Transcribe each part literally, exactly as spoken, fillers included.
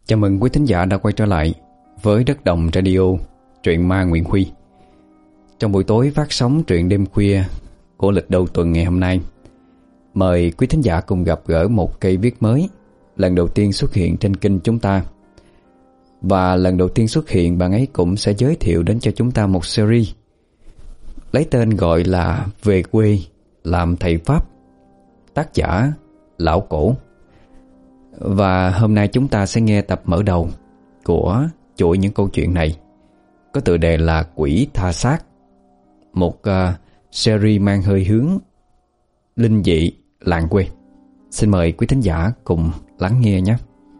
Chào mừng quý thính giả đã quay trở lại với Đất Đồng Radio, truyện ma Nguyễn Huy. Trong buổi tối phát sóng truyện đêm khuya của lịch đầu tuần ngày hôm nay, mời quý thính giả cùng gặp gỡ một cây viết mới lần đầu tiên xuất hiện trên kênh chúng ta. Và lần đầu tiên xuất hiện, bạn ấy cũng sẽ giới thiệu đến cho chúng ta một series lấy tên gọi là Về quê làm thầy Pháp, tác giả Lão Cổ. Và hôm nay chúng ta sẽ nghe tập mở đầu của chuỗi những câu chuyện này, có tựa đề là Quỷ Tha Xác, một uh, series mang hơi hướng linh dị làng quê. Xin mời quý thính giả cùng lắng nghe nhé.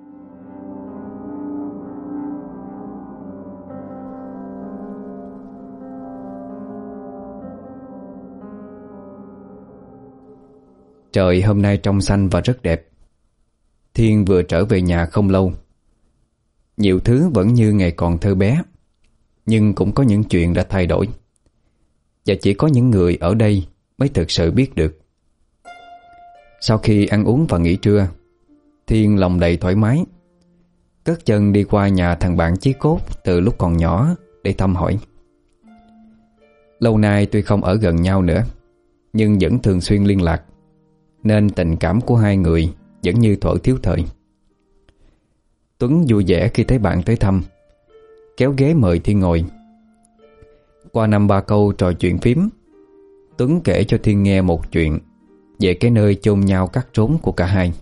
Trời hôm nay trong xanh và rất đẹp. Thiên vừa trở về nhà không lâu. Nhiều thứ vẫn như ngày còn thơ bé, nhưng cũng có những chuyện đã thay đổi, và chỉ có những người ở đây mới thực sự biết được. Sau khi ăn uống và nghỉ trưa, Thiên lòng đầy thoải mái, cất chân đi qua nhà thằng bạn chí cốt từ lúc còn nhỏ để thăm hỏi. Lâu nay tuy không ở gần nhau nữa, nhưng vẫn thường xuyên liên lạc, nên tình cảm của hai người vẫn như thuở thiếu thời. Tuấn vui vẻ khi thấy bạn tới thăm, kéo ghế mời Thiên ngồi. Qua năm ba câu trò chuyện phím, Tuấn kể cho Thiên nghe một chuyện về cái nơi chôn nhau cắt rốn của cả hai.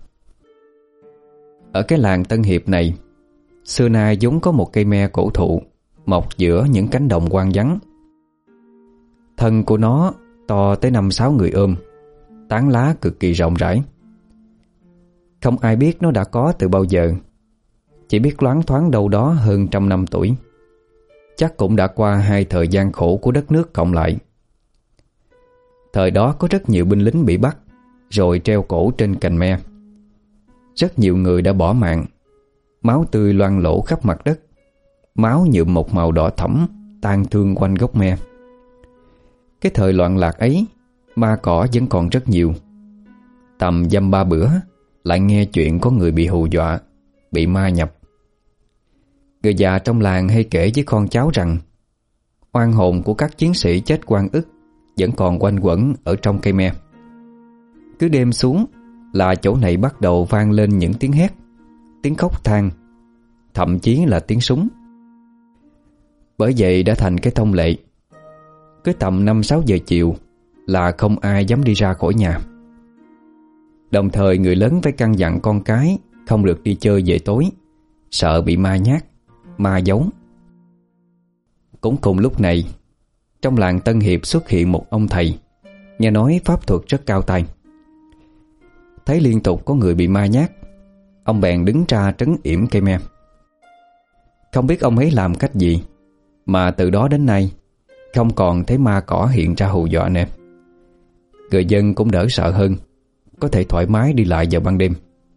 Ở cái làng Tân Hiệp này, xưa nay vốn có một cây me cổ thụ mọc giữa những cánh đồng hoang vắng. Thân của nó to tới năm sáu người ôm, tán lá cực kỳ rộng rãi. Không ai biết nó đã có từ bao giờ, chỉ biết loáng thoáng đâu đó hơn trăm năm tuổi. Chắc cũng đã qua hai thời gian khổ của đất nước cộng lại. Thời đó có rất nhiều binh lính bị bắt rồi treo cổ trên cành me. Rất nhiều người đã bỏ mạng, máu tươi loang lổ khắp mặt đất, máu nhuộm một màu đỏ thẫm tang thương quanh gốc me. Cái thời loạn lạc ấy, ma cỏ vẫn còn rất nhiều. Tầm dăm ba bữa lại nghe chuyện có người bị hù dọa, bị ma nhập. Người già trong làng hay kể với con cháu rằng oan hồn của các chiến sĩ chết oan ức vẫn còn quanh quẩn ở trong cây me. Cứ đêm xuống là chỗ này bắt đầu vang lên những tiếng hét, tiếng khóc than, thậm chí là tiếng súng. Bởi vậy đã thành cái thông lệ, cứ tầm năm sáu giờ chiều là không ai dám đi ra khỏi nhà. Đồng thời người lớn phải căn dặn con cái không được đi chơi về tối, sợ bị ma nhát, ma giấu. Cũng cùng lúc này, trong làng Tân Hiệp xuất hiện một ông thầy, nghe nói pháp thuật rất cao tay. Thấy liên tục có người bị ma nhát, ông bèn đứng ra trấn yểm cây me. Không biết ông ấy làm cách gì mà từ đó đến nay không còn thấy ma cỏ hiện ra hù dọa nữa. Người dân cũng đỡ sợ hơn, có thể thoải mái đi lại vào ban đêm.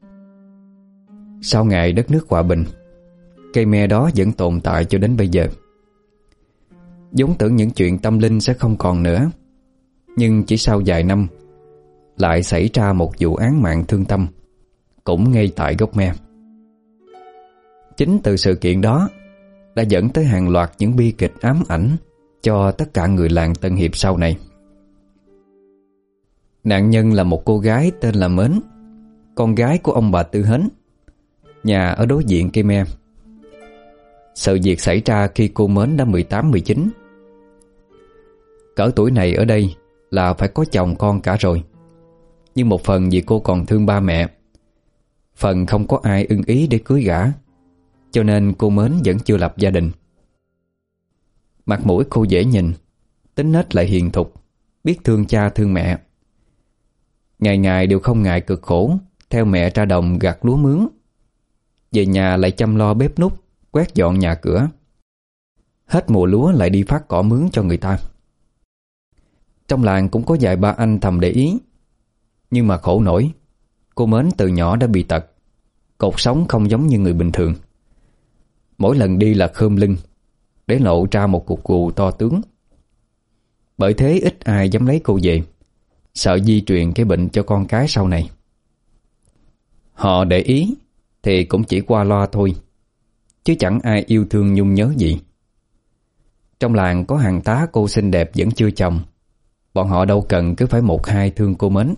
Sau ngày đất nước hòa bình, cây me đó vẫn tồn tại cho đến bây giờ. Vốn tưởng những chuyện tâm linh sẽ không còn nữa, nhưng chỉ sau vài năm lại xảy ra một vụ án mạng thương tâm, cũng ngay tại gốc me. Chính từ sự kiện đó đã dẫn tới hàng loạt những bi kịch ám ảnh cho tất cả người làng Tân Hiệp sau này. Nạn nhân là một cô gái tên là Mến, con gái của ông bà Tư Hến, nhà ở đối diện cây me. Sự việc xảy ra khi cô Mến đã mười tám mười chín. Cỡ tuổi này ở đây là phải có chồng con cả rồi, nhưng một phần vì cô còn thương ba mẹ, phần không có ai ưng ý để cưới gả, cho nên cô Mến vẫn chưa lập gia đình. Mặt mũi cô dễ nhìn, tính nết lại hiền thục, biết thương cha thương mẹ. Ngày ngày đều không ngại cực khổ theo mẹ ra đồng gặt lúa mướn, về nhà lại chăm lo bếp núc, quét dọn nhà cửa. Hết mùa lúa lại đi phát cỏ mướn cho người ta. Trong làng cũng có vài ba anh thầm để ý, nhưng mà khổ nổi, cô Mến từ nhỏ đã bị tật, cột sống không giống như người bình thường. Mỗi lần đi là khom lưng, để lộ ra một cục gù to tướng. Bởi thế ít ai dám lấy cô về, sợ di truyền cái bệnh cho con cái sau này. Họ để ý thì cũng chỉ qua loa thôi, chứ chẳng ai yêu thương nhung nhớ gì. Trong làng có hàng tá cô xinh đẹp vẫn chưa chồng, bọn họ đâu cần cứ phải một hai thương cô mến.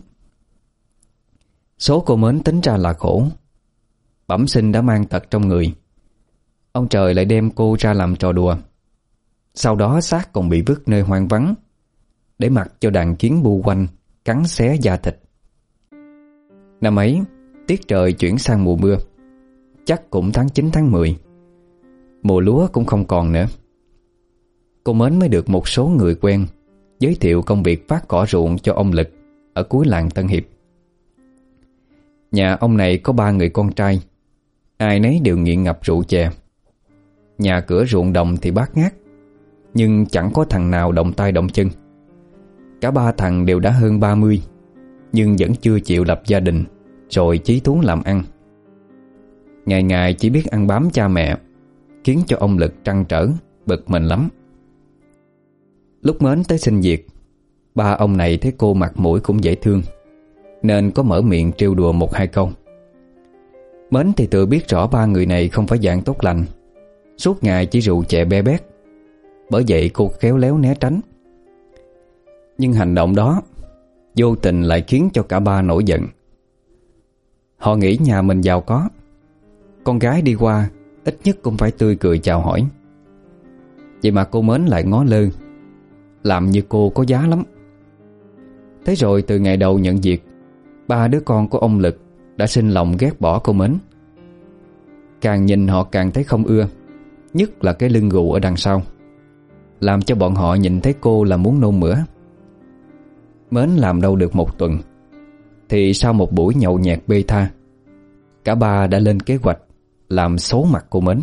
Số cô mến tính ra là khổ. Bẩm sinh đã mang tật trong người, ông trời lại đem cô ra làm trò đùa. Sau đó xác còn bị vứt nơi hoang vắng, để mặc cho đàn kiến bu quanh cắn xé da thịt. Năm ấy tiết trời chuyển sang mùa mưa, chắc cũng tháng chín tháng mười. Mùa lúa cũng không còn nữa. Cô mến mới được một số người quen giới thiệu công việc phát cỏ ruộng cho ông Lực ở cuối làng Tân Hiệp. Nhà ông này có ba người con trai, ai nấy đều nghiện ngập rượu chè. Nhà cửa ruộng đồng thì bát ngát, nhưng chẳng có thằng nào động tay động chân. Cả ba thằng đều đã hơn ba mươi, nhưng vẫn chưa chịu lập gia đình rồi chí thú làm ăn. Ngày ngày chỉ biết ăn bám cha mẹ, khiến cho ông Lực trăn trở, bực mình lắm. Lúc Mến tới xin việc, ba ông này thấy cô mặt mũi cũng dễ thương, nên có mở miệng trêu đùa một hai câu. Mến thì tự biết rõ ba người này không phải dạng tốt lành, suốt ngày chỉ rượu chè be bét, bởi vậy cô khéo léo né tránh. Nhưng hành động đó vô tình lại khiến cho cả ba nổi giận. Họ nghĩ nhà mình giàu có, con gái đi qua ít nhất cũng phải tươi cười chào hỏi. Vậy mà cô Mến lại ngó lơ, làm như cô có giá lắm. Thế rồi từ ngày đầu nhận việc, ba đứa con của ông Lực đã sinh lòng ghét bỏ cô Mến. Càng nhìn họ càng thấy không ưa, nhất là cái lưng gù ở đằng sau, làm cho bọn họ nhìn thấy cô là muốn nôn mửa. Mến làm đâu được một tuần, thì sau một buổi nhậu nhẹt bê tha, cả ba đã lên kế hoạch làm xấu mặt cô Mến.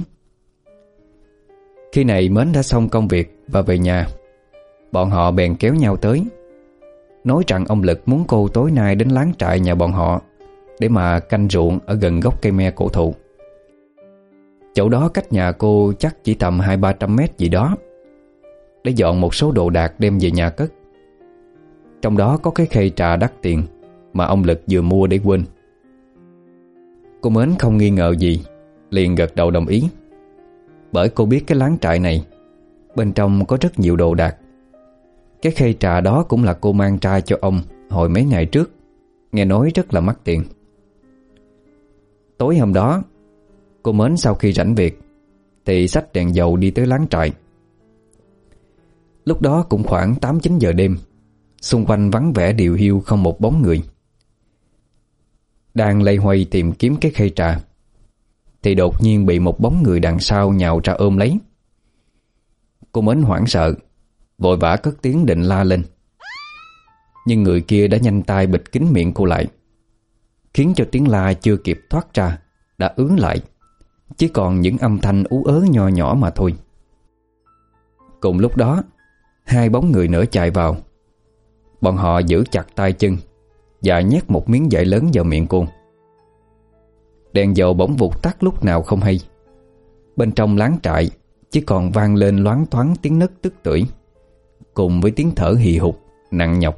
Khi này Mến đã xong công việc và về nhà, bọn họ bèn kéo nhau tới, nói rằng ông Lực muốn cô tối nay đến láng trại nhà bọn họ để mà canh ruộng ở gần gốc cây me cổ thụ. Chỗ đó cách nhà cô chắc chỉ tầm hai ba trăm mét gì đó, để dọn một số đồ đạc đem về nhà cất. Trong đó có cái khay trà đắt tiền mà ông Lực vừa mua để quên. Cô Mến không nghi ngờ gì, liền gật đầu đồng ý, bởi cô biết cái láng trại này bên trong có rất nhiều đồ đạc. Cái khay trà đó cũng là cô mang ra cho ông hồi mấy ngày trước, nghe nói rất là mắc tiền. Tối hôm đó, cô Mến sau khi rảnh việc thì xách đèn dầu đi tới láng trại. Lúc đó cũng khoảng tám chín giờ đêm, xung quanh vắng vẻ điều hiu, không một bóng người. Đang loay hoay tìm kiếm cái khay trà thì đột nhiên bị một bóng người đằng sau nhào ra ôm lấy. Cô Mến hoảng sợ, vội vã cất tiếng định la lên, nhưng người kia đã nhanh tay bịt kín miệng cô lại, khiến cho tiếng la chưa kịp thoát ra đã ướng lại, chỉ còn những âm thanh ú ớ nho nhỏ mà thôi. Cùng lúc đó, hai bóng người nữa chạy vào. Bọn họ giữ chặt tay chân và nhét một miếng vải lớn vào miệng cô. Đèn dầu bỗng vụt tắt lúc nào không hay. Bên trong láng trại chỉ còn vang lên loáng thoáng tiếng nấc tức tưởi, cùng với tiếng thở hì hục nặng nhọc.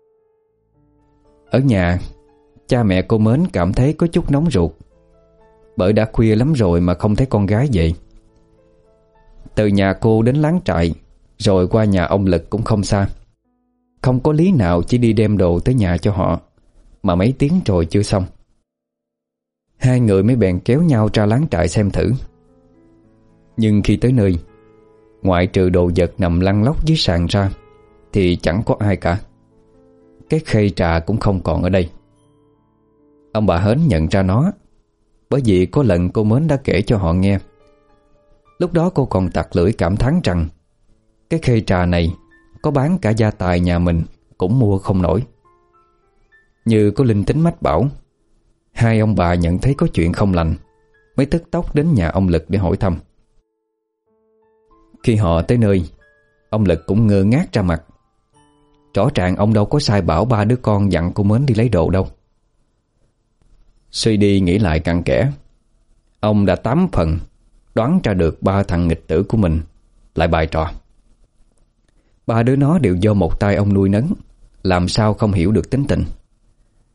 Ở nhà, cha mẹ cô Mến cảm thấy có chút nóng ruột, bởi đã khuya lắm rồi mà không thấy con gái về. Từ nhà cô đến láng trại rồi qua nhà ông Lực cũng không xa, không có lý nào chỉ đi đem đồ tới nhà cho họ mà mấy tiếng rồi chưa xong. Hai người mới bèn kéo nhau ra láng trại xem thử. Nhưng khi tới nơi, ngoại trừ đồ vật nằm lăn lóc dưới sàn ra thì chẳng có ai cả. Cái khay trà cũng không còn ở đây. Ông bà Hến nhận ra nó, bởi vì có lần cô Mến đã kể cho họ nghe. Lúc đó cô còn tặc lưỡi cảm thán rằng cái khay trà này có bán cả gia tài nhà mình cũng mua không nổi. Như có linh tính mách bảo, hai ông bà nhận thấy có chuyện không lành, mới tức tốc đến nhà ông Lực để hỏi thăm. Khi họ tới nơi, ông Lực cũng ngơ ngác ra mặt. Rõ ràng ông đâu có sai bảo ba đứa con dặn cô Mến đi lấy đồ đâu. Suy đi nghĩ lại cặn kẽ, ông đã tám phần đoán ra được ba thằng nghịch tử của mình lại bày trò. Ba đứa nó đều do một tay ông nuôi nấng, làm sao không hiểu được tính tình.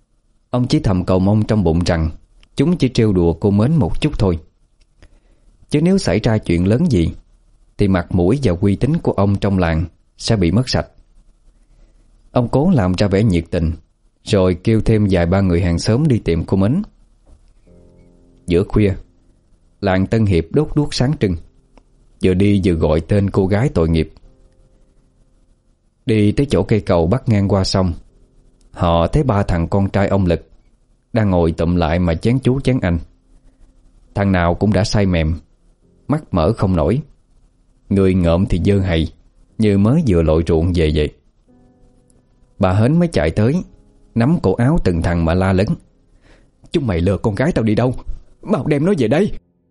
Ông chỉ thầm cầu mong trong bụng rằng chúng chỉ trêu đùa cô Mến một chút thôi. Chứ nếu xảy ra chuyện lớn gì thì mặt mũi và uy tín của ông trong làng sẽ bị mất sạch. Ông cố làm ra vẻ nhiệt tình, rồi kêu thêm vài ba người hàng xóm đi tìm cô Mến. Giữa khuya, làng Tân Hiệp đốt đuốc sáng trưng, vừa đi vừa gọi tên cô gái tội nghiệp. Đi tới chỗ cây cầu bắc ngang qua sông, họ thấy ba thằng con trai ông Lực đang ngồi tụm lại mà chén chú chén anh. Thằng nào cũng đã say mềm, mắt mở không nổi, người ngợm thì dơ hầy, như mới vừa lội ruộng về vậy. Bà Hến mới chạy tới, nắm cổ áo từng thằng mà la lớn: "Chúng mày lừa con gái tao đi đâu? Mau đem nó về đây!"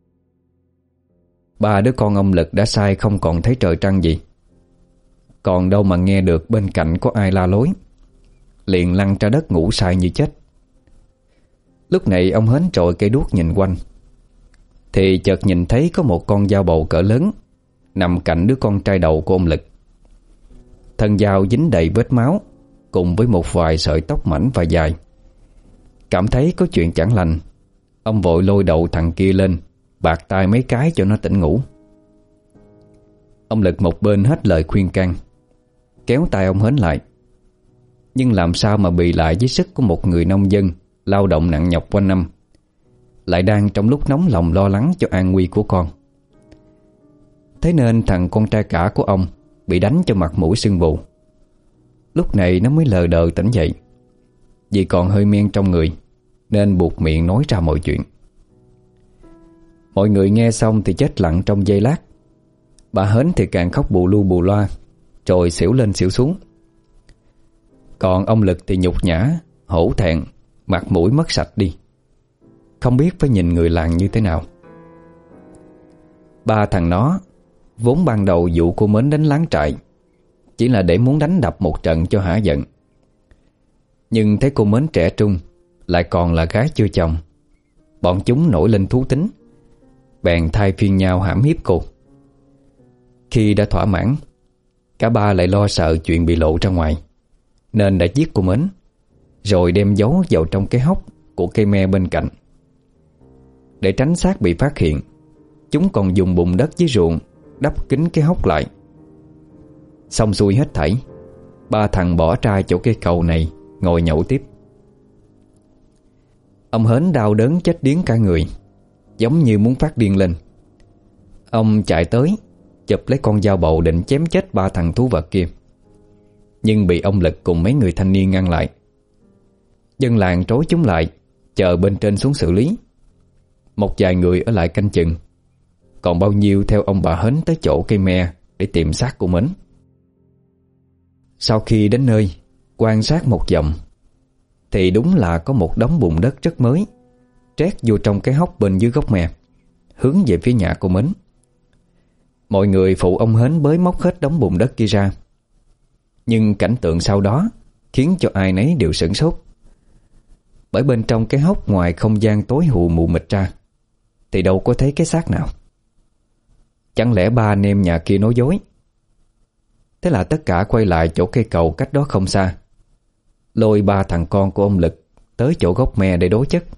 Ba đứa con ông Lực đã say không còn thấy trời trăng gì, còn đâu mà nghe được bên cạnh có ai la lối, liền lăn ra đất ngủ say như chết. Lúc này ông Hến trội cây đuốc nhìn quanh, thì chợt nhìn thấy có một con dao bầu cỡ lớn nằm cạnh đứa con trai đầu của ông Lực. Thân dao dính đầy vết máu, cùng với một vài sợi tóc mảnh và dài. Cảm thấy có chuyện chẳng lành, ông vội lôi đầu thằng kia lên, bạt tai mấy cái cho nó tỉnh ngủ. Ông Lực một bên hết lời khuyên can, kéo tay ông Hến lại. Nhưng làm sao mà bị lại với sức của một người nông dân lao động nặng nhọc quanh năm, lại đang trong lúc nóng lòng lo lắng cho an nguy của con. Thế nên thằng con trai cả của ông bị đánh cho mặt mũi sưng vù. Lúc này nó mới lờ đờ tỉnh dậy, vì còn hơi men trong người, nên buộc miệng nói ra mọi chuyện. Mọi người nghe xong thì chết lặng trong giây lát. Bà Hến thì càng khóc bù lu bù loa, rồi xỉu lên xỉu xuống. Còn ông Lực thì nhục nhã, hổ thẹn, mặt mũi mất sạch đi, không biết phải nhìn người làng như thế nào. Ba thằng nó vốn ban đầu dụ cô Mến đến láng trại chỉ là để muốn đánh đập một trận cho hả giận. Nhưng thấy cô Mến trẻ trung, lại còn là gái chưa chồng, bọn chúng nổi lên thú tính, bèn thay phiên nhau hãm hiếp cô. Khi đã thỏa mãn, cả ba lại lo sợ chuyện bị lộ ra ngoài, nên đã giết cô Mến, rồi đem giấu vào trong cái hốc của cây me bên cạnh. Để tránh xác bị phát hiện, chúng còn dùng bùn đất dưới ruộng đắp kín cái hốc lại. Xong xuôi hết thảy, ba thằng bỏ ra chỗ cây cầu này ngồi nhậu tiếp. Ông Hến đau đớn chết điếng cả người, giống như muốn phát điên lên. Ông chạy tới chụp lấy con dao bầu định chém chết ba thằng thú vật kia, nhưng bị ông Lực cùng mấy người thanh niên ngăn lại. Dân làng trối chúng lại, chờ bên trên xuống xử lý. Một vài người ở lại canh chừng, còn bao nhiêu theo ông bà Hến tới chỗ cây me để tìm xác của Mến. Sau khi đến nơi quan sát một vòng, thì đúng là có một đống bùn đất rất mới trét vô trong cái hốc bên dưới gốc me, hướng về phía nhà của Mến. Mọi người phụ ông Hến bới móc hết đống bùn đất kia ra. Nhưng cảnh tượng sau đó khiến cho ai nấy đều sửng sốt. Bởi bên trong cái hốc, ngoài không gian tối hù mù mịt ra, thì đâu có thấy cái xác nào. Chẳng lẽ ba anh em nhà kia nói dối? Thế là tất cả quay lại chỗ cây cầu cách đó không xa, lôi ba thằng con của ông Lực tới chỗ gốc me để đối chất.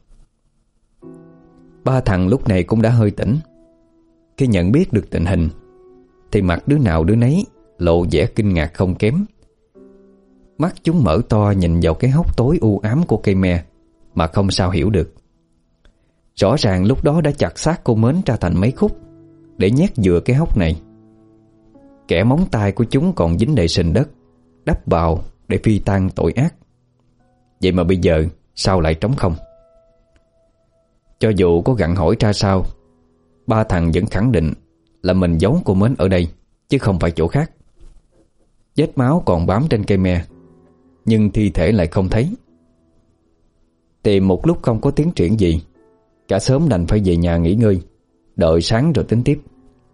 Ba thằng lúc này cũng đã hơi tỉnh. Khi nhận biết được tình hình thì mặt đứa nào đứa nấy lộ vẻ kinh ngạc không kém. Mắt chúng mở to nhìn vào cái hốc tối u ám của cây me mà không sao hiểu được. Rõ ràng lúc đó đã chặt xác cô Mến ra thành mấy khúc để nhét vừa cái hốc này. Kẻ móng tay của chúng còn dính đầy sình đất đắp vào để phi tan tội ác. Vậy mà bây giờ sao lại trống không? Cho dù có gặng hỏi ra sao, ba thằng vẫn khẳng định là mình giấu cô Mến ở đây, chứ không phải chỗ khác. Vết máu còn bám trên cây me, nhưng thi thể lại không thấy. Tìm một lúc không có tiến triển gì, cả xóm đành phải về nhà nghỉ ngơi, đợi sáng rồi tính tiếp.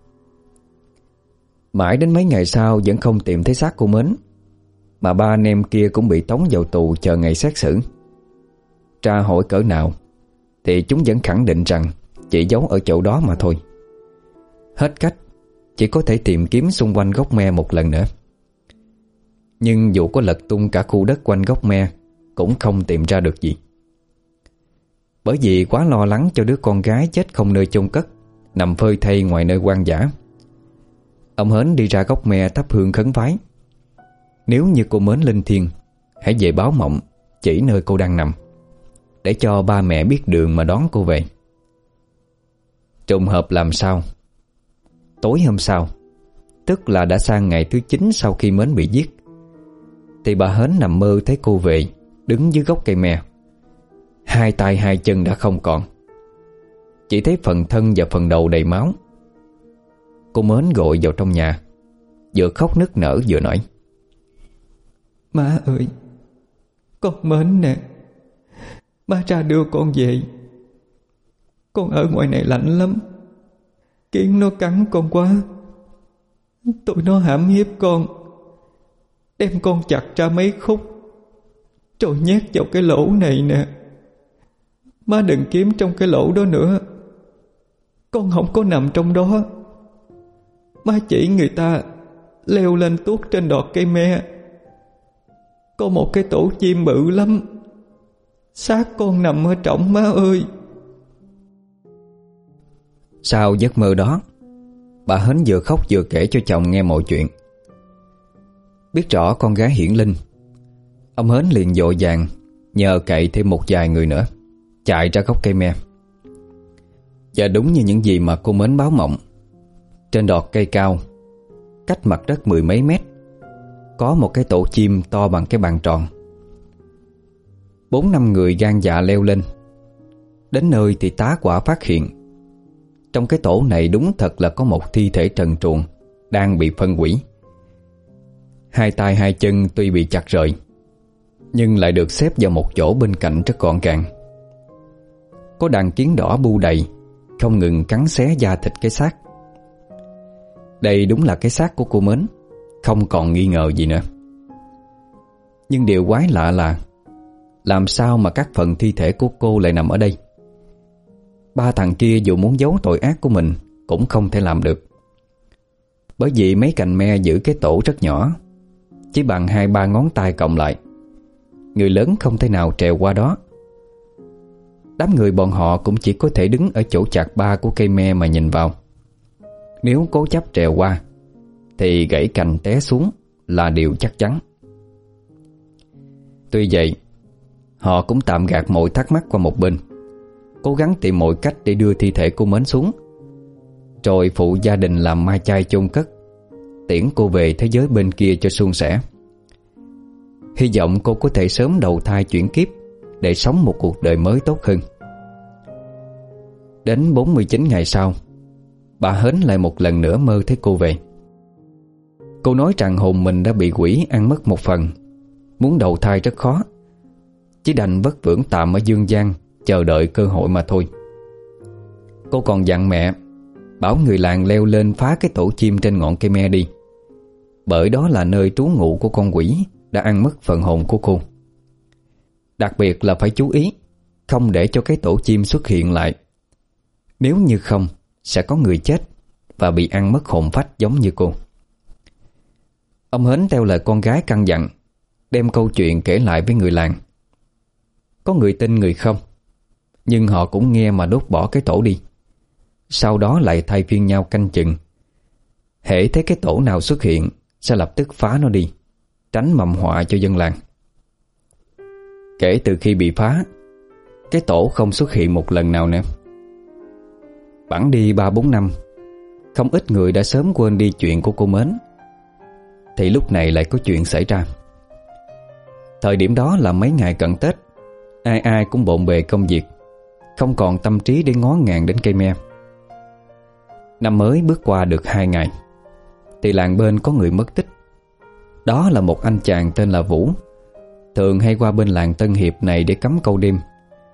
Mãi đến mấy ngày sau vẫn không tìm thấy xác cô Mến, mà ba anh em kia cũng bị tống vào tù chờ ngày xét xử. Tra hỏi cỡ nào thì chúng vẫn khẳng định rằng chỉ giấu ở chỗ đó mà thôi. Hết cách, chỉ có thể tìm kiếm xung quanh gốc me một lần nữa. Nhưng dù có lật tung cả khu đất quanh gốc me cũng không tìm ra được gì. Bởi vì quá lo lắng cho đứa con gái chết không nơi chôn cất, nằm phơi thây ngoài nơi hoang dã. Ông Hến đi ra gốc me thắp hương khấn vái. Nếu như cô mến linh thiêng, hãy về báo mộng chỉ nơi cô đang nằm, để cho ba mẹ biết đường mà đón cô về. Trùng hợp làm sao, tối hôm sau, tức là đã sang ngày thứ chín sau khi Mến bị giết, thì bà Hến nằm mơ thấy cô về, đứng dưới gốc cây me. Hai tay hai chân đã không còn, chỉ thấy phần thân và phần đầu đầy máu. Cô Mến gọi vào trong nhà, vừa khóc nức nở vừa nói: "Má ơi, con Mến nè, má ra đưa con về. Con ở ngoài này lạnh lắm, kiến nó cắn con quá. Tụi nó hãm hiếp con, đem con chặt ra mấy khúc rồi nhét vào cái lỗ này nè. Má đừng kiếm trong cái lỗ đó nữa, con không có nằm trong đó. Má chỉ người ta leo lên tuốt trên đọt cây me, có một cái tổ chim bự lắm, xác con nằm ở trỏng má ơi." Sau giấc mơ đó, bà Hến vừa khóc vừa kể cho chồng nghe mọi chuyện. Biết rõ con gái hiển linh, ông Hến liền vội vàng nhờ cậy thêm một vài người nữa, chạy ra gốc cây me. Và đúng như những gì mà cô Mến báo mộng, trên đọt cây cao, cách mặt đất mười mấy mét, có một cái tổ chim to bằng cái bàn tròn. Bốn năm người gan dạ leo lên. Đến nơi thì tá quả phát hiện, trong cái tổ này đúng thật là có một thi thể trần truồng đang bị phân hủy. Hai tay hai chân tuy bị chặt rời, nhưng lại được xếp vào một chỗ bên cạnh rất gọn gàng. Có đàn kiến đỏ bu đầy, không ngừng cắn xé da thịt cái xác. Đây đúng là cái xác của cô Mến, không còn nghi ngờ gì nữa. Nhưng điều quái lạ là làm sao mà các phần thi thể của cô lại nằm ở đây? Ba thằng kia dù muốn giấu tội ác của mình cũng không thể làm được, bởi vì mấy cành me giữ cái tổ rất nhỏ, chỉ bằng hai ba ngón tay cộng lại. Người lớn không thể nào trèo qua đó. Đám người bọn họ cũng chỉ có thể đứng ở chỗ chạc ba của cây me mà nhìn vào. Nếu cố chấp trèo qua thì gãy cành té xuống là điều chắc chắn. Tuy vậy, họ cũng tạm gạt mọi thắc mắc qua một bên, cố gắng tìm mọi cách để đưa thi thể cô Mến xuống, rồi phụ gia đình làm mai chay chôn cất, tiễn cô về thế giới bên kia cho suôn sẻ. Hy vọng cô có thể sớm đầu thai chuyển kiếp để sống một cuộc đời mới tốt hơn. Đến bốn mươi chín ngày sau, bà Hến lại một lần nữa mơ thấy cô về. Cô nói rằng hồn mình đã bị quỷ ăn mất một phần, muốn đầu thai rất khó, chỉ đành vất vưởng tạm ở dương gian, chờ đợi cơ hội mà thôi. Cô còn dặn mẹ bảo người làng leo lên phá cái tổ chim trên ngọn cây me đi, bởi đó là nơi trú ngụ của con quỷ đã ăn mất phần hồn của cô. Đặc biệt là phải chú ý không để cho cái tổ chim xuất hiện lại, nếu như không sẽ có người chết và bị ăn mất hồn phách giống như cô. Ông Hến theo lời con gái căn dặn, đem câu chuyện kể lại với người làng. Có người tin người không, nhưng họ cũng nghe mà đốt bỏ cái tổ đi. Sau đó lại thay phiên nhau canh chừng. Hễ thấy cái tổ nào xuất hiện sẽ lập tức phá nó đi, tránh mầm họa cho dân làng. Kể từ khi bị phá, cái tổ không xuất hiện một lần nào nữa. Bẵng đi ba bốn năm, không ít người đã sớm quên đi chuyện của cô Mến. Thì lúc này lại có chuyện xảy ra. Thời điểm đó là mấy ngày cận Tết, ai ai cũng bộn bề công việc, không còn tâm trí để ngó ngàng đến cây me. Năm mới bước qua được hai ngày thì làng bên có người mất tích. Đó là một anh chàng tên là Vũ, thường hay qua bên làng Tân Hiệp này để cắm câu đêm.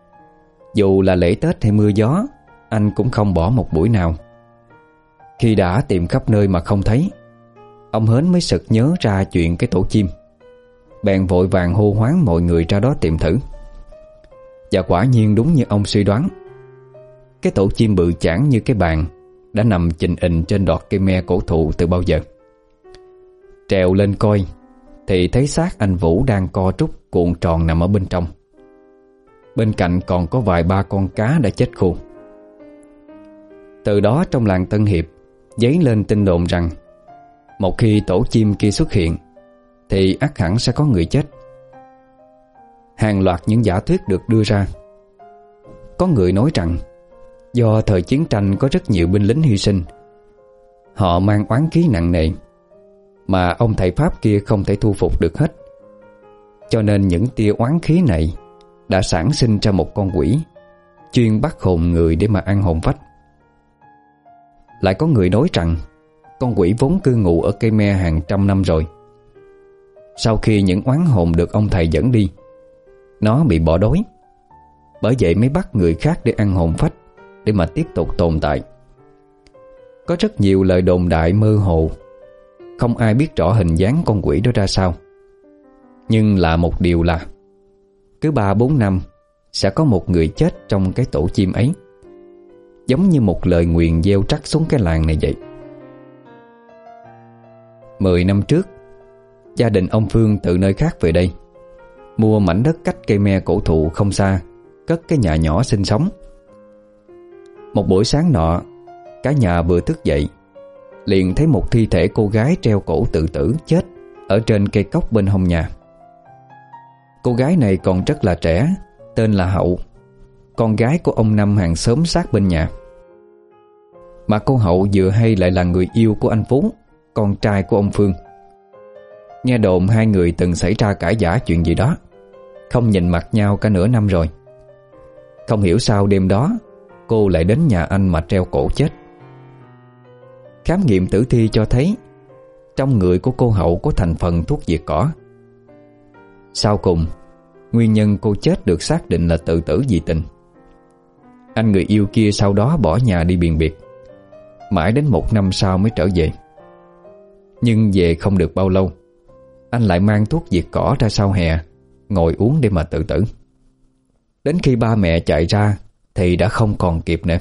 Dù là lễ Tết hay mưa gió, anh cũng không bỏ một buổi nào. Khi đã tìm khắp nơi mà không thấy, ông Hến mới sực nhớ ra chuyện cái tổ chim, bèn vội vàng hô hoán mọi người ra đó tìm thử. Và quả nhiên đúng như ông suy đoán, cái tổ chim bự chảng như cái bàn đã nằm chình ình trên đọt cây me cổ thụ từ bao giờ. Trèo lên coi thì thấy xác anh Vũ đang co trúc cuộn tròn nằm ở bên trong. Bên cạnh còn có vài ba con cá đã chết khô. Từ đó trong làng Tân Hiệp dấy lên tin đồn rằng một khi tổ chim kia xuất hiện thì ắt hẳn sẽ có người chết. Hàng loạt những giả thuyết được đưa ra. Có người nói rằng do thời chiến tranh có rất nhiều binh lính hy sinh, họ mang oán khí nặng nề mà ông thầy Pháp kia không thể thu phục được hết, cho nên những tia oán khí này đã sản sinh ra một con quỷ chuyên bắt hồn người để mà ăn hồn phách. Lại có người nói rằng con quỷ vốn cư ngụ ở cây me hàng trăm năm rồi. Sau khi những oán hồn được ông thầy dẫn đi, nó bị bỏ đói, bởi vậy mới bắt người khác để ăn hồn phách để mà tiếp tục tồn tại. Có rất nhiều lời đồn đại mơ hồ, không ai biết rõ hình dáng con quỷ đó ra sao. Nhưng là một điều là cứ ba bốn năm sẽ có một người chết trong cái tổ chim ấy, giống như một lời nguyền gieo trắc xuống cái làng này vậy. Mười năm trước, gia đình ông Phương từ nơi khác về đây, mua mảnh đất cách cây me cổ thụ không xa, cất cái nhà nhỏ sinh sống. Một buổi sáng nọ, cả nhà vừa thức dậy liền thấy một thi thể cô gái treo cổ tự tử chết ở trên cây cóc bên hông nhà. Cô gái này còn rất là trẻ, tên là Hậu, con gái của ông Năm hàng xóm sát bên nhà. Mà cô Hậu vừa hay lại là người yêu của anh Phú, con trai của ông Phương. Nghe đồn hai người từng xảy ra cãi vã chuyện gì đó, không nhìn mặt nhau cả nửa năm rồi. Không hiểu sao đêm đó cô lại đến nhà anh mà treo cổ chết. Khám nghiệm tử thi cho thấy trong người của cô Hậu có thành phần thuốc diệt cỏ. Sau cùng, nguyên nhân cô chết được xác định là tự tử vì tình. Anh người yêu kia sau đó bỏ nhà đi biền biệt, mãi đến một năm sau mới trở về. Nhưng về không được bao lâu, anh lại mang thuốc diệt cỏ ra sau hè ngồi uống để mà tự tử. Đến khi ba mẹ chạy ra thì đã không còn kịp nữa.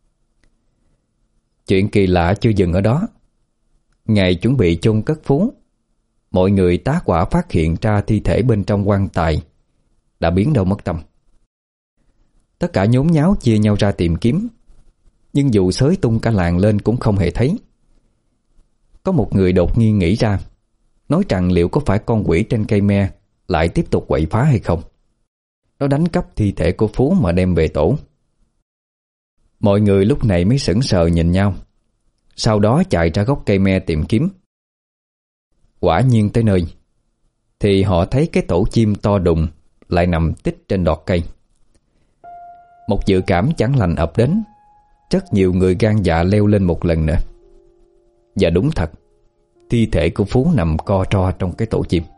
Chuyện kỳ lạ chưa dừng ở đó. Ngày chuẩn bị chôn cất Phú, mọi người tá hỏa phát hiện ra thi thể bên trong quan tài đã biến đâu mất tâm. Tất cả nhốn nháo chia nhau ra tìm kiếm, nhưng dù xới tung cả làng lên cũng không hề thấy. Có một người đột nhiên nghĩ ra, nói rằng liệu có phải con quỷ trên cây me lại tiếp tục quậy phá hay không. Nó đánh cắp thi thể của Phú mà đem về tổ. Mọi người lúc này mới sững sờ nhìn nhau, sau đó chạy ra gốc cây me tìm kiếm. Quả nhiên tới nơi thì họ thấy cái tổ chim to đùng lại nằm tích trên đọt cây. Một dự cảm chẳng lành ập đến, rất nhiều người gan dạ leo lên một lần nữa. Và đúng thật, thi thể của Phú nằm co ro trong cái tổ chim.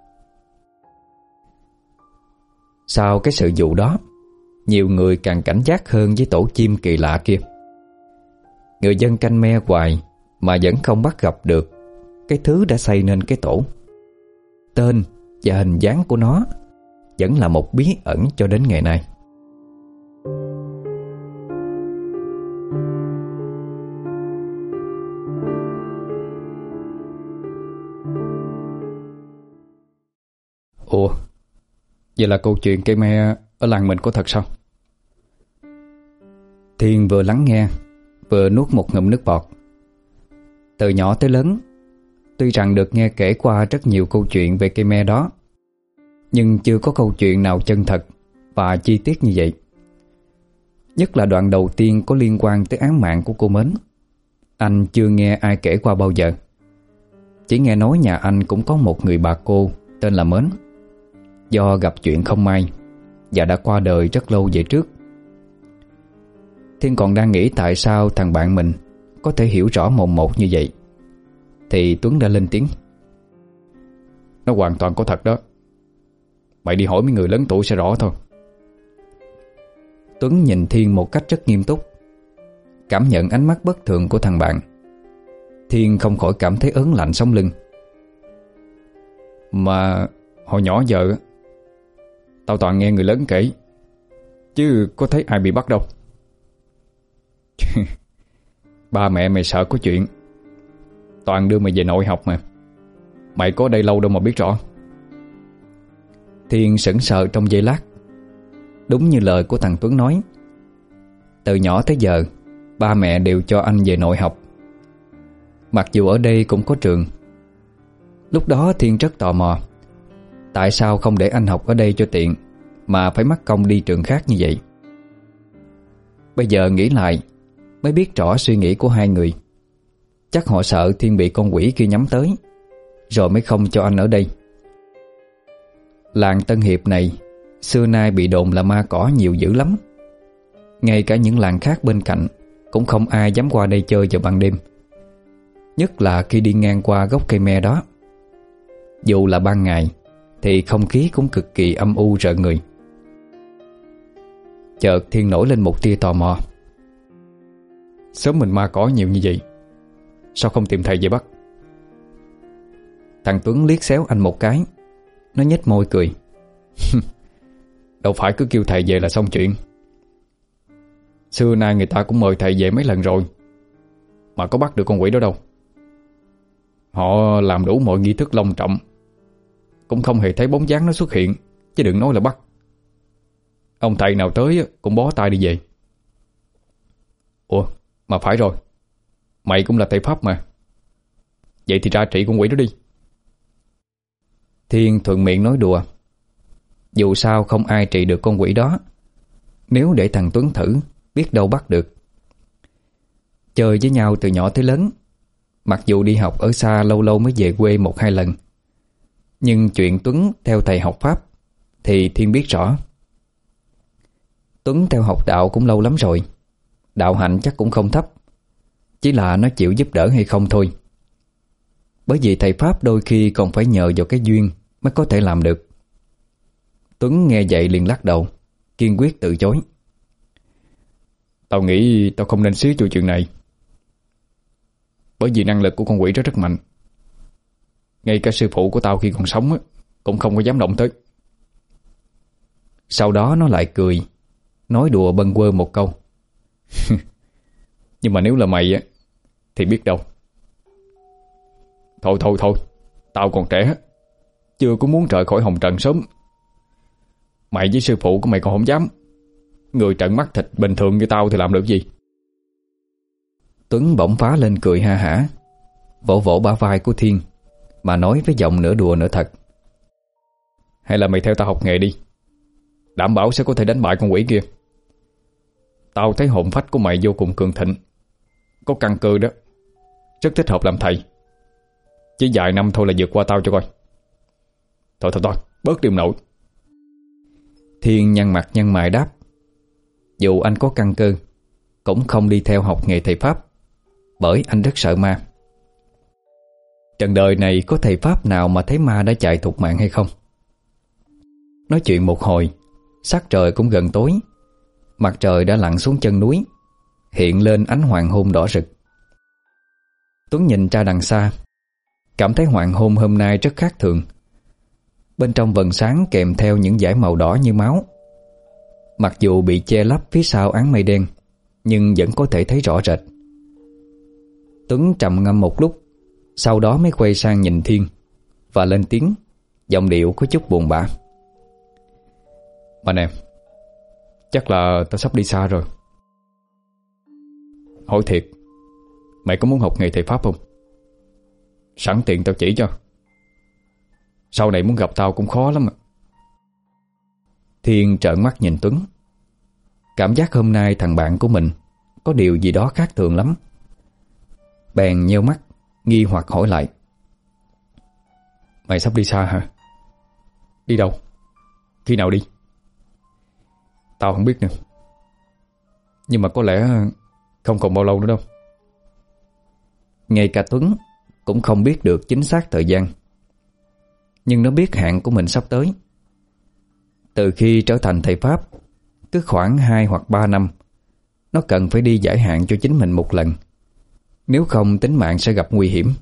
Sau cái sự vụ đó, nhiều người càng cảnh giác hơn với tổ chim kỳ lạ kia. Người dân canh me hoài mà vẫn không bắt gặp được cái thứ đã xây nên cái tổ. Tên và hình dáng của nó vẫn là một bí ẩn cho đến ngày nay. Ủa, vậy là câu chuyện cây me ở làng mình có thật sao? Thiên vừa lắng nghe vừa nuốt một ngụm nước bọt. Từ nhỏ tới lớn, tuy rằng được nghe kể qua rất nhiều câu chuyện về cây me đó, nhưng chưa có câu chuyện nào chân thật và chi tiết như vậy. Nhất là đoạn đầu tiên có liên quan tới án mạng của cô Mến, anh chưa nghe ai kể qua bao giờ. Chỉ nghe nói nhà anh cũng có một người bà cô tên là Mến, do gặp chuyện không may và đã qua đời rất lâu về trước. Thiên còn đang nghĩ tại sao thằng bạn mình có thể hiểu rõ mồn một như vậy, thì Tuấn đã lên tiếng. Nó hoàn toàn có thật đó. Mày đi hỏi mấy người lớn tuổi sẽ rõ thôi. Tuấn nhìn Thiên một cách rất nghiêm túc. Cảm nhận ánh mắt bất thường của thằng bạn, Thiên không khỏi cảm thấy ớn lạnh sống lưng. Mà hồi nhỏ giờ tao toàn nghe người lớn kể, chứ có thấy ai bị bắt đâu. Ba mẹ mày sợ có chuyện, toàn đưa mày về nội học mà. Mày có ở đây lâu đâu mà biết rõ. Thiên sững sờ trong giây lát. Đúng như lời của thằng Tuấn nói, từ nhỏ tới giờ ba mẹ đều cho anh về nội học. Mặc dù ở đây cũng có trường. Lúc đó Thiên rất tò mò, tại sao không để anh học ở đây cho tiện mà phải mắc công đi trường khác như vậy. Bây giờ nghĩ lại mới biết rõ suy nghĩ của hai người. Chắc họ sợ Thiên bị con quỷ kia nhắm tới, rồi mới không cho anh ở đây. Làng Tân Hiệp này xưa nay bị đồn là ma cỏ nhiều dữ lắm. Ngay cả những làng khác bên cạnh cũng không ai dám qua đây chơi vào ban đêm, nhất là khi đi ngang qua gốc cây me đó. Dù là ban ngày thì không khí cũng cực kỳ âm u rợn người. Chợt Thiên nổi lên một tia tò mò. Sớm mình ma cỏ nhiều như vậy, sao không tìm thầy về bắt? Thằng Tuấn liếc xéo anh một cái. Nó nhếch môi cười. Đâu phải cứ kêu thầy về là xong chuyện. Xưa nay người ta cũng mời thầy về mấy lần rồi, mà có bắt được con quỷ đó đâu. Họ làm đủ mọi nghi thức long trọng, cũng không hề thấy bóng dáng nó xuất hiện, chứ đừng nói là bắt. Ông thầy nào tới cũng bó tay đi về. Ủa mà phải rồi, mày cũng là thầy pháp mà, vậy thì ra trị con quỷ đó đi. Thiên thuận miệng nói đùa. Dù sao không ai trị được con quỷ đó. Nếu để thằng Tuấn thử, biết đâu bắt được. Chơi với nhau từ nhỏ tới lớn, mặc dù đi học ở xa lâu lâu mới về quê một hai lần, nhưng chuyện Tuấn theo thầy học pháp thì Thiên biết rõ. Tuấn theo học đạo cũng lâu lắm rồi, đạo hạnh chắc cũng không thấp, chỉ là nó chịu giúp đỡ hay không thôi. Bởi vì thầy pháp đôi khi còn phải nhờ vào cái duyên mới có thể làm được. Tuấn nghe vậy liền lắc đầu, kiên quyết từ chối. Tao nghĩ tao không nên xí vô chuyện này, bởi vì năng lực của con quỷ đó rất mạnh. Ngay cả sư phụ của tao khi còn sống cũng không có dám động tới. Sau đó nó lại cười, nói đùa bâng quơ một câu. Nhưng mà nếu là mày thì biết đâu. Thôi thôi thôi, tao còn trẻ, chưa có muốn rời khỏi hồng trần sớm. Mày với sư phụ của mày còn không dám, người trợn mắt thịt bình thường như tao thì làm được gì? Tuấn bỗng phá lên cười ha hả, vỗ vỗ bả vai của Thiên mà nói với giọng nửa đùa nửa thật. Hay là mày theo tao học nghề đi, đảm bảo sẽ có thể đánh bại con quỷ kia. Tao thấy hồn phách của mày vô cùng cường thịnh, có căn cơ đó, rất thích hợp làm thầy. Chỉ vài năm thôi là vượt qua tao cho coi. Thôi thôi thôi, bớt điềm nổi. Thiên nhăn mặt nhăn mày đáp. Dù anh có căn cơ cũng không đi theo học nghề thầy pháp, bởi anh rất sợ ma. Trần đời này có thầy pháp nào mà thấy ma đã chạy thục mạng hay không? Nói chuyện một hồi, sắc trời cũng gần tối. Mặt trời đã lặn xuống chân núi, hiện lên ánh hoàng hôn đỏ rực. Tuấn nhìn ra đằng xa, cảm thấy hoàng hôn hôm nay rất khác thường. Bên trong vầng sáng kèm theo những dải màu đỏ như máu. Mặc dù bị che lấp phía sau áng mây đen, nhưng vẫn có thể thấy rõ rệt. Tuấn trầm ngâm một lúc, sau đó mới quay sang nhìn Thiên và lên tiếng, giọng điệu có chút buồn bã. Mà nè, chắc là tao sắp đi xa rồi. Hỏi thiệt, mày có muốn học nghề thầy pháp không? Sẵn tiện tao chỉ cho, sau này muốn gặp tao cũng khó lắm à. Thiên trợn mắt nhìn Tuấn, cảm giác hôm nay thằng bạn của mình có điều gì đó khác thường lắm. Bèn nheo mắt, nghi hoặc hỏi lại. Mày sắp đi xa hả? Đi đâu? Khi nào đi? Tao không biết nữa, nhưng mà có lẽ không còn bao lâu nữa đâu. Ngay cả Tuấn cũng không biết được chính xác thời gian, nhưng nó biết hạn của mình sắp tới. Từ khi trở thành thầy pháp, cứ khoảng hai hoặc ba năm nó cần phải đi giải hạn cho chính mình một lần, nếu không tính mạng sẽ gặp nguy hiểm.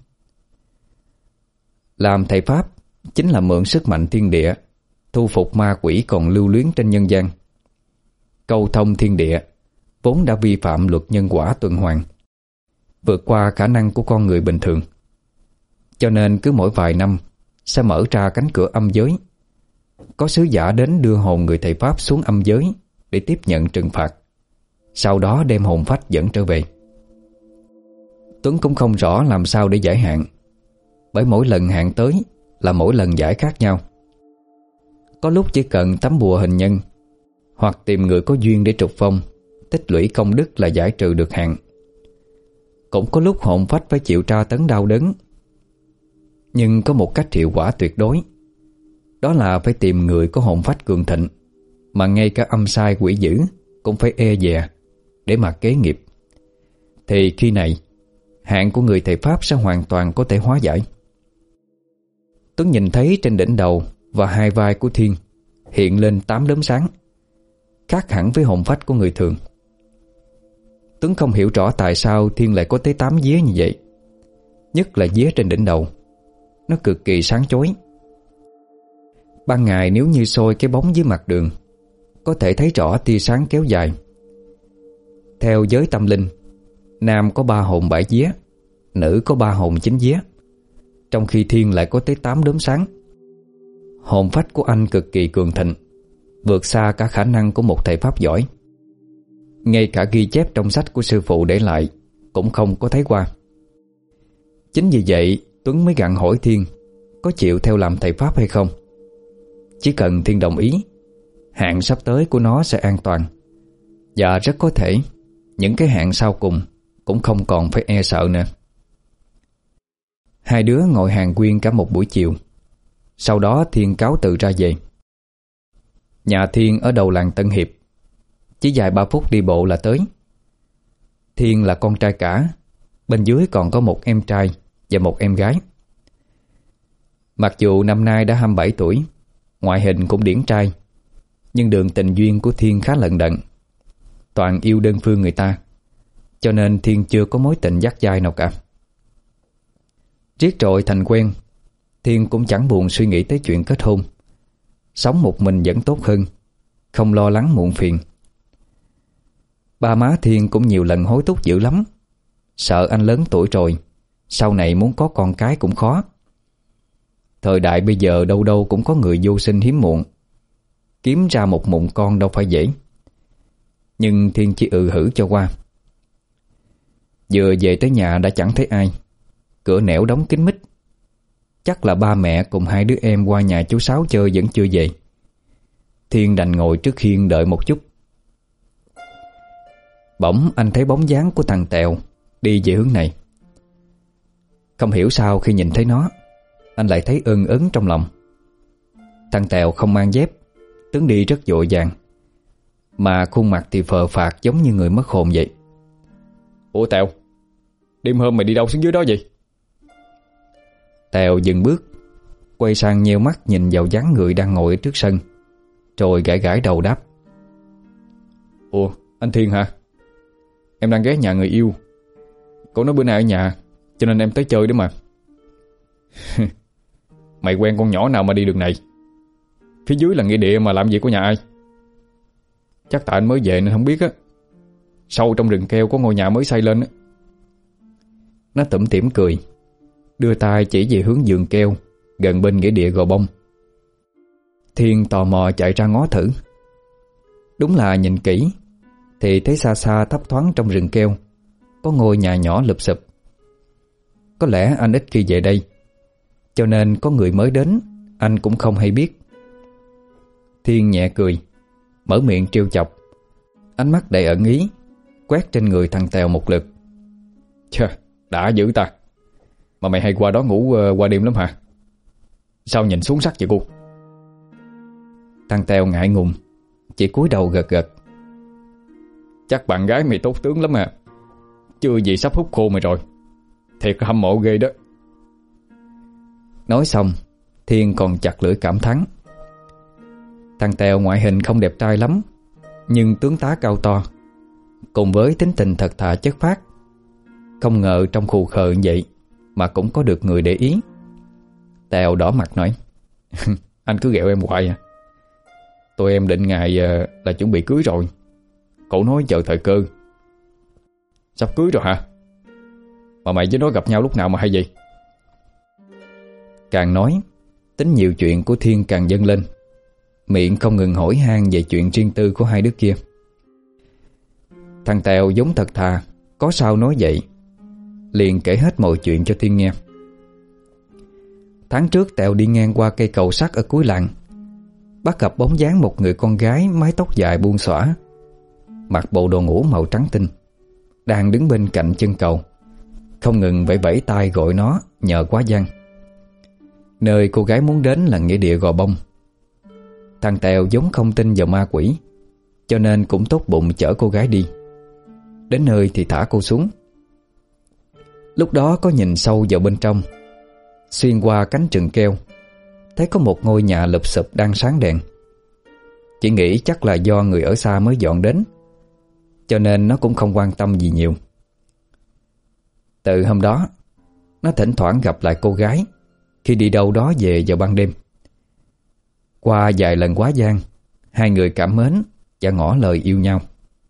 Làm thầy pháp chính là mượn sức mạnh thiên địa, thu phục ma quỷ còn lưu luyến trên nhân gian. Câu thông thiên địa vốn đã vi phạm luật nhân quả tuần hoàn, vượt qua khả năng của con người bình thường. Cho nên cứ mỗi vài năm sẽ mở ra cánh cửa âm giới, có sứ giả đến đưa hồn người thầy pháp xuống âm giới để tiếp nhận trừng phạt. sau đó đem hồn phách dẫn trở về. Tuấn cũng không rõ làm sao để giải hạn, bởi mỗi lần hạn tới là mỗi lần giải khác nhau. Có lúc chỉ cần tấm bùa hình nhân hoặc tìm người có duyên để trục phong, tích lũy công đức là giải trừ được hạn. Cũng có lúc hồn phách phải chịu tra tấn đau đớn. Nhưng có một cách hiệu quả tuyệt đối, đó là phải tìm người có hồn phách cường thịnh, mà ngay cả âm sai quỷ dữ cũng phải e dè để mà kế nghiệp. Thì khi này hạn của người thầy Pháp sẽ hoàn toàn có thể hóa giải. Tuấn nhìn thấy trên đỉnh đầu và hai vai của Thiên hiện lên tám đốm sáng, khác hẳn với hồn phách của người thường. Tuấn không hiểu rõ tại sao Thiên lại có tới tám vía như vậy, nhất là vía trên đỉnh đầu. Nó cực kỳ sáng chói. Ban ngày nếu như soi cái bóng dưới mặt đường, có thể thấy rõ tia sáng kéo dài. Theo giới tâm linh, nam có ba hồn bảy vía, nữ có ba hồn chín vía, trong khi Thiên lại có tới tám đốm sáng. Hồn phách của anh cực kỳ cường thịnh, vượt xa cả khả năng của một thầy Pháp giỏi. Ngay cả ghi chép trong sách của sư phụ để lại cũng không có thấy qua. Chính vì vậy Tuấn mới gặng hỏi Thiên có chịu theo làm thầy Pháp hay không. Chỉ cần Thiên đồng ý, hạn sắp tới của nó sẽ an toàn, và rất có thể những cái hạn sau cùng cũng không còn phải e sợ nữa. Hai đứa ngồi hàng quyên cả một buổi chiều. Sau đó Thiên cáo từ ra về. Nhà Thiên ở đầu làng Tân Hiệp, chỉ vài ba phút đi bộ là tới. Thiên là con trai cả, bên dưới còn có một em trai và một em gái. Mặc dù năm nay đã hai mươi bảy tuổi, ngoại hình cũng điển trai, nhưng đường tình duyên của Thiên khá lận đận, toàn yêu đơn phương người ta, cho nên Thiên chưa có mối tình dắt dai nào cả. Riết rồi thành quen, Thiên cũng chẳng buồn suy nghĩ tới chuyện kết hôn. Sống một mình vẫn tốt hơn, không lo lắng muộn phiền. Ba má Thiên cũng nhiều lần hối thúc dữ lắm, sợ anh lớn tuổi rồi, sau này muốn có con cái cũng khó. Thời đại bây giờ đâu đâu cũng có người vô sinh hiếm muộn, kiếm ra một mụn con đâu phải dễ. Nhưng Thiên chỉ ừ hử cho qua. Vừa về tới nhà đã chẳng thấy ai, cửa nẻo đóng kín mít. Chắc là ba mẹ cùng hai đứa em qua nhà chú Sáu chơi vẫn chưa về. Thiên đành ngồi trước hiên đợi một chút. Bỗng anh thấy bóng dáng của thằng Tèo đi về hướng này. Không hiểu sao khi nhìn thấy nó, anh lại thấy ưng ấn trong lòng. Thằng Tèo không mang dép, tướng đi rất vội vàng, mà khuôn mặt thì phờ phạc giống như người mất hồn vậy. Ủa Tèo, đêm hôm mày đi đâu xuống dưới đó vậy? Tèo dừng bước, quay sang nheo mắt nhìn vào dáng người đang ngồi ở trước sân, rồi gãi gãi đầu đáp. Ủa anh Thiên hả? Em đang ghé nhà người yêu. Cô nói bữa nay ở nhà, cho nên em tới chơi đó mà. Mày quen con nhỏ nào mà đi đường này? Phía dưới là nghĩa địa mà làm gì có nhà ai? Chắc tại anh mới về nên không biết á. Sâu trong rừng keo có ngôi nhà mới xây lên á. Nó tủm tỉm cười, đưa tay chỉ về hướng vườn keo gần bên nghĩa địa Gò Bông. Thiên tò mò chạy ra ngó thử. Đúng là nhìn kỹ thì thấy xa xa thấp thoáng trong rừng keo có ngôi nhà nhỏ lụp xụp. Có lẽ anh ít khi về đây, cho nên có người mới đến anh cũng không hay biết. Thiên nhẹ cười, mở miệng trêu chọc, ánh mắt đầy ẩn ý quét trên người thằng Tèo một lượt. Chà, đã dữ ta. Mà mày hay qua đó ngủ uh, qua đêm lắm hả? Sao nhìn xuống sắc vậy cô? Thằng Tèo ngại ngùng, chỉ cúi đầu gật gật. Chắc bạn gái mày tốt tướng lắm à. Chưa gì sắp hút khô mày rồi. Thiệt hâm mộ ghê đó. Nói xong Thiên còn chặt lưỡi cảm thán. Thằng Tèo ngoại hình không đẹp trai lắm, nhưng tướng tá cao to, cùng với tính tình thật thà chất phác. Không ngờ trong khù khờ như vậy mà cũng có được người để ý. Tèo đỏ mặt nói. Anh cứ ghẹo em hoài à. Tụi em định ngày uh, là chuẩn bị cưới rồi. Cậu nói chờ thời cơ. Sắp cưới rồi hả? Mà mày với nó gặp nhau lúc nào mà hay vậy? Càng nói, tính nhiều chuyện của Thiên càng dâng lên, miệng không ngừng hỏi han về chuyện riêng tư của hai đứa kia. Thằng Tèo giống thật thà, có sao nói vậy, liền kể hết mọi chuyện cho Thiên nghe. Tháng trước Tèo đi ngang qua cây cầu sắt ở cuối làng, bắt gặp bóng dáng một người con gái mái tóc dài buông xõa, mặc bộ đồ ngủ màu trắng tinh, đang đứng bên cạnh chân cầu, không ngừng vẫy vẫy tay gọi nó nhờ quá giang. Nơi cô gái muốn đến là nghĩa địa Gò Bông. Thằng Tèo giống không tin vào ma quỷ, cho nên cũng tốt bụng chở cô gái đi. Đến nơi thì thả cô xuống. Lúc đó có nhìn sâu vào bên trong, xuyên qua cánh rừng keo, thấy có một ngôi nhà lụp xụp đang sáng đèn. Chỉ nghĩ chắc là do người ở xa mới dọn đến, cho nên nó cũng không quan tâm gì nhiều. Từ hôm đó, nó thỉnh thoảng gặp lại cô gái khi đi đâu đó về vào ban đêm. Qua vài lần quá giang, hai người cảm mến và ngỏ lời yêu nhau.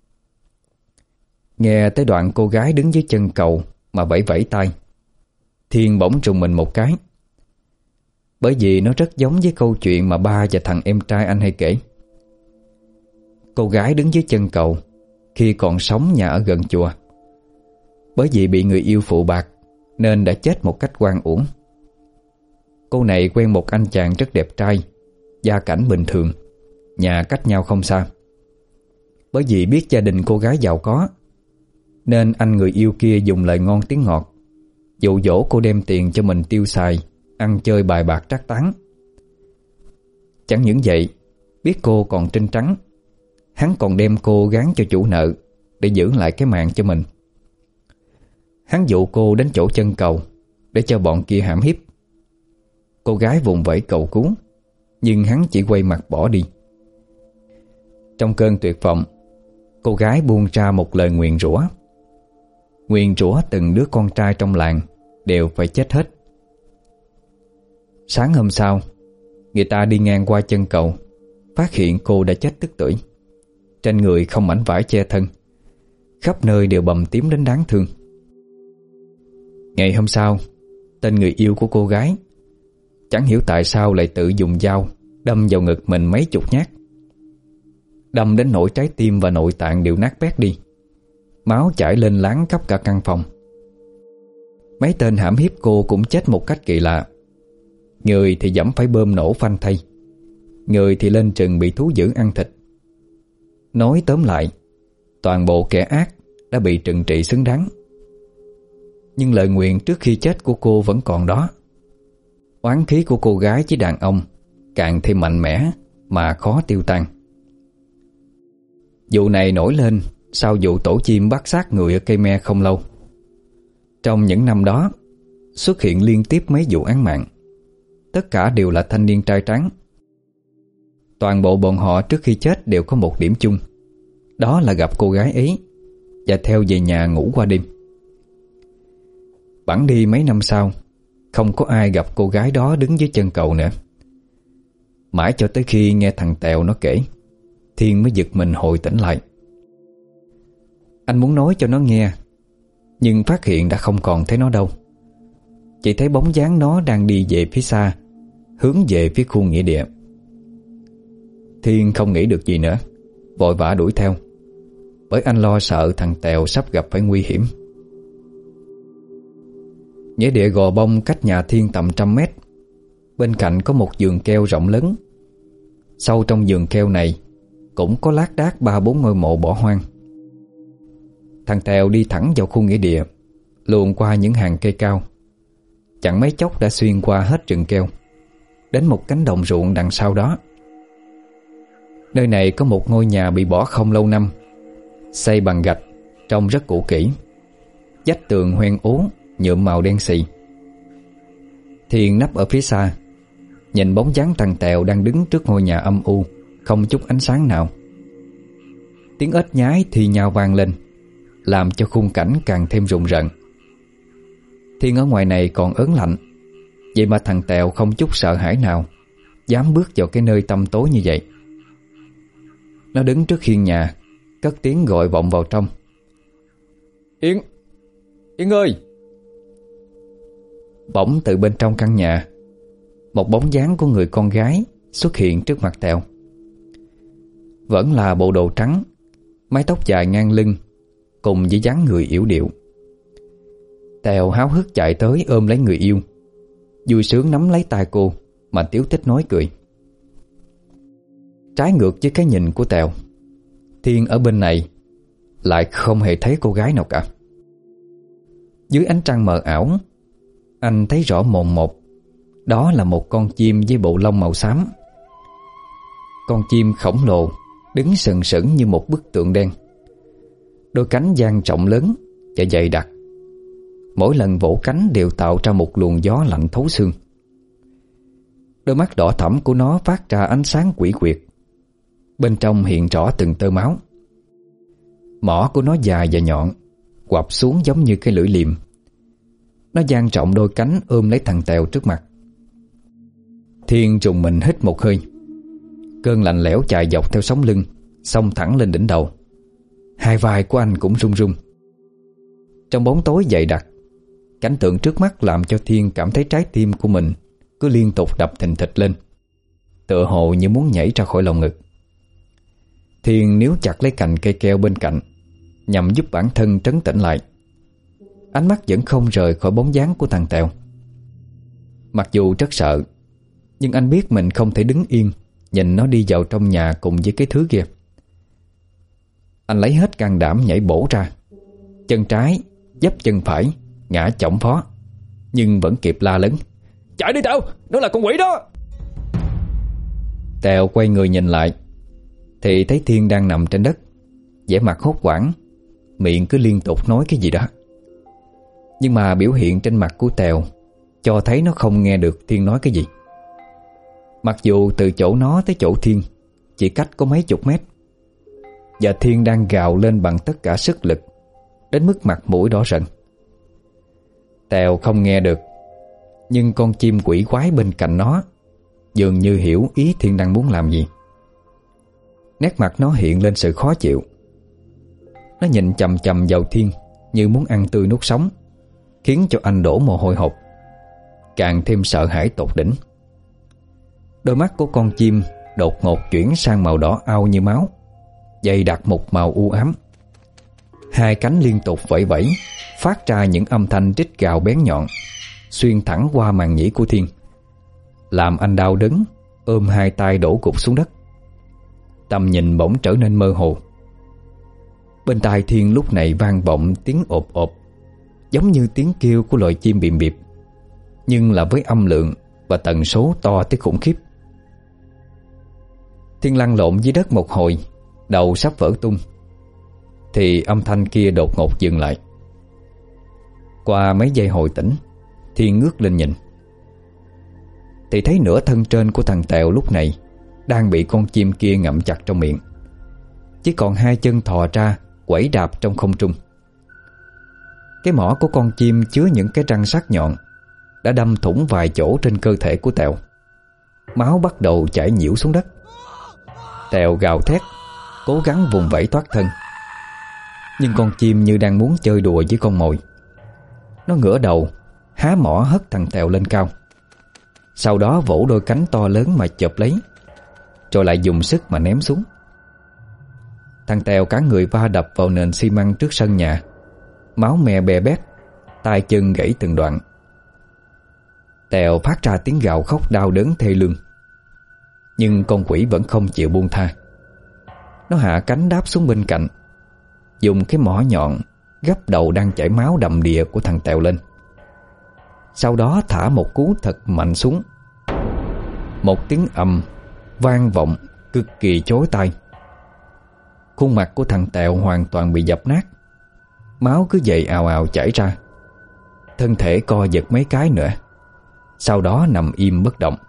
Nghe tới đoạn cô gái đứng dưới chân cầu mà vẫy vẫy tay, Thiên bỗng trùng mình một cái, bởi vì nó rất giống với câu chuyện mà ba và thằng em trai anh hay kể. Cô gái đứng dưới chân cầu khi còn sống nhà ở gần chùa, bởi vì bị người yêu phụ bạc nên đã chết một cách oan uổng. Cô này quen một anh chàng rất đẹp trai, gia cảnh bình thường, nhà cách nhau không xa. Bởi vì biết gia đình cô gái giàu có, nên anh người yêu kia dùng lời ngon tiếng ngọt dụ dỗ cô đem tiền cho mình tiêu xài, ăn chơi bài bạc trác táng. Chẳng những vậy, biết cô còn trinh trắng, hắn còn đem cô gán cho chủ nợ để giữ lại cái mạng cho mình. Hắn dụ cô đến chỗ chân cầu để cho bọn kia hãm hiếp. Cô gái vùng vẫy cầu cứu, nhưng hắn chỉ quay mặt bỏ đi. Trong cơn tuyệt vọng, cô gái buông ra một lời nguyền rủa. Nguyền rủa từng đứa con trai trong làng đều phải chết hết. Sáng hôm sau, người ta đi ngang qua chân cầu, phát hiện cô đã chết tức tưởi. Trên người không mảnh vải che thân, khắp nơi đều bầm tím đến đáng thương. Ngày hôm sau, tên người yêu của cô gái chẳng hiểu tại sao lại tự dùng dao đâm vào ngực mình mấy chục nhát, đâm đến nỗi trái tim và nội tạng đều nát bét đi, máu chảy lên láng khắp cả căn phòng. Mấy tên hãm hiếp cô cũng chết một cách kỳ lạ. Người thì dẫm phải bơm nổ phanh thây, người thì lên chừng bị thú dữ ăn thịt. Nói tóm lại, toàn bộ kẻ ác đã bị trừng trị xứng đáng. Nhưng lời nguyện trước khi chết của cô vẫn còn đó. Oán khí của cô gái với đàn ông càng thêm mạnh mẽ mà khó tiêu tan. Vụ này nổi lên sau vụ tổ chim bắt xác người ở cây me không lâu. Trong những năm đó, xuất hiện liên tiếp mấy vụ án mạng. Tất cả đều là thanh niên trai tráng. Toàn bộ bọn họ trước khi chết đều có một điểm chung, đó là gặp cô gái ấy và theo về nhà ngủ qua đêm. Bẵng đi mấy năm sau, không có ai gặp cô gái đó đứng dưới chân cầu nữa. Mãi cho tới khi nghe thằng Tèo nó kể, Thiên mới giật mình hồi tỉnh lại. Anh muốn nói cho nó nghe, nhưng phát hiện đã không còn thấy nó đâu. Chỉ thấy bóng dáng nó đang đi về phía xa, hướng về phía khu nghĩa địa. Thiên không nghĩ được gì nữa, vội vã đuổi theo, bởi anh lo sợ thằng Tèo sắp gặp phải nguy hiểm. Nghĩa địa Gò Bông cách nhà Thiên tầm trăm mét. Bên cạnh có một vườn keo rộng lớn. Sâu trong vườn keo này cũng có lác đác ba bốn ngôi mộ bỏ hoang. Thằng Tèo đi thẳng vào khu nghĩa địa, luồn qua những hàng cây cao. Chẳng mấy chốc đã xuyên qua hết rừng keo, đến một cánh đồng ruộng đằng sau đó. Nơi này có một ngôi nhà bị bỏ không lâu năm, xây bằng gạch, trông rất cũ kỹ. Vách tường hoen ố, nhuộm màu đen xì. Thiên nấp ở phía xa, nhìn bóng dáng thằng Tèo đang đứng trước ngôi nhà âm u, không chút ánh sáng nào. Tiếng ếch nhái thì nhao vang lên, làm cho khung cảnh càng thêm rùng rợn. Thiên ở ngoài này còn ớn lạnh, vậy mà thằng Tèo không chút sợ hãi nào dám bước vào cái nơi tăm tối như vậy. Nó đứng trước hiên nhà, cất tiếng gọi vọng vào trong. Yên! Yên ơi! Bỗng từ bên trong căn nhà, một bóng dáng của người con gái xuất hiện trước mặt Tèo. Vẫn là bộ đồ trắng, mái tóc dài ngang lưng cùng với dáng người yểu điệu. Tèo háo hức chạy tới ôm lấy người yêu, vui sướng nắm lấy tay cô mà Tiếu Tích nói cười. Trái ngược với cái nhìn của Tèo, Thiên ở bên này lại không hề thấy cô gái nào cả. Dưới ánh trăng mờ ảo, anh thấy rõ mồn một, đó là một con chim với bộ lông màu xám. Con chim khổng lồ đứng sừng sững như một bức tượng đen. Đôi cánh dang rộng lớn và dày đặc, mỗi lần vỗ cánh đều tạo ra một luồng gió lạnh thấu xương. Đôi mắt đỏ thẫm của nó phát ra ánh sáng quỷ quyệt, bên trong hiện rõ từng tơ máu. Mỏ của nó dài và nhọn, quặp xuống giống như cái lưỡi liềm. Nó dang rộng đôi cánh ôm lấy thằng Tèo trước mặt. Thiên trùng mình hít một hơi. Cơn lạnh lẽo chạy dọc theo sống lưng, xông thẳng lên đỉnh đầu. Hai vai của anh cũng run run. Trong bóng tối dày đặc, cảnh tượng trước mắt làm cho Thiên cảm thấy trái tim của mình cứ liên tục đập thình thịch lên, tựa hồ như muốn nhảy ra khỏi lồng ngực. Thiên níu chặt lấy cành cây keo bên cạnh, nhằm giúp bản thân trấn tĩnh lại. Ánh mắt vẫn không rời khỏi bóng dáng của thằng Tèo. Mặc dù rất sợ, nhưng anh biết mình không thể đứng yên nhìn nó đi vào trong nhà cùng với cái thứ kia. Anh lấy hết can đảm nhảy bổ ra, chân trái dấp chân phải, ngã chỏng phó, nhưng vẫn kịp la lớn: "Chạy đi Tèo, nó là con quỷ đó!" Tèo quay người nhìn lại thì thấy Thiên đang nằm trên đất, vẻ mặt hốt hoảng, miệng cứ liên tục nói cái gì đó. Nhưng mà biểu hiện trên mặt của Tèo cho thấy nó không nghe được Thiên nói cái gì. Mặc dù từ chỗ nó tới chỗ Thiên chỉ cách có mấy chục mét, và Thiên đang gào lên bằng tất cả sức lực, đến mức mặt mũi đỏ rần. Tèo không nghe được, nhưng con chim quỷ quái bên cạnh nó dường như hiểu ý Thiên đang muốn làm gì. Nét mặt nó hiện lên sự khó chịu. Nó nhìn chằm chằm vào Thiên như muốn ăn tươi nuốt sống, khiến cho anh đổ mồ hôi hột, càng thêm sợ hãi tột đỉnh. Đôi mắt của con chim đột ngột chuyển sang màu đỏ ao như máu, dày đặc một màu u ám. Hai cánh liên tục vẫy vẫy, phát ra những âm thanh rít gào bén nhọn, xuyên thẳng qua màng nhĩ của Thiên, làm anh đau đớn, ôm hai tay đổ gục xuống đất. Tầm nhìn bỗng trở nên mơ hồ. Bên tai Thiên lúc này vang vọng tiếng ộp ộp, giống như tiếng kêu của loài chim bìm bịp, nhưng là với âm lượng và tần số to tới khủng khiếp. Thiên lăn lộn dưới đất một hồi, đầu sắp vỡ tung, thì âm thanh kia đột ngột dừng lại. Qua mấy giây hồi tỉnh, Thiên ngước lên nhìn, thì thấy nửa thân trên của thằng Tèo lúc này đang bị con chim kia ngậm chặt trong miệng, chỉ còn hai chân thò ra quẩy đạp trong không trung. Cái mỏ của con chim chứa những cái răng sắc nhọn đã đâm thủng vài chỗ trên cơ thể của Tèo. Máu bắt đầu chảy nhiễu xuống đất. Tèo gào thét, cố gắng vùng vẫy thoát thân, nhưng con chim như đang muốn chơi đùa với con mồi. Nó ngửa đầu, há mỏ hất thằng Tèo lên cao, sau đó vỗ đôi cánh to lớn mà chộp lấy, rồi lại dùng sức mà ném xuống. Thằng Tèo cả người va đập vào nền xi măng trước sân nhà, máu me bè bét, tay chân gãy từng đoạn. Tèo phát ra tiếng gào khóc đau đớn thê lương, nhưng con quỷ vẫn không chịu buông tha. Nó hạ cánh đáp xuống bên cạnh, dùng cái mỏ nhọn gấp đầu đang chảy máu đầm đìa của thằng Tèo lên, sau đó thả một cú thật mạnh xuống. Một tiếng ầm vang vọng cực kỳ chói tai. Khuôn mặt của thằng Tèo hoàn toàn bị dập nát, máu cứ dày ào ào chảy ra. Thân thể co giật mấy cái nữa, sau đó nằm im bất động.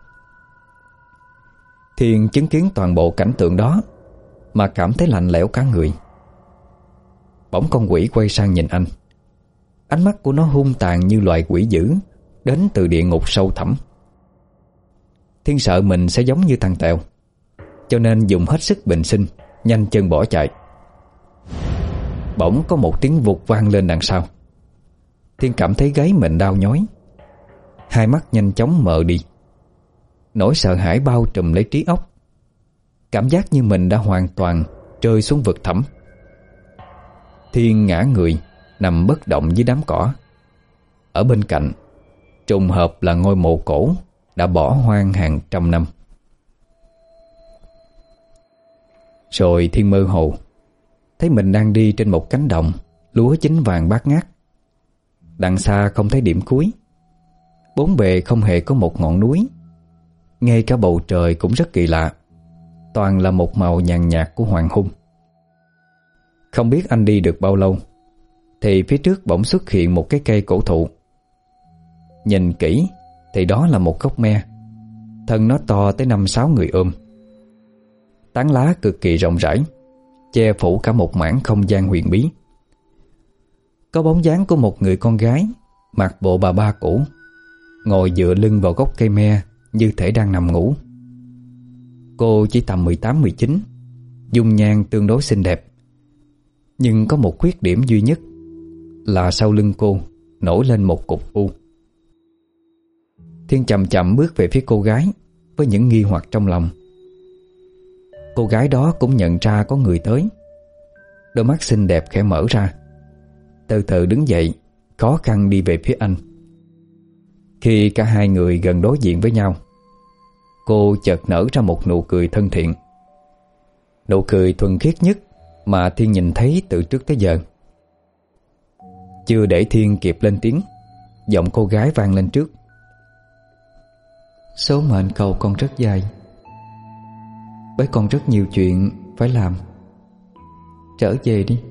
Thiên chứng kiến toàn bộ cảnh tượng đó mà cảm thấy lạnh lẽo cả người. Bỗng con quỷ quay sang nhìn anh. Ánh mắt của nó hung tàn như loài quỷ dữ đến từ địa ngục sâu thẳm. Thiên sợ mình sẽ giống như thằng Tèo, cho nên dùng hết sức bình sinh, nhanh chân bỏ chạy. Bỗng có một tiếng vụt vang lên đằng sau. Thiên cảm thấy gáy mình đau nhói, hai mắt nhanh chóng mờ đi. Nỗi sợ hãi bao trùm lấy trí óc, cảm giác như mình đã hoàn toàn rơi xuống vực thẳm. Thiên ngã người nằm bất động dưới đám cỏ. Ở bên cạnh, trùng hợp là ngôi mộ cổ đã bỏ hoang hàng trăm năm. Rồi Thiên mơ hồ thấy mình đang đi trên một cánh đồng lúa chín vàng bát ngát. Đằng xa không thấy điểm cuối, bốn bề không hề có một ngọn núi. Ngay cả bầu trời cũng rất kỳ lạ, toàn là một màu nhàn nhạt của hoàng hôn. Không biết anh đi được bao lâu thì phía trước bỗng xuất hiện một cái cây cổ thụ. Nhìn kỹ thì đó là một gốc me. Thân nó to tới năm sáu người ôm. Tán lá cực kỳ rộng rãi, che phủ cả một mảng không gian huyền bí. Có bóng dáng của một người con gái mặc bộ bà ba cũ, ngồi dựa lưng vào gốc cây me như thể đang nằm ngủ. Cô chỉ tầm mười tám mười chín, dung nhan tương đối xinh đẹp. Nhưng có một khuyết điểm duy nhất là sau lưng cô nổi lên một cục u. Thiên chậm chậm bước về phía cô gái với những nghi hoặc trong lòng. Cô gái đó cũng nhận ra có người tới. Đôi mắt xinh đẹp khẽ mở ra, từ từ đứng dậy, khó khăn đi về phía anh. Khi cả hai người gần đối diện với nhau, cô chợt nở ra một nụ cười thân thiện. Nụ cười thuần khiết nhất mà Thiên nhìn thấy từ trước tới giờ. Chưa để Thiên kịp lên tiếng, giọng cô gái vang lên trước. Số mệnh cầu con rất dài, bởi còn rất nhiều chuyện phải làm. Trở về đi.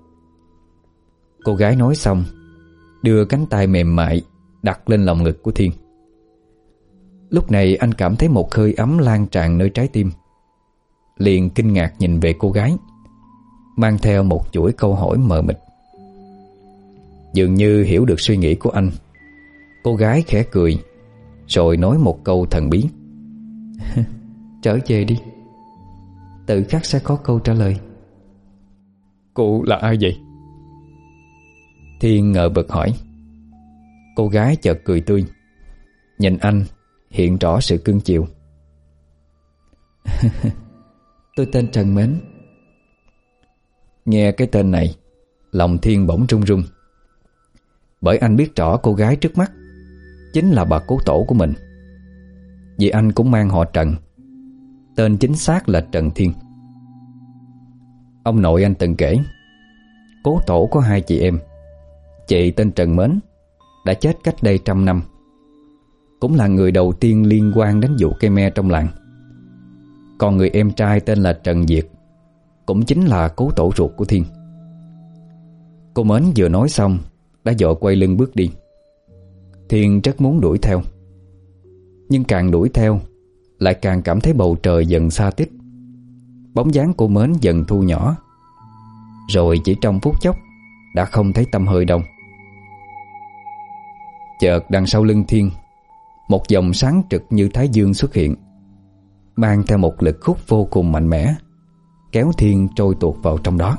Cô gái nói xong, đưa cánh tay mềm mại đặt lên lòng ngực của Thiên. Lúc này anh cảm thấy một hơi ấm lan tràn nơi trái tim. Liền kinh ngạc nhìn về cô gái, mang theo một chuỗi câu hỏi mờ mịt. Dường như hiểu được suy nghĩ của anh, cô gái khẽ cười, rồi nói một câu thần bí. Trở về đi, tự khắc sẽ có câu trả lời. Cô là ai vậy? Thiên ngờ vực hỏi. Cô gái chợt cười tươi, nhìn anh hiện rõ sự cưng chiều. Tôi tên Trần Mến. Nghe cái tên này, lòng Thiên bỗng run run, bởi anh biết rõ cô gái trước mắt chính là bà cố tổ của mình. Vì anh cũng mang họ Trần, tên chính xác là Trần Thiên. Ông nội anh từng kể, cố tổ có hai chị em. Chị tên Trần Mến đã chết cách đây trăm năm, cũng là người đầu tiên liên quan đến vụ cây me trong làng. Còn người em trai tên là Trần Việt, cũng chính là cố tổ ruột của Thiên. Cô Mến vừa nói xong đã vội quay lưng bước đi. Thiên rất muốn đuổi theo, nhưng càng đuổi theo lại càng cảm thấy bầu trời dần xa tít. Bóng dáng cô Mến dần thu nhỏ, rồi chỉ trong phút chốc đã không thấy tăm hơi đâu. Chợt đằng sau lưng Thiên, một dòng sáng trực như thái dương xuất hiện, mang theo một lực hút vô cùng mạnh mẽ, kéo Thiên trôi tuột vào trong đó.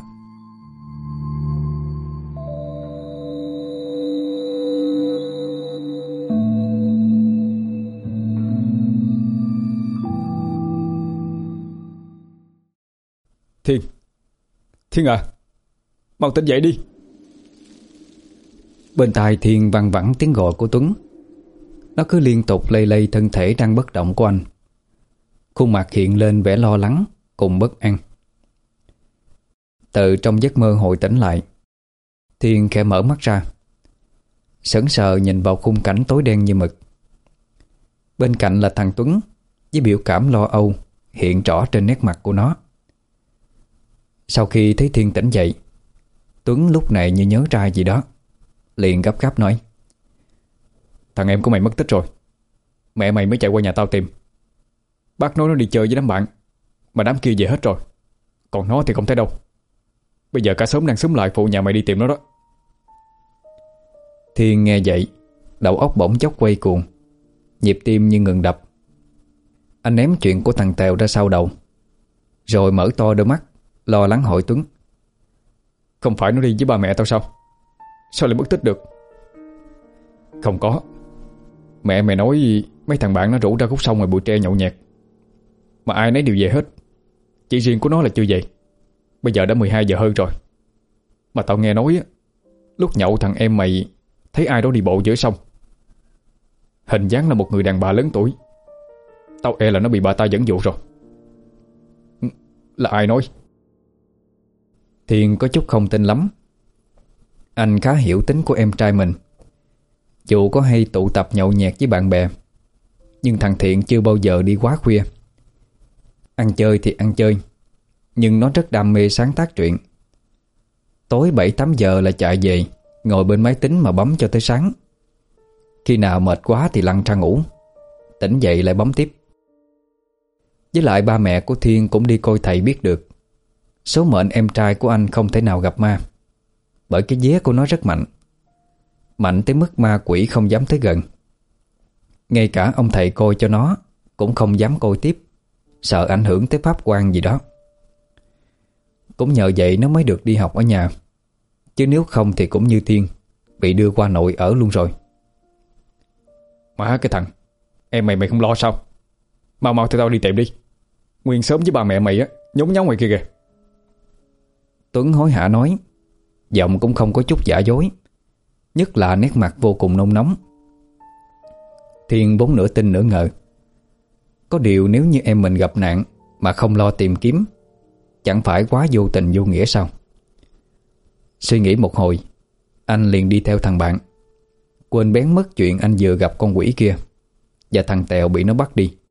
Thiên, Thiên à, mau tỉnh dậy đi. Bên tai Thiên văng vẳng tiếng gọi của Tuấn. Nó cứ liên tục lay lay thân thể đang bất động của anh. Khuôn mặt hiện lên vẻ lo lắng cùng bất an. Từ trong giấc mơ hồi tỉnh lại, Thiên khẽ mở mắt ra, sững sờ nhìn vào khung cảnh tối đen như mực. Bên cạnh là thằng Tuấn với biểu cảm lo âu hiện rõ trên nét mặt của nó. Sau khi thấy Thiên tỉnh dậy, Tuấn lúc này như nhớ ra gì đó, liền gấp gáp nói: Thằng em của mày mất tích rồi. Mẹ mày mới chạy qua nhà tao tìm. Bác nói nó đi chơi với đám bạn, mà đám kia về hết rồi. Còn nó thì không thấy đâu. Bây giờ cả xóm đang xúm lại phụ nhà mày đi tìm nó đó. Thiên nghe vậy, đầu óc bỗng chốc quay cuồng, nhịp tim như ngừng đập. Anh ném chuyện của thằng Tèo ra sau đầu, rồi mở to đôi mắt lo lắng hỏi Tuấn: Không phải nó đi với ba mẹ tao sao? Sao lại mất tích được? Không có. Mẹ mày nói mấy thằng bạn nó rủ ra khúc sông ngoài bụi tre nhậu nhẹt, mà ai nấy đều về hết. Chỉ riêng của nó là chưa về. Bây giờ đã mười hai giờ hơn rồi. Mà tao nghe nói á, lúc nhậu thằng em mày thấy ai đó đi bộ giữa sông. Hình dáng là một người đàn bà lớn tuổi. Tao e là nó bị bà ta dẫn dụ rồi. Là ai nói? Thiên có chút không tin lắm. Anh khá hiểu tính của em trai mình. Dù có hay tụ tập nhậu nhẹt với bạn bè, nhưng thằng Thiện chưa bao giờ đi quá khuya. Ăn chơi thì ăn chơi, nhưng nó rất đam mê sáng tác truyện. Tối bảy tám giờ là chạy về, ngồi bên máy tính mà bấm cho tới sáng. Khi nào mệt quá thì lăn ra ngủ, tỉnh dậy lại bấm tiếp. Với lại ba mẹ của Thiên cũng đi coi thầy biết được số mệnh em trai của anh không thể nào gặp ma, bởi cái vía của nó rất mạnh. Mạnh tới mức ma quỷ không dám tới gần. Ngay cả ông thầy coi cho nó cũng không dám coi tiếp, sợ ảnh hưởng tới pháp quan gì đó. Cũng nhờ vậy nó mới được đi học ở nhà, chứ nếu không thì cũng như Thiên, bị đưa qua nội ở luôn rồi. Má cái thằng, em mày mày không lo sao? Mau mau theo tao đi tìm đi. Nguyên sớm với ba mẹ mày á nhốn nháo ngoài kia kìa. Tuấn hối hả nói, giọng cũng không có chút giả dối, nhất là nét mặt vô cùng nôn nóng. Thiên vốn nửa tin nửa ngờ. Có điều nếu như em mình gặp nạn mà không lo tìm kiếm, chẳng phải quá vô tình vô nghĩa sao? Suy nghĩ một hồi, anh liền đi theo thằng bạn, quên bén mất chuyện anh vừa gặp con quỷ kia và thằng Tèo bị nó bắt đi.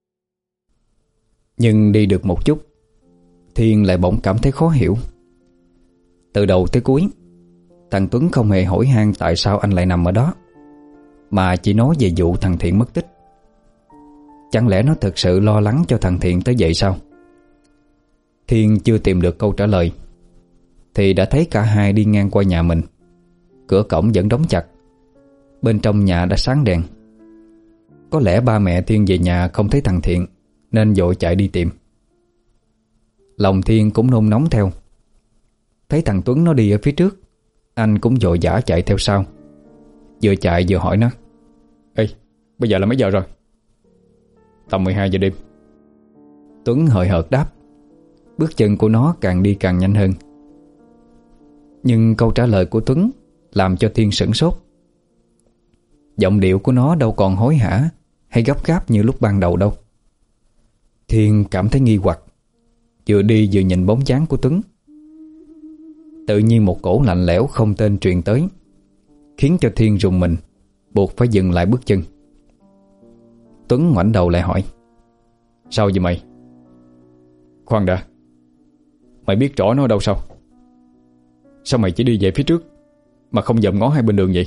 Nhưng đi được một chút, Thiên lại bỗng cảm thấy khó hiểu. Từ đầu tới cuối, thằng Tuấn không hề hỏi han tại sao anh lại nằm ở đó, mà chỉ nói về vụ thằng Thiện mất tích. Chẳng lẽ nó thực sự lo lắng cho thằng Thiện tới vậy sao? Thiên chưa tìm được câu trả lời thì đã thấy cả hai đi ngang qua nhà mình. Cửa cổng vẫn đóng chặt, bên trong nhà đã sáng đèn. Có lẽ ba mẹ Thiên về nhà không thấy thằng Thiện nên vội chạy đi tìm. Lòng Thiên cũng nôn nóng theo. Thấy thằng Tuấn nó đi ở phía trước, anh cũng vội vã chạy theo sau, vừa chạy vừa hỏi nó: Ê, bây giờ là mấy giờ rồi? Tầm mười hai giờ đêm. Tuấn hời hợt đáp. Bước chân của nó càng đi càng nhanh hơn. Nhưng câu trả lời của Tuấn làm cho Thiên sửng sốt. Giọng điệu của nó đâu còn hối hả hay gấp gáp như lúc ban đầu đâu. Thiên cảm thấy nghi hoặc, vừa đi vừa nhìn bóng dáng của Tuấn. Tự nhiên một cổ lạnh lẽo không tên truyền tới, khiến cho Thiên rùng mình, buộc phải dừng lại bước chân. Tuấn ngoảnh đầu lại hỏi: Sao vậy mày? Khoan đã, mày biết rõ nó ở đâu sao? Sao mày chỉ đi về phía trước mà không dòm ngó hai bên đường vậy?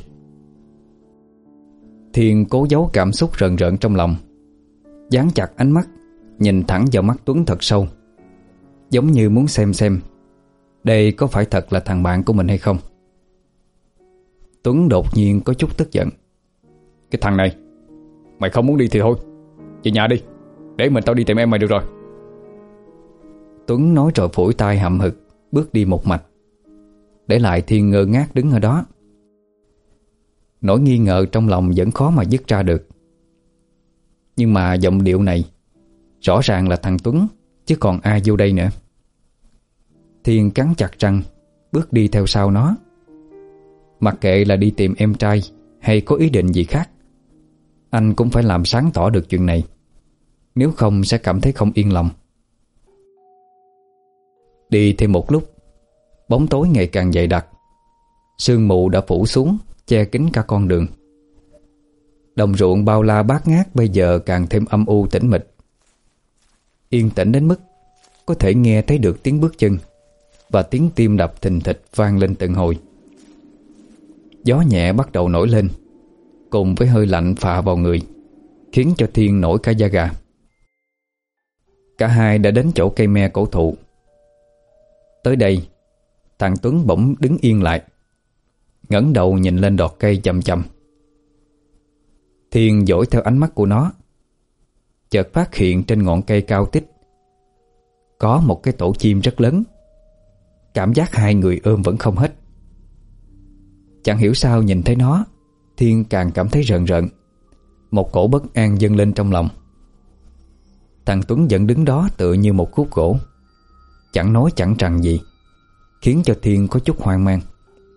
Thiên cố giấu cảm xúc rờn rợn trong lòng, dán chặt ánh mắt, nhìn thẳng vào mắt Tuấn thật sâu, giống như muốn xem xem đây có phải thật là thằng bạn của mình hay không. Tuấn đột nhiên có chút tức giận. Cái thằng này, mày không muốn đi thì thôi, về nhà đi, để mình tao đi tìm em mày được rồi. Tuấn nói rồi phủi tay hậm hực bước đi một mạch, để lại Thiên ngơ ngác đứng ở đó. Nỗi nghi ngờ trong lòng vẫn khó mà dứt ra được. Nhưng mà giọng điệu này rõ ràng là thằng Tuấn, chứ còn ai vô đây nữa. Thiên cắn chặt răng bước đi theo sau nó. Mặc kệ là đi tìm em trai hay có ý định gì khác, anh cũng phải làm sáng tỏ được chuyện này, nếu không sẽ cảm thấy không yên lòng. Đi thêm một lúc, bóng tối ngày càng dày đặc. Sương mù đã phủ xuống, che kín cả con đường. Đồng ruộng bao la bát ngát bây giờ càng thêm âm u tĩnh mịch. Yên tĩnh đến mức có thể nghe thấy được tiếng bước chân và tiếng tim đập thình thịch vang lên từng hồi. Gió nhẹ bắt đầu nổi lên, cùng với hơi lạnh phả vào người, khiến cho Thiên nổi cả da gà. Cả hai đã đến chỗ cây me cổ thụ. Tới đây, thằng Tuấn bỗng đứng yên lại, ngẩng đầu nhìn lên đọt cây chậm chậm. Thiên dõi theo ánh mắt của nó, chợt phát hiện trên ngọn cây cao tích có một cái tổ chim rất lớn. Cảm giác hai người ôm vẫn không hết. Chẳng hiểu sao nhìn thấy nó, Thiên càng cảm thấy rợn rợn, một cổ bất an dâng lên trong lòng. Thằng Tuấn vẫn đứng đó tựa như một khúc gỗ, chẳng nói chẳng rằng gì, khiến cho Thiên có chút hoang mang.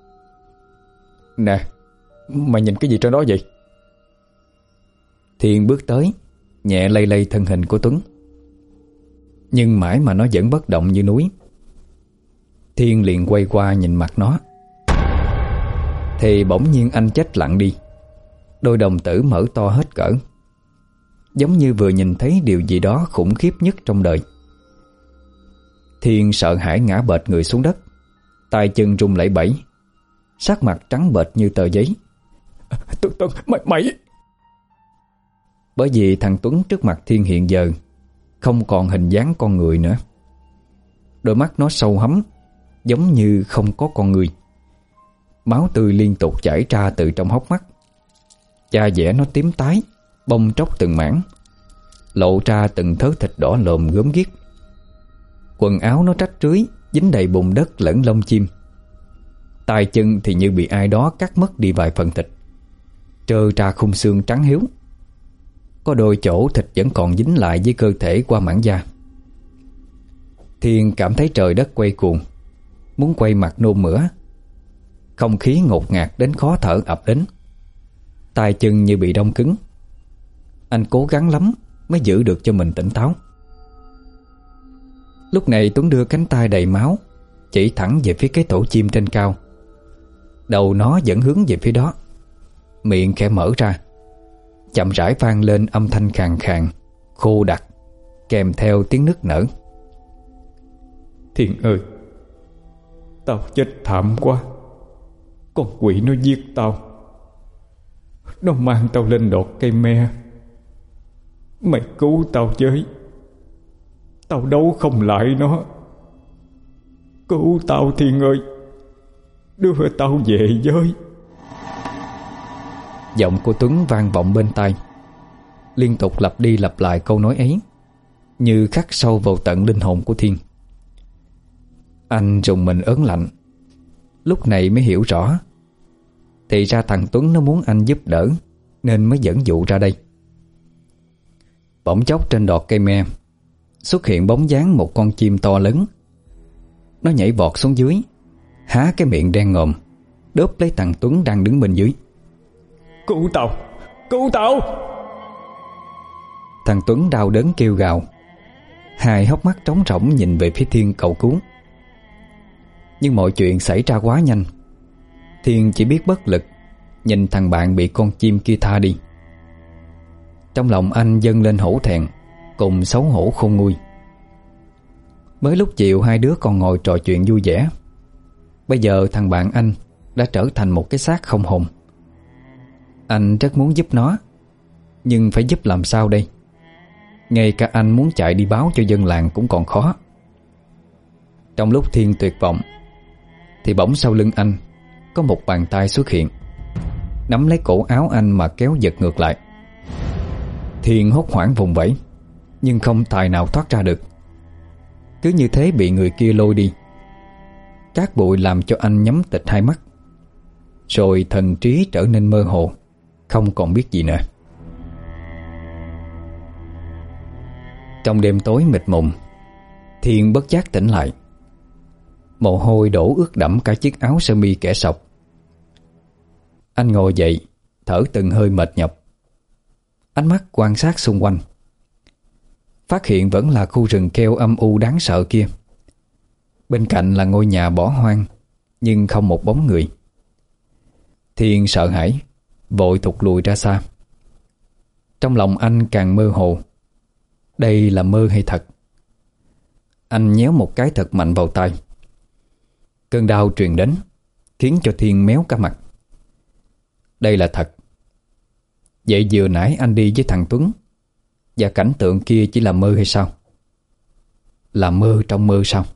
Nè, mày nhìn cái gì trên đó vậy? Thiên bước tới, nhẹ lay lay thân hình của Tuấn. Nhưng mãi mà nó vẫn bất động như núi. Thiên liền quay qua nhìn mặt nó, thì bỗng nhiên anh chết lặng đi. Đôi đồng tử mở to hết cỡ, giống như vừa nhìn thấy điều gì đó khủng khiếp nhất trong đời. Thiên sợ hãi ngã bệt người xuống đất, tay chân run lẩy bẩy, sắc mặt trắng bệch như tờ giấy. Tuấn, Tuấn, mày, mày Bởi vì thằng Tuấn trước mặt Thiên hiện giờ không còn hình dáng con người nữa. Đôi mắt nó sâu hắm, giống như không có con người. Máu tươi liên tục chảy ra từ trong hốc mắt. Da dẻ nó tím tái, bong tróc từng mảng, lộ ra từng thớ thịt đỏ lồm gớm ghiếc. Quần áo nó rách rưới, dính đầy bùn đất lẫn lông chim. Tay chân thì như bị ai đó cắt mất đi vài phần thịt, trơ ra khung xương trắng hiếu. Có đôi chỗ thịt vẫn còn dính lại với cơ thể qua mảng da. Thiên cảm thấy trời đất quay cuồng, muốn quay mặt nôn mửa. Không khí ngột ngạt đến khó thở ập đến, tay chân như bị đông cứng. Anh cố gắng lắm mới giữ được cho mình tỉnh táo. Lúc này Tuấn đưa cánh tay đầy máu chỉ thẳng về phía cái tổ chim trên cao. Đầu nó vẫn hướng về phía đó, miệng khẽ mở ra, chậm rãi vang lên âm thanh khàn khàn, khô đặc, kèm theo tiếng nức nở. Thiên ơi, tao chết thảm quá. Con quỷ nó giết tao, nó mang tao lên đọt cây me. Mày cứu tao với, tao đấu không lại nó. Cứu tao Thiên ơi, đưa tao về với. Giọng của Tuấn vang vọng bên tai, liên tục lặp đi lặp lại câu nói ấy, như khắc sâu vào tận linh hồn của Thiên. Anh rùng mình ớn lạnh, lúc này mới hiểu rõ. Thì ra thằng Tuấn nó muốn anh giúp đỡ, nên mới dẫn dụ ra đây. Bỗng chốc trên đọt cây me xuất hiện bóng dáng một con chim to lớn. Nó nhảy vọt xuống dưới, há cái miệng đen ngòm, đớp lấy thằng Tuấn đang đứng bên dưới. Cứu tao, cứu tao! Thằng Tuấn đau đớn kêu gào, hai hốc mắt trống rỗng nhìn về phía Thiên cầu cứu. Nhưng mọi chuyện xảy ra quá nhanh. Thiên chỉ biết bất lực nhìn thằng bạn bị con chim kia tha đi. Trong lòng anh dâng lên hổ thẹn cùng xấu hổ khôn nguôi. Mới lúc chiều hai đứa còn ngồi trò chuyện vui vẻ, bây giờ thằng bạn anh đã trở thành một cái xác không hồn. Anh rất muốn giúp nó, nhưng phải giúp làm sao đây? Ngay cả anh muốn chạy đi báo cho dân làng cũng còn khó. Trong lúc Thiên tuyệt vọng, thì bỗng sau lưng anh có một bàn tay xuất hiện, nắm lấy cổ áo anh mà kéo giật ngược lại. Thiên hốt hoảng vùng vẫy, nhưng không tài nào thoát ra được. Cứ như thế bị người kia lôi đi. Cát bụi làm cho anh nhắm tịt hai mắt, rồi thần trí trở nên mơ hồ, không còn biết gì nữa. Trong đêm tối mịt mùng, Thiên bất giác tỉnh lại. Mồ hôi đổ ướt đẫm cả chiếc áo sơ mi kẻ sọc. Anh ngồi dậy, thở từng hơi mệt nhọc, ánh mắt quan sát xung quanh. Phát hiện vẫn là khu rừng keo âm u đáng sợ kia. Bên cạnh là ngôi nhà bỏ hoang, nhưng không một bóng người. Thiên sợ hãi, vội thụt lùi ra xa. Trong lòng anh càng mơ hồ, đây là mơ hay thật? Anh nhéo một cái thật mạnh vào tay. Cơn đau truyền đến, khiến cho Thiên méo cả mặt. Đây là thật. Vậy vừa nãy anh đi với thằng Tuấn, và cảnh tượng kia chỉ là mơ hay sao? Là mơ trong mơ sao?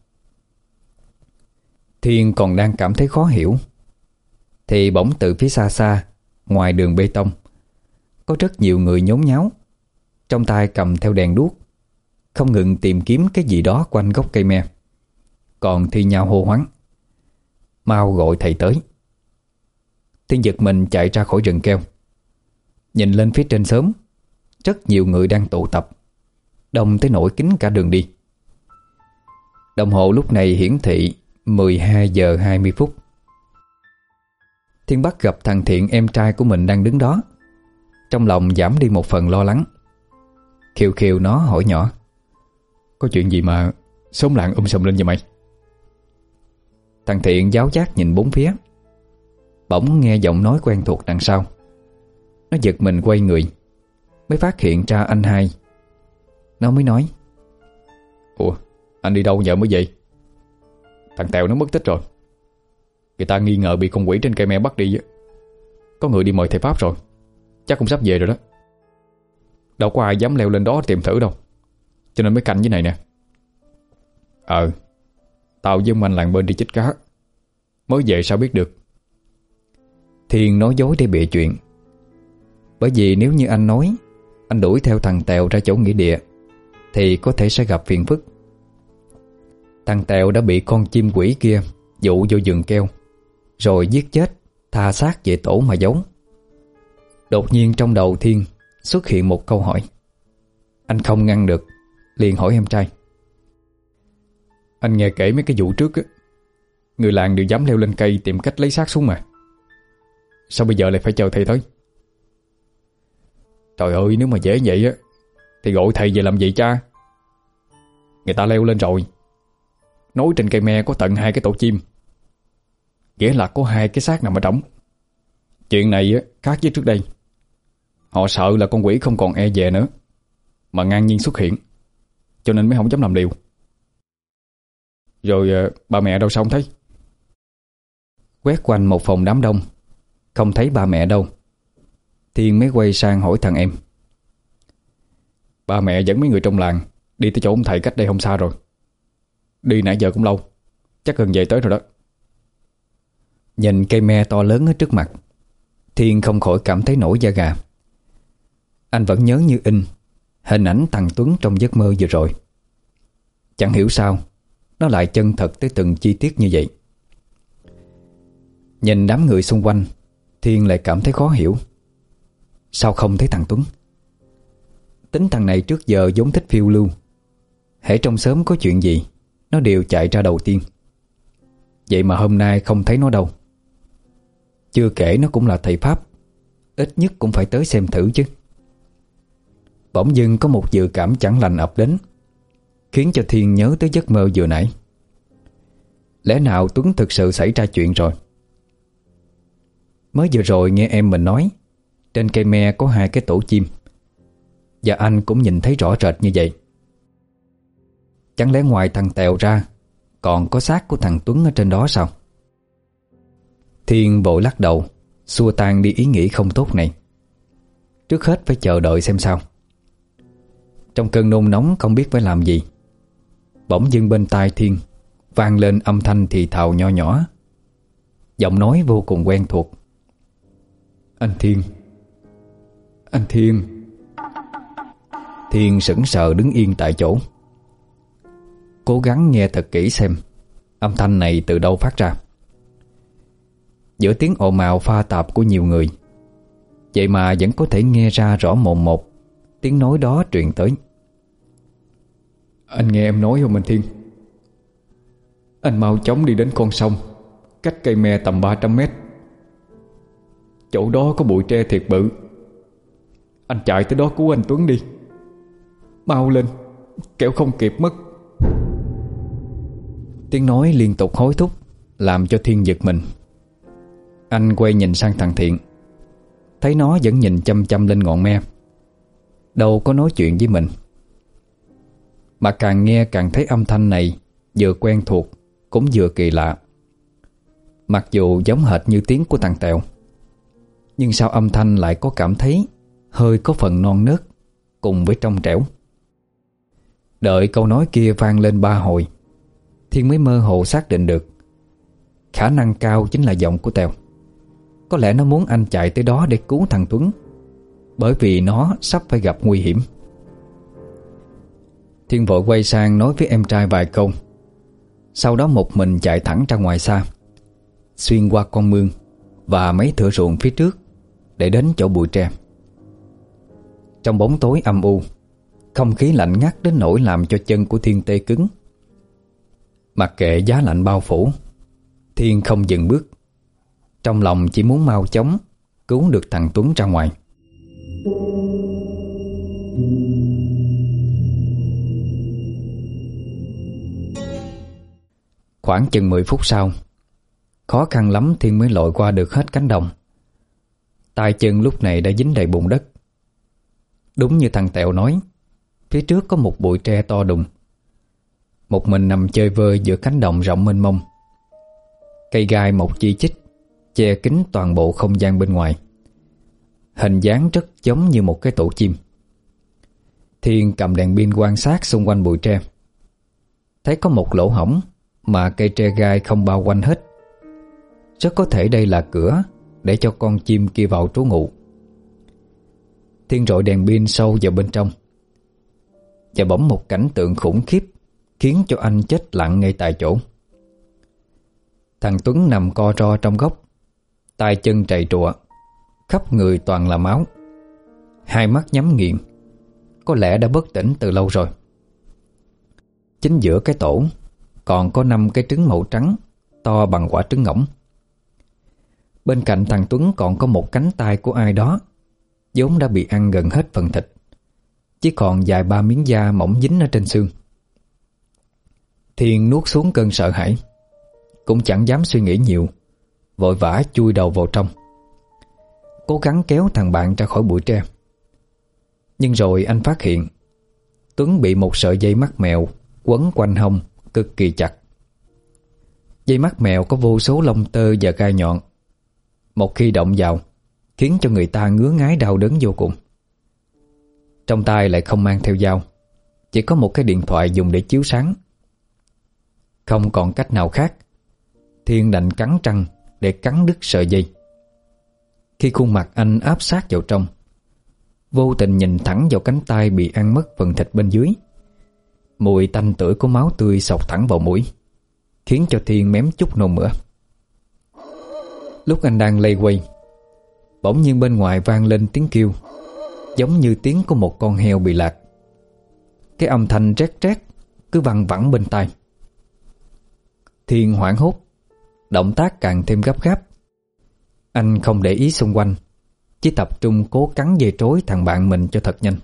Thiên còn đang cảm thấy khó hiểu, thì bỗng từ phía xa xa, ngoài đường bê tông, có rất nhiều người nhốn nháo, trong tay cầm theo đèn đuốc, không ngừng tìm kiếm cái gì đó quanh gốc cây me, còn thi nhau hô hoáng: mau gọi thầy tới. Thiên giật mình chạy ra khỏi rừng keo, nhìn lên phía trên xóm, rất nhiều người đang tụ tập, đông tới nỗi kín cả đường đi. Đồng hồ lúc này hiển thị mười hai giờ hai mươi phút. Thiên Bắc gặp thằng Thiện, em trai của mình đang đứng đó. Trong lòng giảm đi một phần lo lắng. Khiều khiều nó hỏi nhỏ: Có chuyện gì mà sớm lạng um sùm lên vậy mày? Thằng Thiện giáo giác nhìn bốn phía. Bỗng nghe giọng nói quen thuộc đằng sau. Nó giật mình quay người, mới phát hiện ra anh hai. Nó mới nói: Ủa, anh đi đâu giờ mới vậy? Thằng Tèo nó mất tích rồi. Người ta nghi ngờ bị con quỷ trên cây me bắt đi. Có người đi mời thầy Pháp rồi. Chắc cũng sắp về rồi đó. Đâu có ai dám leo lên đó tìm thử đâu, cho nên mới canh với này nè. Ờ, tao với ông anh làng bên đi chích cá, mới về sao biết được. Thiên nói dối để bịa chuyện. Bởi vì nếu như anh nói anh đuổi theo thằng Tèo ra chỗ nghĩa địa thì có thể sẽ gặp phiền phức. Thằng Tèo đã bị con chim quỷ kia dụ vô vườn keo, rồi giết chết, tha xác về tổ mà giấu. Đột nhiên trong đầu Thiên xuất hiện một câu hỏi. Anh không ngăn được, liền hỏi em trai: Anh nghe kể mấy cái vụ trước á, người làng đều dám leo lên cây tìm cách lấy xác xuống mà. Sao bây giờ lại phải chờ thầy tới? Trời ơi, nếu mà dễ vậy á thì gọi thầy về làm gì cha? Người ta leo lên rồi, nói trên cây me có tận hai cái tổ chim, nghĩa là có hai cái xác nằm ở trỏng. Chuyện này á khác với trước đây. Họ sợ là con quỷ không còn e dè nữa, mà ngang nhiên xuất hiện, cho nên mới không dám làm liều. Rồi ba mẹ đâu sao không thấy? Quét quanh một phòng đám đông, không thấy ba mẹ đâu. Thiên mới quay sang hỏi thằng em: Ba mẹ dẫn mấy người trong làng đi tới chỗ ông thầy cách đây không xa rồi. Đi nãy giờ cũng lâu, chắc gần về tới rồi đó. Nhìn cây me to lớn ở trước mặt, Thiên không khỏi cảm thấy nổi da gà. Anh vẫn nhớ như in hình ảnh thằng Tuấn trong giấc mơ vừa rồi. Chẳng hiểu sao nó lại chân thật tới từng chi tiết như vậy. Nhìn đám người xung quanh, Thiên lại cảm thấy khó hiểu. Sao không thấy thằng Tuấn? Tính thằng này trước giờ vốn thích phiêu lưu, hễ trong xóm có chuyện gì nó đều chạy ra đầu tiên. Vậy mà hôm nay không thấy nó đâu. Chưa kể nó cũng là thầy Pháp, ít nhất cũng phải tới xem thử chứ. Bỗng dưng có một dự cảm chẳng lành ập đến, khiến cho Thiên nhớ tới giấc mơ vừa nãy. Lẽ nào Tuấn thực sự xảy ra chuyện rồi? Mới vừa rồi nghe em mình nói trên cây me có hai cái tổ chim, và anh cũng nhìn thấy rõ rệt như vậy. Chẳng lẽ ngoài thằng Tèo ra còn có xác của thằng Tuấn ở trên đó sao? Thiên vội lắc đầu, xua tan đi ý nghĩ không tốt này. Trước hết phải chờ đợi xem sao. Trong cơn nôn nóng không biết phải làm gì, bỗng dưng bên tai Thiên vang lên âm thanh thì thào nho nhỏ, giọng nói vô cùng quen thuộc: Anh Thiên, anh Thiên. Thiên sững sờ đứng yên tại chỗ, cố gắng nghe thật kỹ xem âm thanh này từ đâu phát ra. Giữa tiếng ồn ào pha tạp của nhiều người, vậy mà vẫn có thể nghe ra rõ mồn một tiếng nói đó truyền tới. Anh nghe em nói không anh Thiên? Anh mau chóng đi đến con sông cách cây me tầm ba trăm mét. Chỗ đó có bụi tre thiệt bự. Anh chạy tới đó cứu anh Tuấn đi. Mau lên, kẻo không kịp mất. Tiếng nói liên tục hối thúc làm cho Thiên giật mình. Anh quay nhìn sang thằng Thiện, thấy nó vẫn nhìn chăm chăm lên ngọn me, đâu có nói chuyện với mình. Mà càng nghe càng thấy âm thanh này vừa quen thuộc cũng vừa kỳ lạ. Mặc dù giống hệt như tiếng của thằng Tèo, nhưng sao âm thanh lại có cảm thấy hơi có phần non nớt cùng với trong trẻo. Đợi câu nói kia vang lên ba hồi, Thiên mới mơ hồ xác định được khả năng cao chính là giọng của Tèo. Có lẽ nó muốn anh chạy tới đó để cứu thằng Tuấn, bởi vì nó sắp phải gặp nguy hiểm. Thiên vội quay sang nói với em trai vài câu, sau đó một mình chạy thẳng ra ngoài xa, xuyên qua con mương và mấy thửa ruộng phía trước để đến chỗ bụi tre. Trong bóng tối âm u, không khí lạnh ngắt đến nỗi làm cho chân của Thiên tê cứng. Mặc kệ giá lạnh bao phủ, Thiên không dừng bước. Trong lòng chỉ muốn mau chóng cứu được thằng Tuấn ra ngoài. Khoảng chừng mười phút sau, khó khăn lắm Thiên mới lội qua được hết cánh đồng. Tay chân lúc này đã dính đầy bùn đất. Đúng như thằng Tẹo nói, phía trước có một bụi tre to đùng. Một mình nằm chơi vơi giữa cánh đồng rộng mênh mông. Cây gai mọc chi chít che kín toàn bộ không gian bên ngoài. Hình dáng rất giống như một cái tổ chim. Thiên cầm đèn pin quan sát xung quanh bụi tre. Thấy có một lỗ hổng mà cây tre gai không bao quanh hết. Rất có thể đây là cửa để cho con chim kia vào trú ngụ. Thiên rọi đèn pin sâu vào bên trong. Và bỗng một cảnh tượng khủng khiếp khiến cho anh chết lặng ngay tại chỗ. Thằng Tuấn nằm co ro trong góc, tay chân trầy trụa, khắp người toàn là máu, hai mắt nhắm nghiền, có lẽ đã bất tỉnh từ lâu rồi. Chính giữa cái tổ còn có năm cái trứng màu trắng to bằng quả trứng ngỗng. Bên cạnh thằng Tuấn còn có một cánh tay của ai đó vốn đã bị ăn gần hết phần thịt, chỉ còn vài ba miếng da mỏng dính ở trên xương. Thiên nuốt xuống cơn sợ hãi, cũng chẳng dám suy nghĩ nhiều, vội vã chui đầu vào trong, cố gắng kéo thằng bạn ra khỏi bụi tre. Nhưng rồi anh phát hiện Tuấn bị một sợi dây mắc mèo quấn quanh hông cực kỳ chặt. Dây mắc mèo có vô số lông tơ và gai nhọn. Một khi động vào khiến cho người ta ngứa ngáy đau đớn vô cùng. Trong tay lại không mang theo dao, chỉ có một cái điện thoại dùng để chiếu sáng. Không còn cách nào khác, Thiên đành cắn răng để cắn đứt sợi dây. Khi khuôn mặt anh áp sát vào trong, vô tình nhìn thẳng vào cánh tay bị ăn mất phần thịt bên dưới. Mùi tanh tưởi của máu tươi xộc thẳng vào mũi, khiến cho Thiên mém chút nôn mửa. Lúc anh đang lây quay, bỗng nhiên bên ngoài vang lên tiếng kêu, giống như tiếng của một con heo bị lạc. Cái âm thanh rét rét cứ văng vẳng bên tai. Thiên hoảng hốt, động tác càng thêm gấp gáp. Anh không để ý xung quanh, chỉ tập trung cố cắn dây trối thằng bạn mình cho thật nhanh.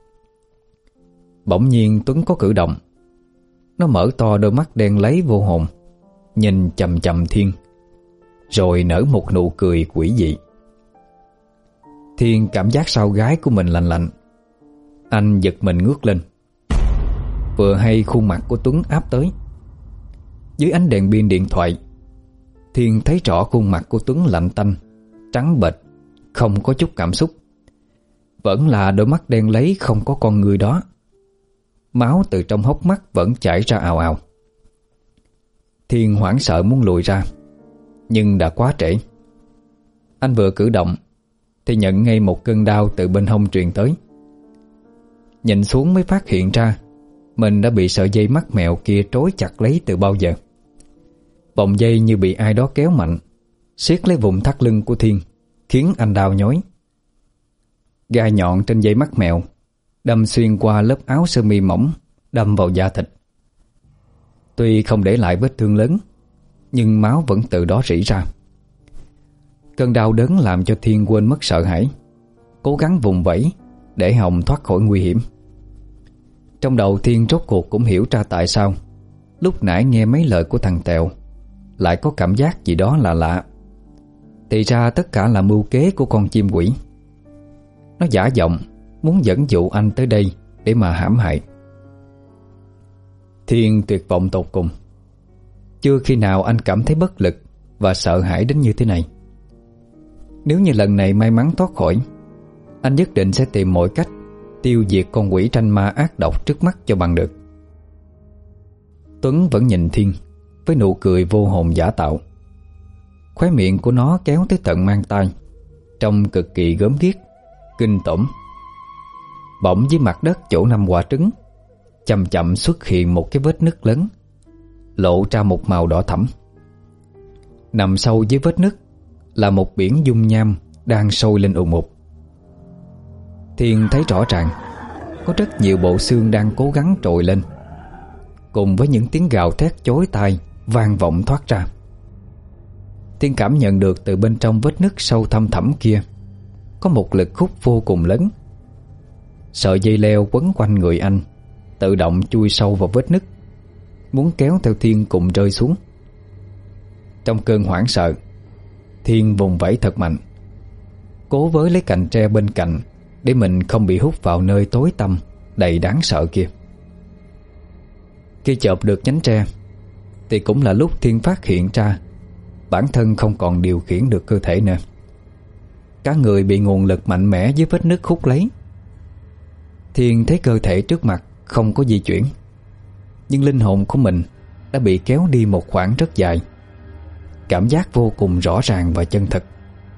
Bỗng nhiên Tuấn có cử động. Nó mở to đôi mắt đen láy vô hồn, nhìn chằm chằm Thiên, rồi nở một nụ cười quỷ dị. Thiên cảm giác sau gáy của mình lạnh lạnh. Anh giật mình ngước lên. Vừa hay khuôn mặt của Tuấn áp tới. Dưới ánh đèn pin điện thoại, Thiên thấy rõ khuôn mặt của Tuấn lạnh tanh, trắng bệch, không có chút cảm xúc. Vẫn là đôi mắt đen láy không có con người đó. Máu từ trong hốc mắt vẫn chảy ra ào ào. Thiên hoảng sợ muốn lùi ra, nhưng đã quá trễ. Anh vừa cử động thì nhận ngay một cơn đau từ bên hông truyền tới. Nhìn xuống mới phát hiện ra mình đã bị sợi dây mắc mèo kia trói chặt lấy từ bao giờ. Vòng dây như bị ai đó kéo mạnh, siết lấy vùng thắt lưng của Thiên, khiến anh đau nhói. Gai nhọn trên dây mắc mèo đâm xuyên qua lớp áo sơ mi mỏng, đâm vào da thịt. Tuy không để lại vết thương lớn, nhưng máu vẫn từ đó rỉ ra. Cơn đau đớn làm cho Thiên quên mất sợ hãi, cố gắng vùng vẫy để Hồng thoát khỏi nguy hiểm. Trong đầu Thiên rốt cuộc cũng hiểu ra tại sao lúc nãy nghe mấy lời của thằng Tèo lại có cảm giác gì đó lạ lạ. Thì ra tất cả là mưu kế của con chim quỷ. Nó giả giọng muốn dẫn dụ anh tới đây để mà hãm hại. Thiên tuyệt vọng tột cùng. Chưa khi nào anh cảm thấy bất lực và sợ hãi đến như thế này. Nếu như lần này may mắn thoát khỏi, anh nhất định sẽ tìm mọi cách tiêu diệt con quỷ tranh ma ác độc trước mắt cho bằng được. Tuấn vẫn nhìn Thiên với nụ cười vô hồn giả tạo. Khóe miệng của nó kéo tới tận mang tai, trông cực kỳ gớm ghiếc, kinh tởm. Bỗng dưới mặt đất chỗ năm quả trứng chậm chậm xuất hiện một cái vết nứt lớn, lộ ra một màu đỏ thẫm. Nằm sâu dưới vết nứt là một biển dung nham đang sôi lên ùn ùn. Thiên thấy rõ ràng có rất nhiều bộ xương đang cố gắng trồi lên. cùng với những tiếng gào thét chói tai vang vọng thoát ra. Thiên cảm nhận được từ bên trong vết nứt sâu thăm thẳm kia có một lực hút vô cùng lớn. Sợi dây leo quấn quanh người anh tự động chui sâu vào vết nứt, muốn kéo theo Thiên cùng rơi xuống. Trong cơn hoảng sợ, Thiên vùng vẫy thật mạnh, cố với lấy cành tre bên cạnh để mình không bị hút vào nơi tối tăm đầy đáng sợ kia. Khi chộp được nhánh tre thì cũng là lúc Thiên phát hiện ra bản thân không còn điều khiển được cơ thể nữa. Cả người bị nguồn lực mạnh mẽ dưới vết nứt hút lấy. Thiên thấy cơ thể trước mặt không có di chuyển, nhưng linh hồn của mình đã bị kéo đi một khoảng rất dài. Cảm giác vô cùng rõ ràng và chân thực.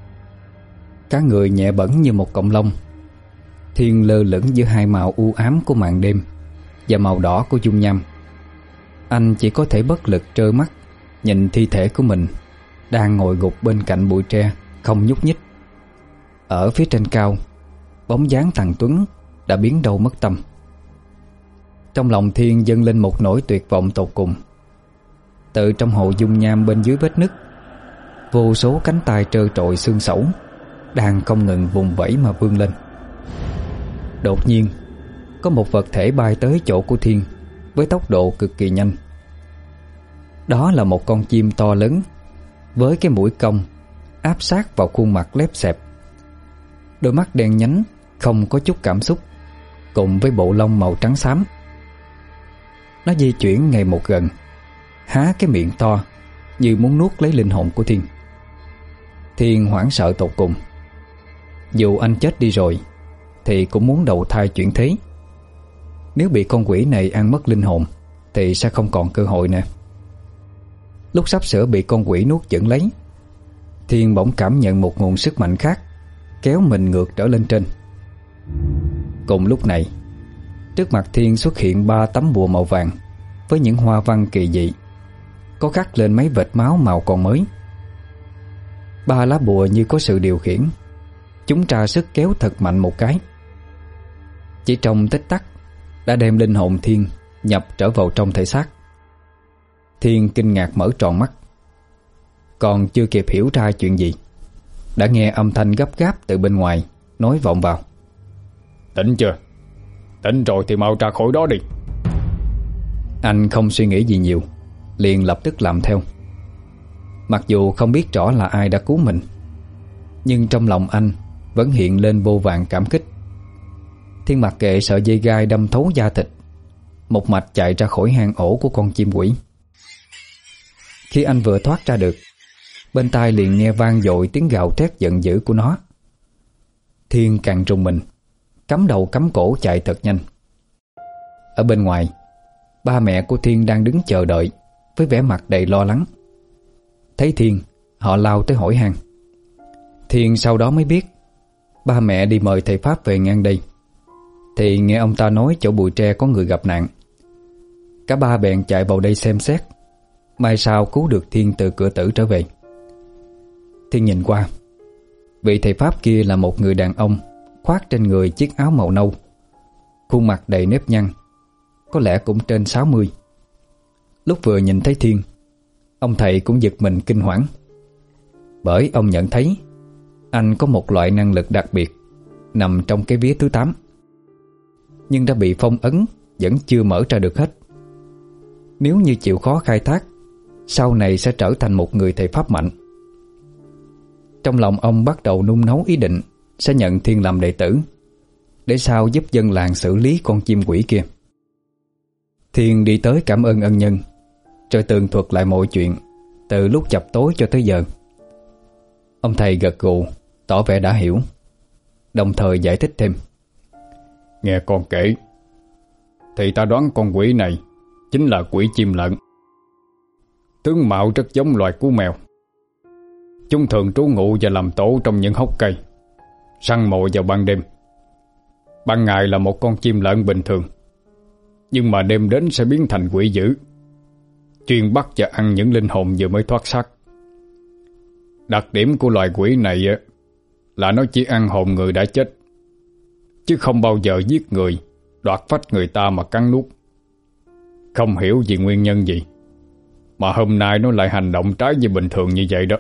Cả người nhẹ bẫng như một cọng lông. Thiên lơ lửng giữa hai màu u ám của màn đêm và màu đỏ của dung nham. Anh chỉ có thể bất lực trơ mắt nhìn thi thể của mình đang ngồi gục bên cạnh bụi tre không nhúc nhích. Ở phía trên cao, bóng dáng thằng Tuấn đã biến đâu mất tâm. Trong lòng Thiên dâng lên một nỗi tuyệt vọng tột cùng. Từ trong hồ dung nham bên dưới vết nứt, vô số cánh tay trơ trội xương sẩu đang không ngừng vùng vẫy mà vươn lên. Đột nhiên, có một vật thể bay tới chỗ của Thiên với tốc độ cực kỳ nhanh. Đó là một con chim to lớn với cái mũi cong áp sát vào khuôn mặt lép xẹp. Đôi mắt đen nhánh không có chút cảm xúc, cùng với bộ lông màu trắng xám. Nó di chuyển ngày một gần, há cái miệng to như muốn nuốt lấy linh hồn của Thiên. Thiên hoảng sợ tột cùng. Dù anh chết đi rồi thì cũng muốn đầu thai chuyển thế. Nếu bị con quỷ này ăn mất linh hồn thì sẽ không còn cơ hội nữa. Lúc sắp sửa bị con quỷ nuốt chửng lấy, Thiên bỗng cảm nhận một nguồn sức mạnh khác kéo mình ngược trở lên trên. Cùng lúc này, trước mặt Thiên xuất hiện ba tấm bùa màu vàng với những hoa văn kỳ dị, có khắc lên mấy vệt máu màu còn mới. Ba lá bùa như có sự điều khiển, chúng tra sức kéo thật mạnh một cái. Chỉ trong tích tắc đã đem linh hồn Thiên nhập trở vào trong thể xác. Thiên kinh ngạc mở tròn mắt. Còn chưa kịp hiểu ra chuyện gì, đã nghe âm thanh gấp gáp từ bên ngoài nói vọng vào: "Tỉnh chưa? Tỉnh rồi thì mau ra khỏi đó đi." Anh không suy nghĩ gì nhiều, liền lập tức làm theo. Mặc dù không biết rõ là ai đã cứu mình, nhưng trong lòng anh vẫn hiện lên vô vàn cảm kích. Thiên mặc kệ sợi dây gai đâm thấu da thịt, một mạch chạy ra khỏi hang ổ của con chim quỷ. Khi anh vừa thoát ra được, bên tai liền nghe vang dội tiếng gào thét giận dữ của nó. Thiên càng rùng mình, cắm đầu cắm cổ chạy thật nhanh. Ở bên ngoài, ba mẹ của Thiên đang đứng chờ đợi với vẻ mặt đầy lo lắng. Thấy Thiên, họ lao tới hỏi han. Thiên sau đó mới biết ba mẹ đi mời thầy Pháp về ngang đây, thì nghe ông ta nói chỗ bụi tre có người gặp nạn. Cả ba bèn chạy vào đây xem xét, may sao cứu được Thiên từ cửa tử trở về. Thiên nhìn qua, vị thầy Pháp kia là một người đàn ông khoác trên người chiếc áo màu nâu, khuôn mặt đầy nếp nhăn, có lẽ cũng trên sáu mươi. Lúc vừa nhìn thấy Thiên, ông thầy cũng giật mình kinh hoảng, bởi ông nhận thấy anh có một loại năng lực đặc biệt nằm trong cái vía thứ tám, nhưng đã bị phong ấn, vẫn chưa mở ra được hết. Nếu như chịu khó khai thác, sau này sẽ trở thành một người thầy Pháp mạnh. Trong lòng ông bắt đầu nung nấu ý định sẽ nhận Thiên làm đệ tử, để sau giúp dân làng xử lý con chim quỷ kia. Thiên đi tới cảm ơn ân nhân, rồi tường thuật lại mọi chuyện từ lúc chập tối cho tới giờ. Ông thầy gật gù, tỏ vẻ đã hiểu, đồng thời giải thích thêm: "Nghe con kể thì ta đoán con quỷ này chính là quỷ chim lợn. Tướng mạo rất giống loài cú mèo. Chúng thường trú ngụ và làm tổ trong những hốc cây, săn mồi vào ban đêm. Ban ngày là một con chim lợn bình thường, nhưng mà đêm đến sẽ biến thành quỷ dữ, chuyên bắt và ăn những linh hồn vừa mới thoát xác. Đặc điểm của loài quỷ này là nó chỉ ăn hồn người đã chết, chứ không bao giờ giết người, đoạt phách người ta mà cắn nuốt. Không hiểu vì nguyên nhân gì mà hôm nay nó lại hành động trái với bình thường như vậy đó.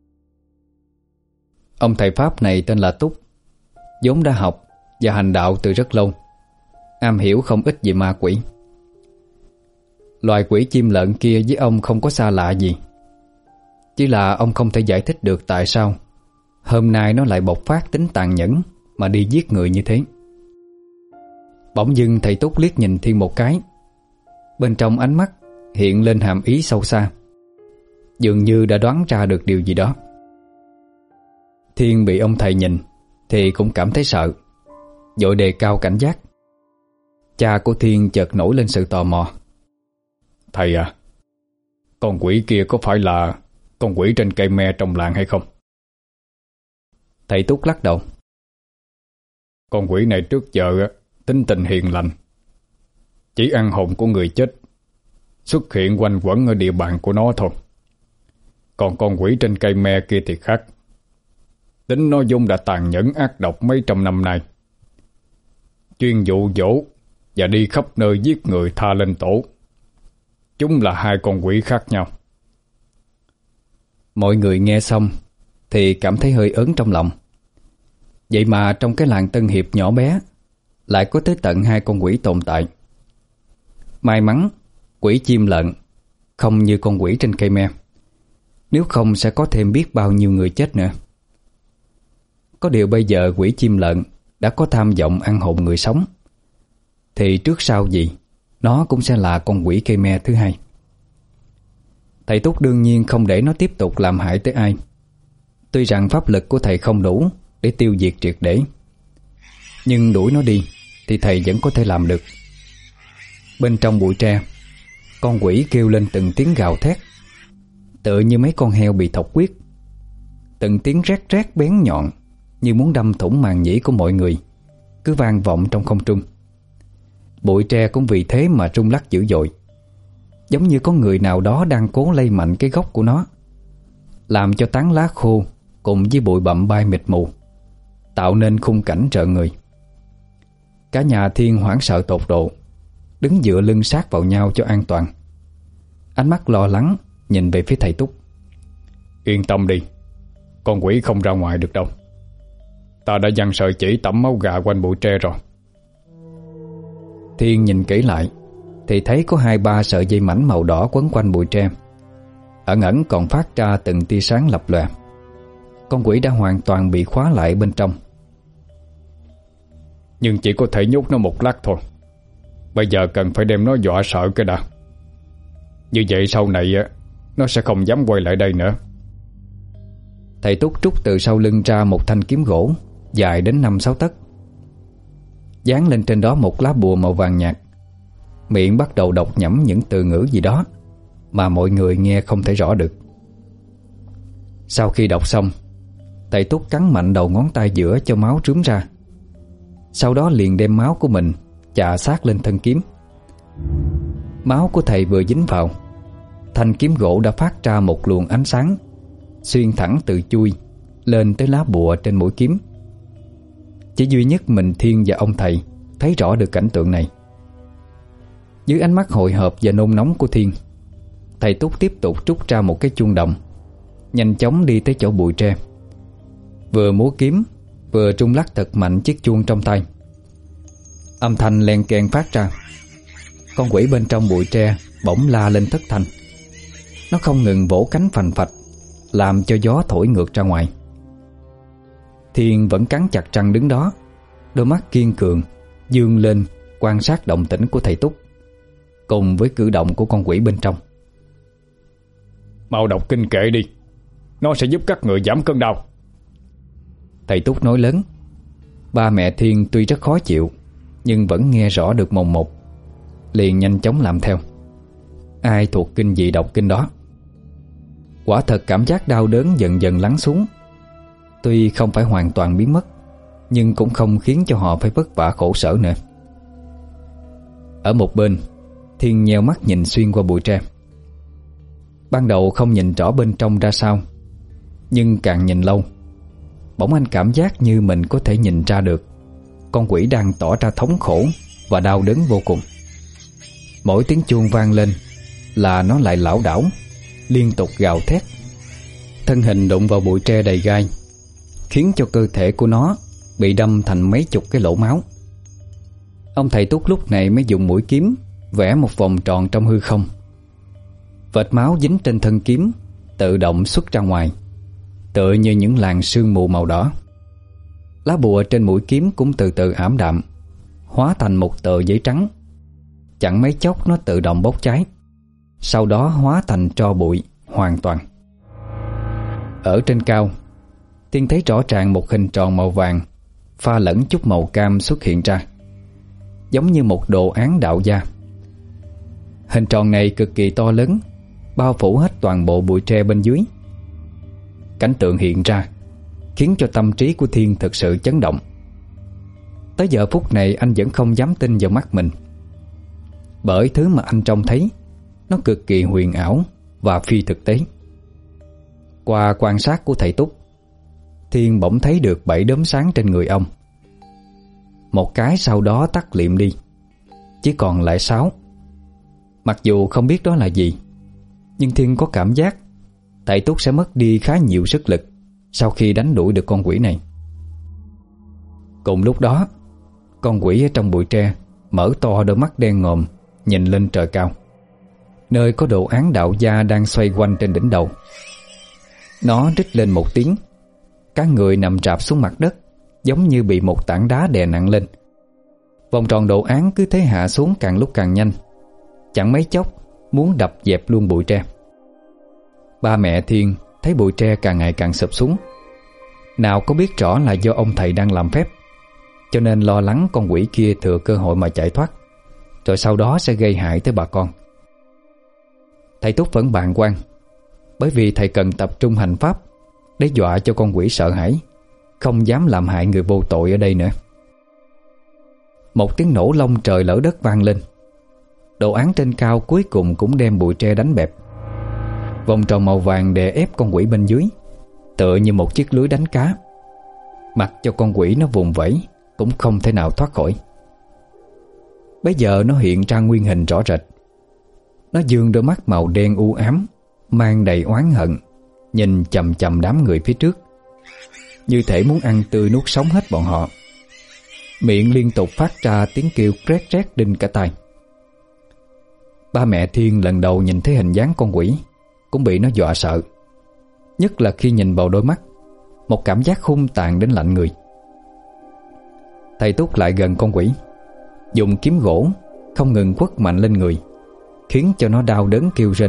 Ông thầy Pháp này tên là Túc, vốn đã học và hành đạo từ rất lâu, am hiểu không ít về ma quỷ. Loài quỷ chim lợn kia với ông không có xa lạ gì, chỉ là ông không thể giải thích được tại sao hôm nay nó lại bộc phát tính tàn nhẫn mà đi giết người như thế. Bỗng dưng thầy Túc liếc nhìn Thiên một cái, bên trong ánh mắt hiện lên hàm ý sâu xa, dường như đã đoán ra được điều gì đó. Thiên bị ông thầy nhìn thì cũng cảm thấy sợ, vội đề cao cảnh giác. Cha của Thiên chợt nổi lên sự tò mò. Thầy à, con quỷ kia có phải là con quỷ trên cây me trong làng hay không? Thầy Túc lắc đầu. Con quỷ này trước giờ tính tình hiền lành, chỉ ăn hồn của người chết, xuất hiện quanh quẩn ở địa bàn của nó thôi. Còn con quỷ trên cây me kia thì khác. Tính nó vốn đã tàn nhẫn ác độc mấy trăm năm nay, chuyên dụ dỗ và đi khắp nơi giết người tha lên tổ. Chúng là hai con quỷ khác nhau. Mọi người nghe xong thì cảm thấy hơi ớn trong lòng. Vậy mà trong cái làng Tân Hiệp nhỏ bé lại có tới tận hai con quỷ tồn tại. May mắn quỷ chim lợn không như con quỷ trên cây me, nếu không sẽ có thêm biết bao nhiêu người chết nữa. Có điều bây giờ quỷ chim lợn đã có tham vọng ăn hồn người sống, thì trước sau gì nó cũng sẽ là con quỷ cây me thứ hai. Thầy Túc đương nhiên không để nó tiếp tục làm hại tới ai. Tuy rằng pháp lực của thầy không đủ để tiêu diệt triệt để, nhưng đuổi nó đi thì thầy vẫn có thể làm được. Bên trong bụi tre, con quỷ kêu lên từng tiếng gào thét, tựa như mấy con heo bị thọc huyết. Từng tiếng rét rét bén nhọn như muốn đâm thủng màng nhĩ của mọi người cứ vang vọng trong không trung. Bụi tre cũng vì thế mà rung lắc dữ dội, giống như có người nào đó đang cố lay mạnh cái gốc của nó, làm cho tán lá khô cùng với bụi bặm bay mịt mù, tạo nên khung cảnh rợn người. Cả nhà Thiên hoảng sợ tột độ, đứng dựa lưng sát vào nhau cho an toàn, ánh mắt lo lắng nhìn về phía thầy Túc. Yên tâm đi, con quỷ không ra ngoài được đâu. Ta đã dằn sợi chỉ tẩm máu gà quanh bụi tre rồi. Thiên nhìn kỹ lại thì thấy có hai ba sợi dây mảnh màu đỏ quấn quanh bụi tre, ẩn ẩn còn phát ra từng tia sáng lập lòe. Con quỷ đã hoàn toàn bị khóa lại bên trong. Nhưng chỉ có thể nhốt nó một lát thôi. Bây giờ cần phải đem nó dọa sợ cái đã. Như vậy sau này nó sẽ không dám quay lại đây nữa. Thầy Túc trút từ sau lưng ra một thanh kiếm gỗ dài đến năm sáu tấc, dán lên trên đó một lá bùa màu vàng nhạt, miệng bắt đầu đọc nhẩm những từ ngữ gì đó mà mọi người nghe không thể rõ được. Sau khi đọc xong, thầy Túc cắn mạnh đầu ngón tay giữa cho máu trướm ra, sau đó liền đem máu của mình chà sát lên thân kiếm. Máu của thầy vừa dính vào, thanh kiếm gỗ đã phát ra một luồng ánh sáng xuyên thẳng từ chui lên tới lá bùa trên mũi kiếm. Chỉ duy nhất mình Thiên và ông thầy thấy rõ được cảnh tượng này. Dưới ánh mắt hồi hộp và nôn nóng của Thiên, thầy Túc tiếp tục trút ra một cái chuông đồng, nhanh chóng đi tới chỗ bụi tre, vừa múa kiếm vừa trung lắc thật mạnh chiếc chuông trong tay. Âm thanh len keng phát ra. Con quỷ bên trong bụi tre bỗng la lên thất thanh. Nó không ngừng vỗ cánh phành phạch, làm cho gió thổi ngược ra ngoài. Thiên vẫn cắn chặt răng đứng đó, đôi mắt kiên cường dương lên quan sát động tĩnh của thầy Túc cùng với cử động của con quỷ bên trong. Mau đọc kinh kệ đi, nó sẽ giúp các người giảm cơn đau. Thầy Túc nói lớn. Ba mẹ Thiên tuy rất khó chịu nhưng vẫn nghe rõ được mồn một, liền nhanh chóng làm theo. Ai thuộc kinh gì đọc kinh đó. Quả thật cảm giác đau đớn dần dần lắng xuống. Tuy không phải hoàn toàn biến mất, nhưng cũng không khiến cho họ phải vất vả khổ sở nữa. Ở một bên, Thiên nheo mắt nhìn xuyên qua bụi tre. Ban đầu không nhìn rõ bên trong ra sao, nhưng càng nhìn lâu, bỗng anh cảm giác như mình có thể nhìn ra được con quỷ đang tỏ ra thống khổ và đau đớn vô cùng. Mỗi tiếng chuông vang lên là nó lại lảo đảo, liên tục gào thét. Thân hình đụng vào bụi tre đầy gai, khiến cho cơ thể của nó bị đâm thành mấy chục cái lỗ máu. Ông thầy Túc lúc này mới dùng mũi kiếm vẽ một vòng tròn trong hư không. Vệt máu dính trên thân kiếm tự động xuất ra ngoài, tựa như những làn sương mù màu đỏ. Lá bùa trên mũi kiếm cũng từ từ ảm đạm, hóa thành một tờ giấy trắng. Chẳng mấy chốc nó tự động bốc cháy, sau đó hóa thành tro bụi hoàn toàn. Ở trên cao, Tiên thấy rõ ràng một hình tròn màu vàng pha lẫn chút màu cam xuất hiện ra, giống như một đồ án đạo gia. Hình tròn này cực kỳ to lớn, bao phủ hết toàn bộ bụi tre bên dưới. Cảnh tượng hiện ra khiến cho tâm trí của Thiên thực sự chấn động. Tới giờ phút này anh vẫn không dám tin vào mắt mình, bởi thứ mà anh trông thấy nó cực kỳ huyền ảo và phi thực tế. Qua quan sát của thầy Túc, Thiên bỗng thấy được bảy đốm sáng trên người ông. Một cái sau đó tắt liệm đi, chỉ còn lại sáu. Mặc dù không biết đó là gì, nhưng Thiên có cảm giác thầy Túc sẽ mất đi khá nhiều sức lực sau khi đánh đuổi được con quỷ này. Cùng lúc đó, con quỷ ở trong bụi tre mở to đôi mắt đen ngòm, nhìn lên trời cao, nơi có đồ án đạo gia đang xoay quanh trên đỉnh đầu. Nó rít lên một tiếng, cả người nằm rạp xuống mặt đất, giống như bị một tảng đá đè nặng lên. Vòng tròn đồ án cứ thế hạ xuống càng lúc càng nhanh, chẳng mấy chốc muốn đập dẹp luôn bụi tre. Ba mẹ Thiên thấy bụi tre càng ngày càng sụp xuống, nào có biết rõ là do ông thầy đang làm phép, cho nên lo lắng con quỷ kia thừa cơ hội mà chạy thoát, rồi sau đó sẽ gây hại tới bà con. Thầy Túc vẫn bàng quan, bởi vì thầy cần tập trung hành pháp để dọa cho con quỷ sợ hãi, không dám làm hại người vô tội ở đây nữa. Một tiếng nổ long trời lở đất vang lên. Đồ án trên cao cuối cùng cũng đem bụi tre đánh bẹp. Vòng tròn màu vàng đè ép con quỷ bên dưới, tựa như một chiếc lưới đánh cá. Mặc cho con quỷ nó vùng vẫy cũng không thể nào thoát khỏi. Bây giờ nó hiện ra nguyên hình rõ rệt. Nó dương đôi mắt màu đen u ám, mang đầy oán hận, nhìn chằm chằm đám người phía trước, như thể muốn ăn tươi nuốt sống hết bọn họ. Miệng liên tục phát ra tiếng kêu rét rét đinh cả tai. Ba mẹ Thiên lần đầu nhìn thấy hình dáng con quỷ cũng bị nó dọa sợ, nhất là khi nhìn vào đôi mắt, một cảm giác hung tàn đến lạnh người. Thầy Túc lại gần con quỷ, dùng kiếm gỗ không ngừng quất mạnh lên người, khiến cho nó đau đớn kêu rên.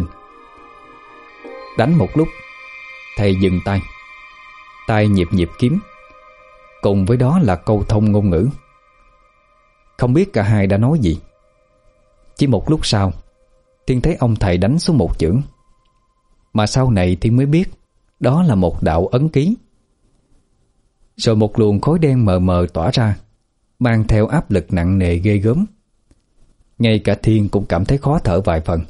Đánh một lúc, thầy dừng tay, tay nhịp nhịp kiếm, cùng với đó là câu thông ngôn ngữ. Không biết cả hai đã nói gì. Chỉ một lúc sau, Thiên thấy ông thầy đánh xuống một chưởng, mà sau này Thiên mới biết đó là một đạo ấn ký. Rồi một luồng khói đen mờ mờ tỏa ra, mang theo áp lực nặng nề ghê gớm. Ngay cả Thiên cũng cảm thấy khó thở vài phần.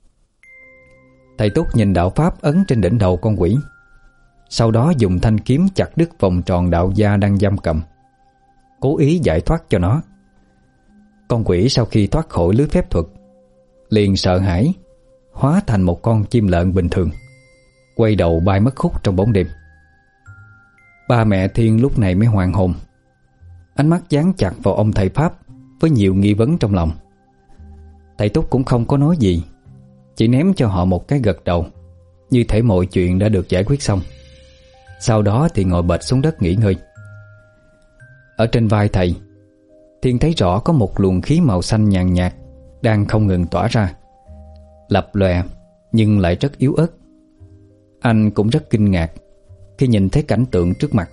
Thầy Túc nhìn đạo pháp ấn trên đỉnh đầu con quỷ, sau đó dùng thanh kiếm chặt đứt vòng tròn đạo gia đang giam cầm, cố ý giải thoát cho nó. Con quỷ sau khi thoát khỏi lưới phép thuật liền sợ hãi, hóa thành một con chim lợn bình thường, quay đầu bay mất khúc trong bóng đêm. Ba mẹ Thiên lúc này mới hoàn hồn, ánh mắt dán chặt vào ông thầy pháp với nhiều nghi vấn trong lòng. Thầy Túc cũng không có nói gì, chỉ ném cho họ một cái gật đầu, như thể mọi chuyện đã được giải quyết xong. Sau đó thì ngồi bệt xuống đất nghỉ ngơi. Ở trên vai thầy, Thiên thấy rõ có một luồng khí màu xanh nhàn nhạt đang không ngừng tỏa ra, lập lòe nhưng lại rất yếu ớt. Anh cũng rất kinh ngạc khi nhìn thấy cảnh tượng trước mặt.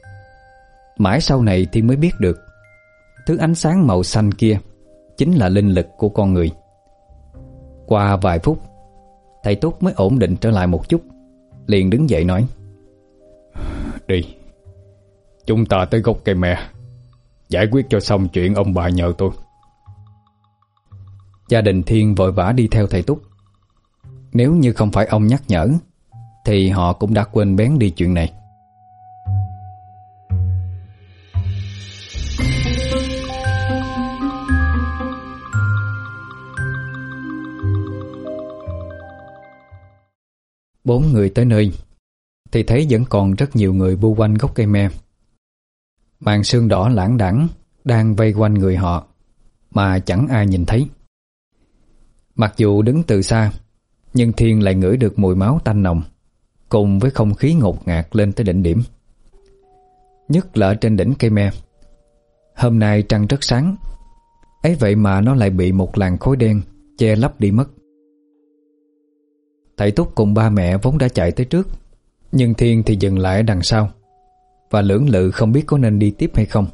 Mãi sau này Thiên mới biết được, thứ ánh sáng màu xanh kia chính là linh lực của con người. Qua vài phút, thầy Túc mới ổn định trở lại một chút, liền đứng dậy nói: "Đi, chúng ta tới gốc cây mè, giải quyết cho xong chuyện ông bà nhờ tôi." Gia đình Thiên vội vã đi theo thầy Túc. Nếu như không phải ông nhắc nhở thì họ cũng đã quên bén đi chuyện này. Bốn người tới nơi thì thấy vẫn còn rất nhiều người bu quanh gốc cây me. Màn sương đỏ lãng đãng đang vây quanh người họ mà chẳng ai nhìn thấy. Mặc dù đứng từ xa, nhưng Thiên lại ngửi được mùi máu tanh nồng cùng với không khí ngột ngạt lên tới đỉnh điểm. Nhất là ở trên đỉnh cây me. Hôm nay trăng rất sáng, ấy vậy mà nó lại bị một làn khói đen che lấp đi mất. Thầy Túc cùng ba mẹ vốn đã chạy tới trước, nhưng Thiên thì dừng lại ở đằng sau và lưỡng lự không biết có nên đi tiếp hay không.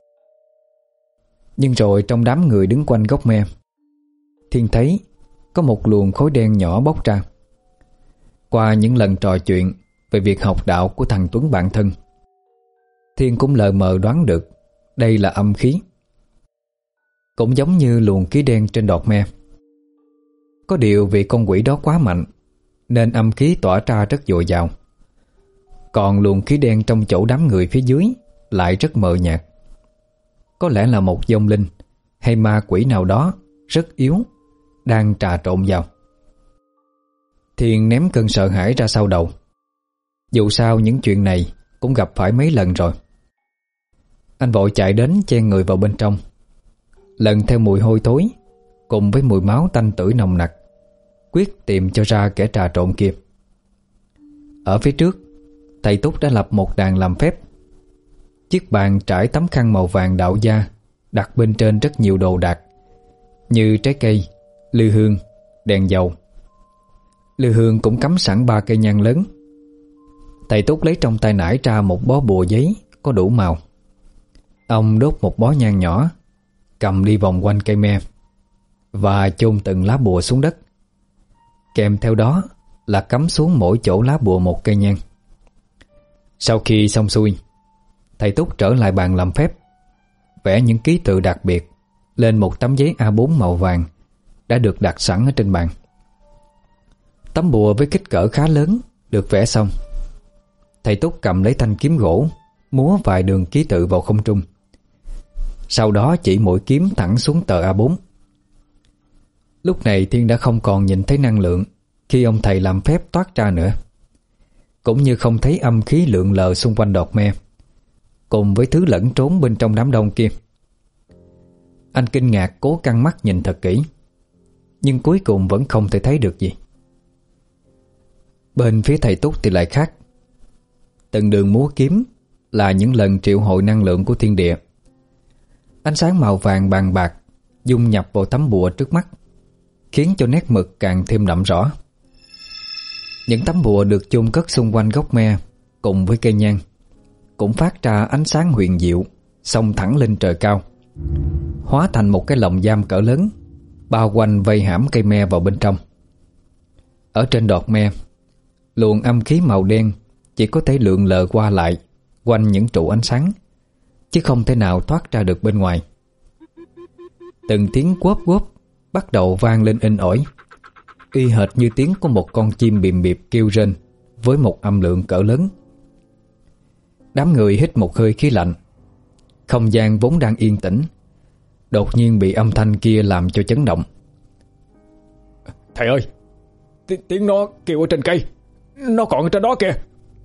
Nhưng rồi trong đám người đứng quanh gốc me, Thiên thấy có một luồng khói đen nhỏ bốc ra. Qua những lần trò chuyện về việc học đạo của thằng Tuấn bạn thân, Thiên cũng lờ mờ đoán được đây là âm khí. Cũng giống như luồng khí đen trên đọt me. Có điều vì con quỷ đó quá mạnh nên âm khí tỏa ra rất dồi dào. Còn luồng khí đen trong chỗ đám người phía dưới lại rất mờ nhạt. Có lẽ là một vong linh hay ma quỷ nào đó rất yếu đang trà trộn vào. Thiên ném cơn sợ hãi ra sau đầu. Dù sao những chuyện này cũng gặp phải mấy lần rồi. Anh vội chạy đến chen người vào bên trong. Lần theo mùi hôi thối cùng với mùi máu tanh tưởi nồng nặc, quyết tìm cho ra kẻ trà trộn kia. Ở phía trước, thầy Túc đã lập một đàn làm phép. Chiếc bàn trải tấm khăn màu vàng đạo gia, đặt bên trên rất nhiều đồ đạc như trái cây, lư hương, đèn dầu. Lư hương cũng cắm sẵn ba cây nhang lớn. Thầy Túc lấy trong tay nải ra một bó bùa giấy có đủ màu. Ông đốt một bó nhang nhỏ, cầm đi vòng quanh cây me và chôn từng lá bùa xuống đất. Kèm theo đó là cắm xuống mỗi chỗ lá bùa một cây nhang. Sau khi xong xuôi, thầy Túc trở lại bàn làm phép, vẽ những ký tự đặc biệt lên một tấm giấy A bốn màu vàng đã được đặt sẵn ở trên bàn. Tấm bùa với kích cỡ khá lớn được vẽ xong. Thầy Túc cầm lấy thanh kiếm gỗ, múa vài đường ký tự vào không trung. Sau đó chỉ mũi kiếm thẳng xuống tờ A bốn. Lúc này Thiên đã không còn nhìn thấy năng lượng khi ông thầy làm phép toát ra nữa, cũng như không thấy âm khí lượn lờ xung quanh đọt me cùng với thứ lẫn trốn bên trong đám đông kia. Anh kinh ngạc cố căng mắt nhìn thật kỹ, nhưng cuối cùng vẫn không thể thấy được gì. Bên phía thầy Túc thì lại khác. Từng đường múa kiếm là những lần triệu hồi năng lượng của thiên địa. Ánh sáng màu vàng bàn bạc dung nhập vào tấm bùa trước mắt, khiến cho nét mực càng thêm đậm rõ. Những tấm bùa được chôn cất xung quanh gốc me cùng với cây nhang cũng phát ra ánh sáng huyền diệu, xông thẳng lên trời cao, hóa thành một cái lồng giam cỡ lớn, bao quanh vây hãm cây me vào bên trong. Ở trên đọt me, luồng âm khí màu đen chỉ có thể lượn lờ qua lại quanh những trụ ánh sáng, chứ không thể nào thoát ra được bên ngoài. Từng tiếng quốp quốp bắt đầu vang lên inh ỏi, y hệt như tiếng của một con chim bìm bịp kêu rên với một âm lượng cỡ lớn. Đám người hít một hơi khí lạnh. Không gian vốn đang yên tĩnh đột nhiên bị âm thanh kia làm cho chấn động. Thầy ơi, ti- tiếng nó kêu ở trên cây, nó còn ở trên đó kìa.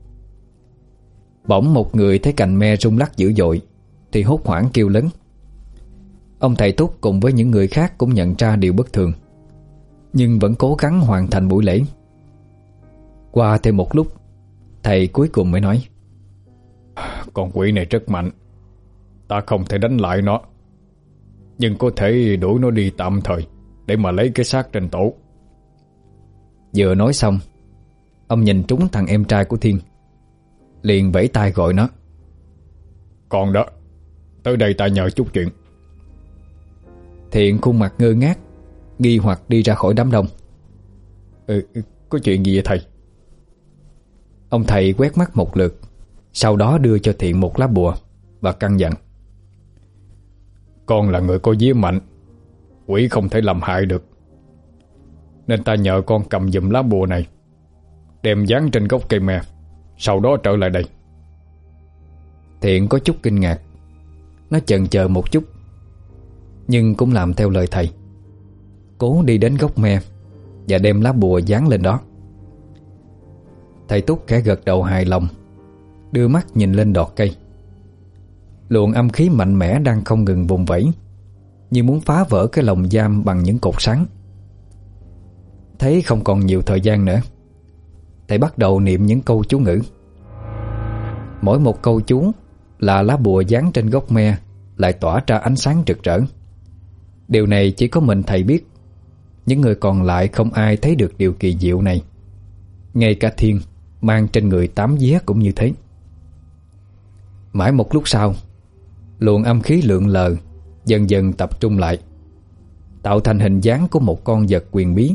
Bỗng một người thấy cành me rung lắc dữ dội thì hốt hoảng kêu lớn. Ông thầy Túc cùng với những người khác cũng nhận ra điều bất thường, nhưng vẫn cố gắng hoàn thành buổi lễ. Qua thêm một lúc, thầy cuối cùng mới nói: Con quỷ này rất mạnh, ta không thể đánh lại nó, nhưng có thể đuổi nó đi tạm thời để mà lấy cái xác trên tổ. Vừa nói xong, ông nhìn trúng thằng em trai của Thiên, liền vẫy tay gọi nó: Con đó, tới đây ta nhờ chút chuyện. Thiện khuôn mặt ngơ ngác, nghi hoặc đi ra khỏi đám đông. Ừ, có chuyện gì vậy thầy? Ông thầy quét mắt một lượt, sau đó đưa cho Thiện một lá bùa và căn dặn: Con là người có vía mạnh, quỷ không thể làm hại được, nên ta nhờ con cầm giùm lá bùa này, đem dán trên gốc cây me, sau đó trở lại đây. Thiện có chút kinh ngạc. Nó chần chờ một chút, nhưng cũng làm theo lời thầy, cố đi đến gốc me và đem lá bùa dán lên đó. Thầy Túc khẽ gật đầu hài lòng, đưa mắt nhìn lên đọt cây. Luồng âm khí mạnh mẽ đang không ngừng vùng vẫy, như muốn phá vỡ cái lồng giam bằng những cột sáng. Thấy không còn nhiều thời gian nữa, thầy bắt đầu niệm những câu chú ngữ. Mỗi một câu chú là lá bùa dán trên gốc me lại tỏa ra ánh sáng rực rỡ. Điều này chỉ có mình thầy biết. Những người còn lại không ai thấy được điều kỳ diệu này. Ngay cả Thiên mang trên người tám vía cũng như thế. Mãi một lúc sau, luồng âm khí lượn lờ dần dần tập trung lại, tạo thành hình dáng của một con vật quyền bí.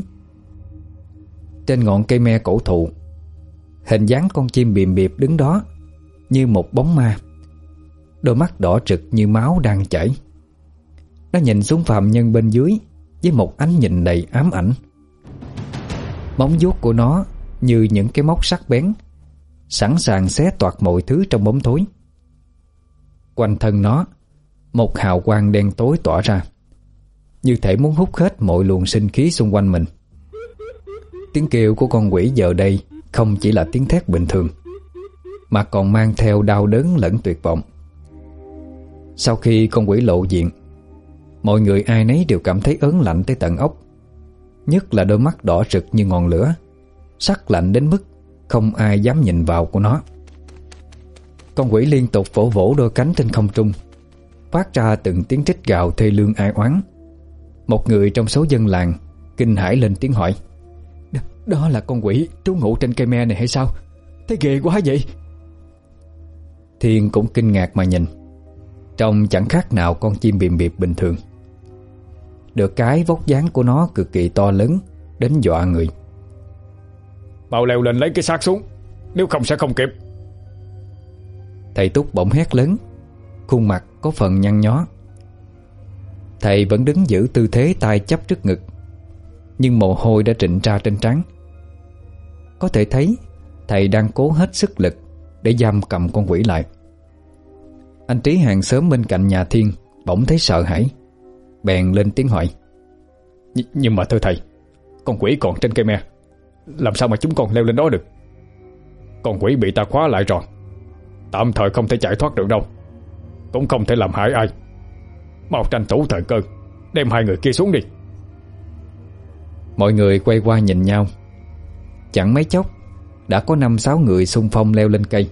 Trên ngọn cây me cổ thụ, hình dáng con chim bìm biệp đứng đó như một bóng ma, đôi mắt đỏ rực như máu đang chảy. Nó nhìn xuống phàm nhân bên dưới với một ánh nhìn đầy ám ảnh. Móng vuốt của nó như những cái móc sắc bén, sẵn sàng xé toạc mọi thứ trong bóng tối. Quanh thân nó, một hào quang đen tối tỏa ra, như thể muốn hút hết mọi luồng sinh khí xung quanh mình. Tiếng kêu của con quỷ giờ đây không chỉ là tiếng thét bình thường, mà còn mang theo đau đớn lẫn tuyệt vọng. Sau khi con quỷ lộ diện, mọi người ai nấy đều cảm thấy ớn lạnh tới tận óc. Nhất là đôi mắt đỏ rực như ngọn lửa, sắc lạnh đến mức không ai dám nhìn vào của nó. Con quỷ liên tục vỗ vỗ đôi cánh trên không trung, phát ra từng tiếng rít gào thê lương ai oán. Một người trong số dân làng kinh hãi lên tiếng hỏi: Đ- Đó là con quỷ trú ngụ trên cây me này hay sao? Thấy ghê quá vậy. Thiên cũng kinh ngạc mà nhìn, trông chẳng khác nào con chim bìm biệp bình thường. Được cái vóc dáng của nó cực kỳ to lớn, đến dọa người. Mau leo lên lấy cái xác xuống, nếu không sẽ không kịp. Thầy Túc bỗng hét lớn, khuôn mặt có phần nhăn nhó. Thầy vẫn đứng giữ tư thế tay chắp trước ngực, nhưng mồ hôi đã trịnh ra trên trán. Có thể thấy thầy đang cố hết sức lực để giam cầm con quỷ lại. Anh Trí hàng xóm bên cạnh nhà Thiên bỗng thấy sợ hãi, bèn lên tiếng hỏi: Nh- Nhưng mà thưa thầy, con quỷ còn trên cây me, làm sao mà chúng con leo lên đó được? Con quỷ bị ta khóa lại rồi, tạm thời không thể chạy thoát được đâu, cũng không thể làm hại ai. Mau tranh thủ thời cơ, đem hai người kia xuống đi. Mọi người quay qua nhìn nhau. Chẳng mấy chốc đã có năm sáu người xung phong leo lên cây.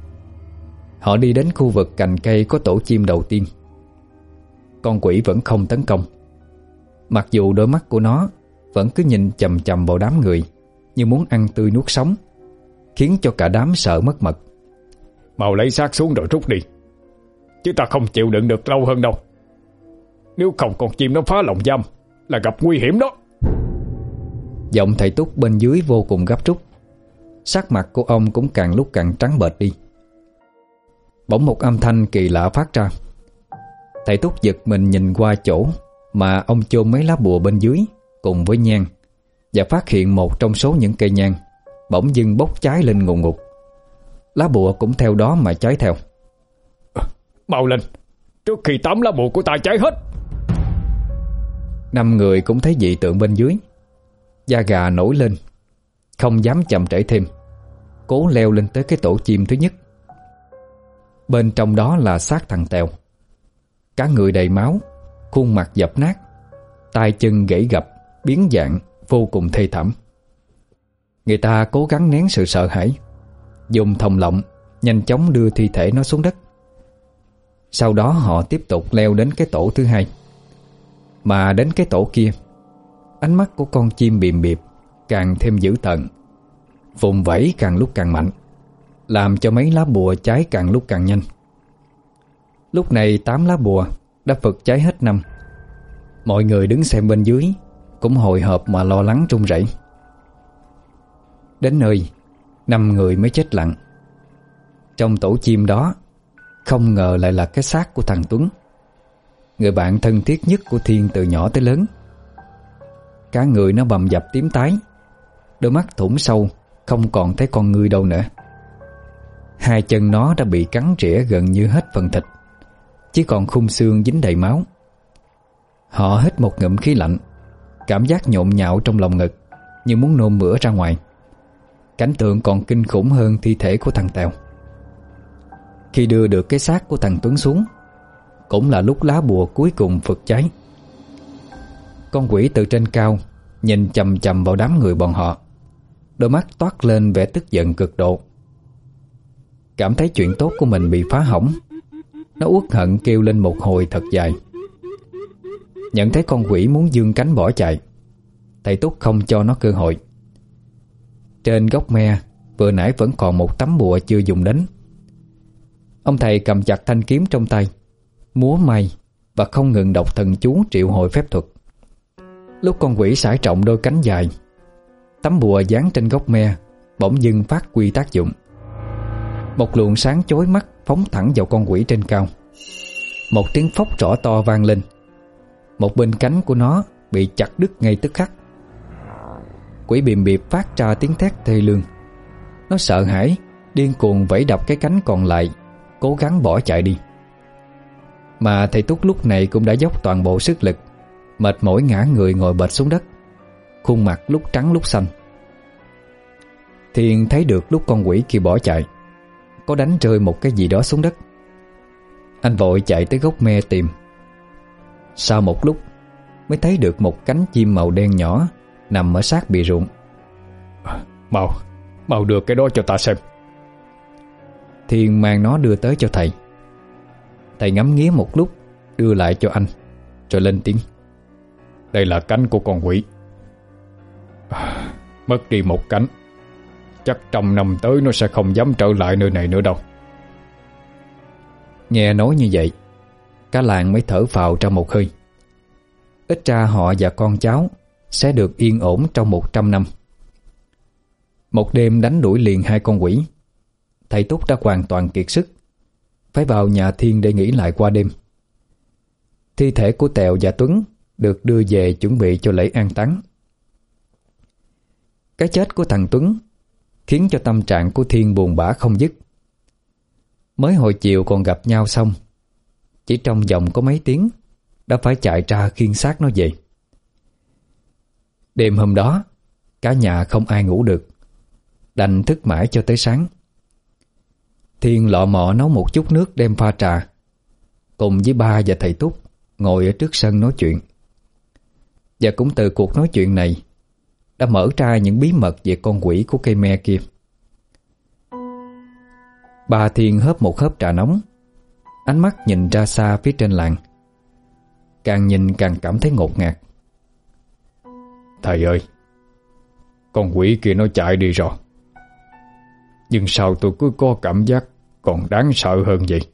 Họ đi đến khu vực cành cây có tổ chim đầu tiên. Con quỷ vẫn không tấn công, mặc dù đôi mắt của nó vẫn cứ nhìn chằm chằm vào đám người như muốn ăn tươi nuốt sống, khiến cho cả đám sợ mất mật. Mau lấy xác xuống rồi rút đi, chứ ta không chịu đựng được lâu hơn đâu. Nếu không con chim nó phá lồng giam là gặp nguy hiểm đó. Giọng thầy Túc bên dưới vô cùng gấp rút. Sắc mặt của ông cũng càng lúc càng trắng bệch đi. Bỗng một âm thanh kỳ lạ phát ra. Thầy Túc giật mình nhìn qua chỗ mà ông chôn mấy lá bùa bên dưới cùng với nhang, và phát hiện một trong số những cây nhang bỗng dưng bốc cháy lên ngùn ngụt. Lá bùa cũng theo đó mà cháy theo. à, Mau lên, trước khi tám lá bùa của ta cháy hết. Năm người cũng thấy dị tượng bên dưới, da gà nổi lên, không dám chậm trễ thêm, cố leo lên tới cái tổ chim thứ nhất. Bên trong đó là xác thằng Tèo, cả người đầy máu, khuôn mặt dập nát, tay chân gãy gập, biến dạng, vô cùng thê thảm. Người ta cố gắng nén sự sợ hãi, dùng thòng lọng nhanh chóng đưa thi thể nó xuống đất. Sau đó họ tiếp tục leo đến cái tổ thứ hai. Mà đến cái tổ kia, ánh mắt của con chim bìm biệp càng thêm dữ tợn, vùng vẫy càng lúc càng mạnh, làm cho mấy lá bùa cháy càng lúc càng nhanh. Lúc này tám lá bùa đã phực cháy hết năm. Mọi người đứng xem bên dưới cũng hồi hộp mà lo lắng run rẩy. Đến nơi, năm người mới chết lặng. Trong tổ chim đó không ngờ lại là cái xác của thằng Tuấn, người bạn thân thiết nhất của Thiên từ nhỏ tới lớn. Cả người nó bầm dập tím tái, đôi mắt thủng sâu, không còn thấy con ngươi đâu nữa. Hai chân nó đã bị cắn rỉa gần như hết phần thịt, chỉ còn khung xương dính đầy máu. Họ hít một ngụm khí lạnh, cảm giác nhộn nhạo trong lòng ngực, như muốn nôn mửa ra ngoài. cảnh tượng còn kinh khủng hơn thi thể của thằng Tèo. Khi đưa được cái xác của thằng Tuấn xuống, cũng là lúc lá bùa cuối cùng phực cháy. Con quỷ từ trên cao nhìn chằm chằm vào đám người bọn họ, đôi mắt toát lên vẻ tức giận cực độ. Cảm thấy chuyện tốt của mình bị phá hỏng, nó uất hận kêu lên một hồi thật dài. Nhận thấy con quỷ muốn giương cánh bỏ chạy, thầy Túc không cho nó cơ hội. Trên gốc me vừa nãy vẫn còn một tấm bùa chưa dùng đến. Ông thầy cầm chặt thanh kiếm trong tay, múa may và không ngừng đọc thần chú triệu hồi phép thuật. Lúc con quỷ sải trọng đôi cánh dài, tấm bùa dán trên gốc me bỗng dưng phát huy tác dụng. Một luồng sáng chói mắt phóng thẳng vào con quỷ trên cao. Một tiếng phốc rõ to vang lên. Một bên cánh của nó bị chặt đứt ngay tức khắc. Quỷ bìm biệp phát ra tiếng thét thê lương. Nó sợ hãi, điên cuồng vẫy đập cái cánh còn lại, cố gắng bỏ chạy đi. Mà thầy Túc lúc này cũng đã dốc toàn bộ sức lực, mệt mỏi ngã người ngồi bệt xuống đất, khuôn mặt lúc trắng lúc xanh. Thiên thấy được lúc con quỷ kia bỏ chạy, có đánh rơi một cái gì đó xuống đất. Anh vội chạy tới gốc me tìm. Sau một lúc mới thấy được một cánh chim màu đen nhỏ nằm ở sát bìa ruộng. Mau, mau đưa cái đó cho ta xem. Thiên mang nó đưa tới cho thầy. Thầy ngắm nghía một lúc, đưa lại cho anh, rồi lên tiếng. Đây là cánh của con quỷ. Mất đi một cánh, chắc trong năm tới nó sẽ không dám trở lại nơi này nữa đâu. Nghe nói như vậy, cả làng mới thở phào ra một hơi. Ít ra họ và con cháu sẽ được yên ổn trong một trăm năm. Một đêm đánh đuổi liền hai con quỷ, thầy Túc đã hoàn toàn kiệt sức, phải vào nhà Thiên để nghỉ lại qua đêm. Thi thể của Tèo và Tuấn được đưa về chuẩn bị cho lễ an táng. Cái chết của thằng Tuấn khiến cho tâm trạng của Thiên buồn bã không dứt. Mới hồi chiều còn gặp nhau xong, chỉ trong vòng có mấy tiếng đã phải chạy ra khiêng xác nó về. Đêm hôm đó, cả nhà không ai ngủ được, đành thức mãi cho tới sáng. Thiên lọ mọ nấu một chút nước đem pha trà, cùng với ba và thầy Túc ngồi ở trước sân nói chuyện. Và cũng từ cuộc nói chuyện này đã mở ra những bí mật về con quỷ của cây me kia. Ba Thiên hớp một hớp trà nóng, ánh mắt nhìn ra xa phía trên làng. Càng nhìn càng cảm thấy ngột ngạt. Thầy ơi, con quỷ kia nó chạy đi rồi, nhưng sao tôi cứ có cảm giác còn đáng sợ hơn vậy?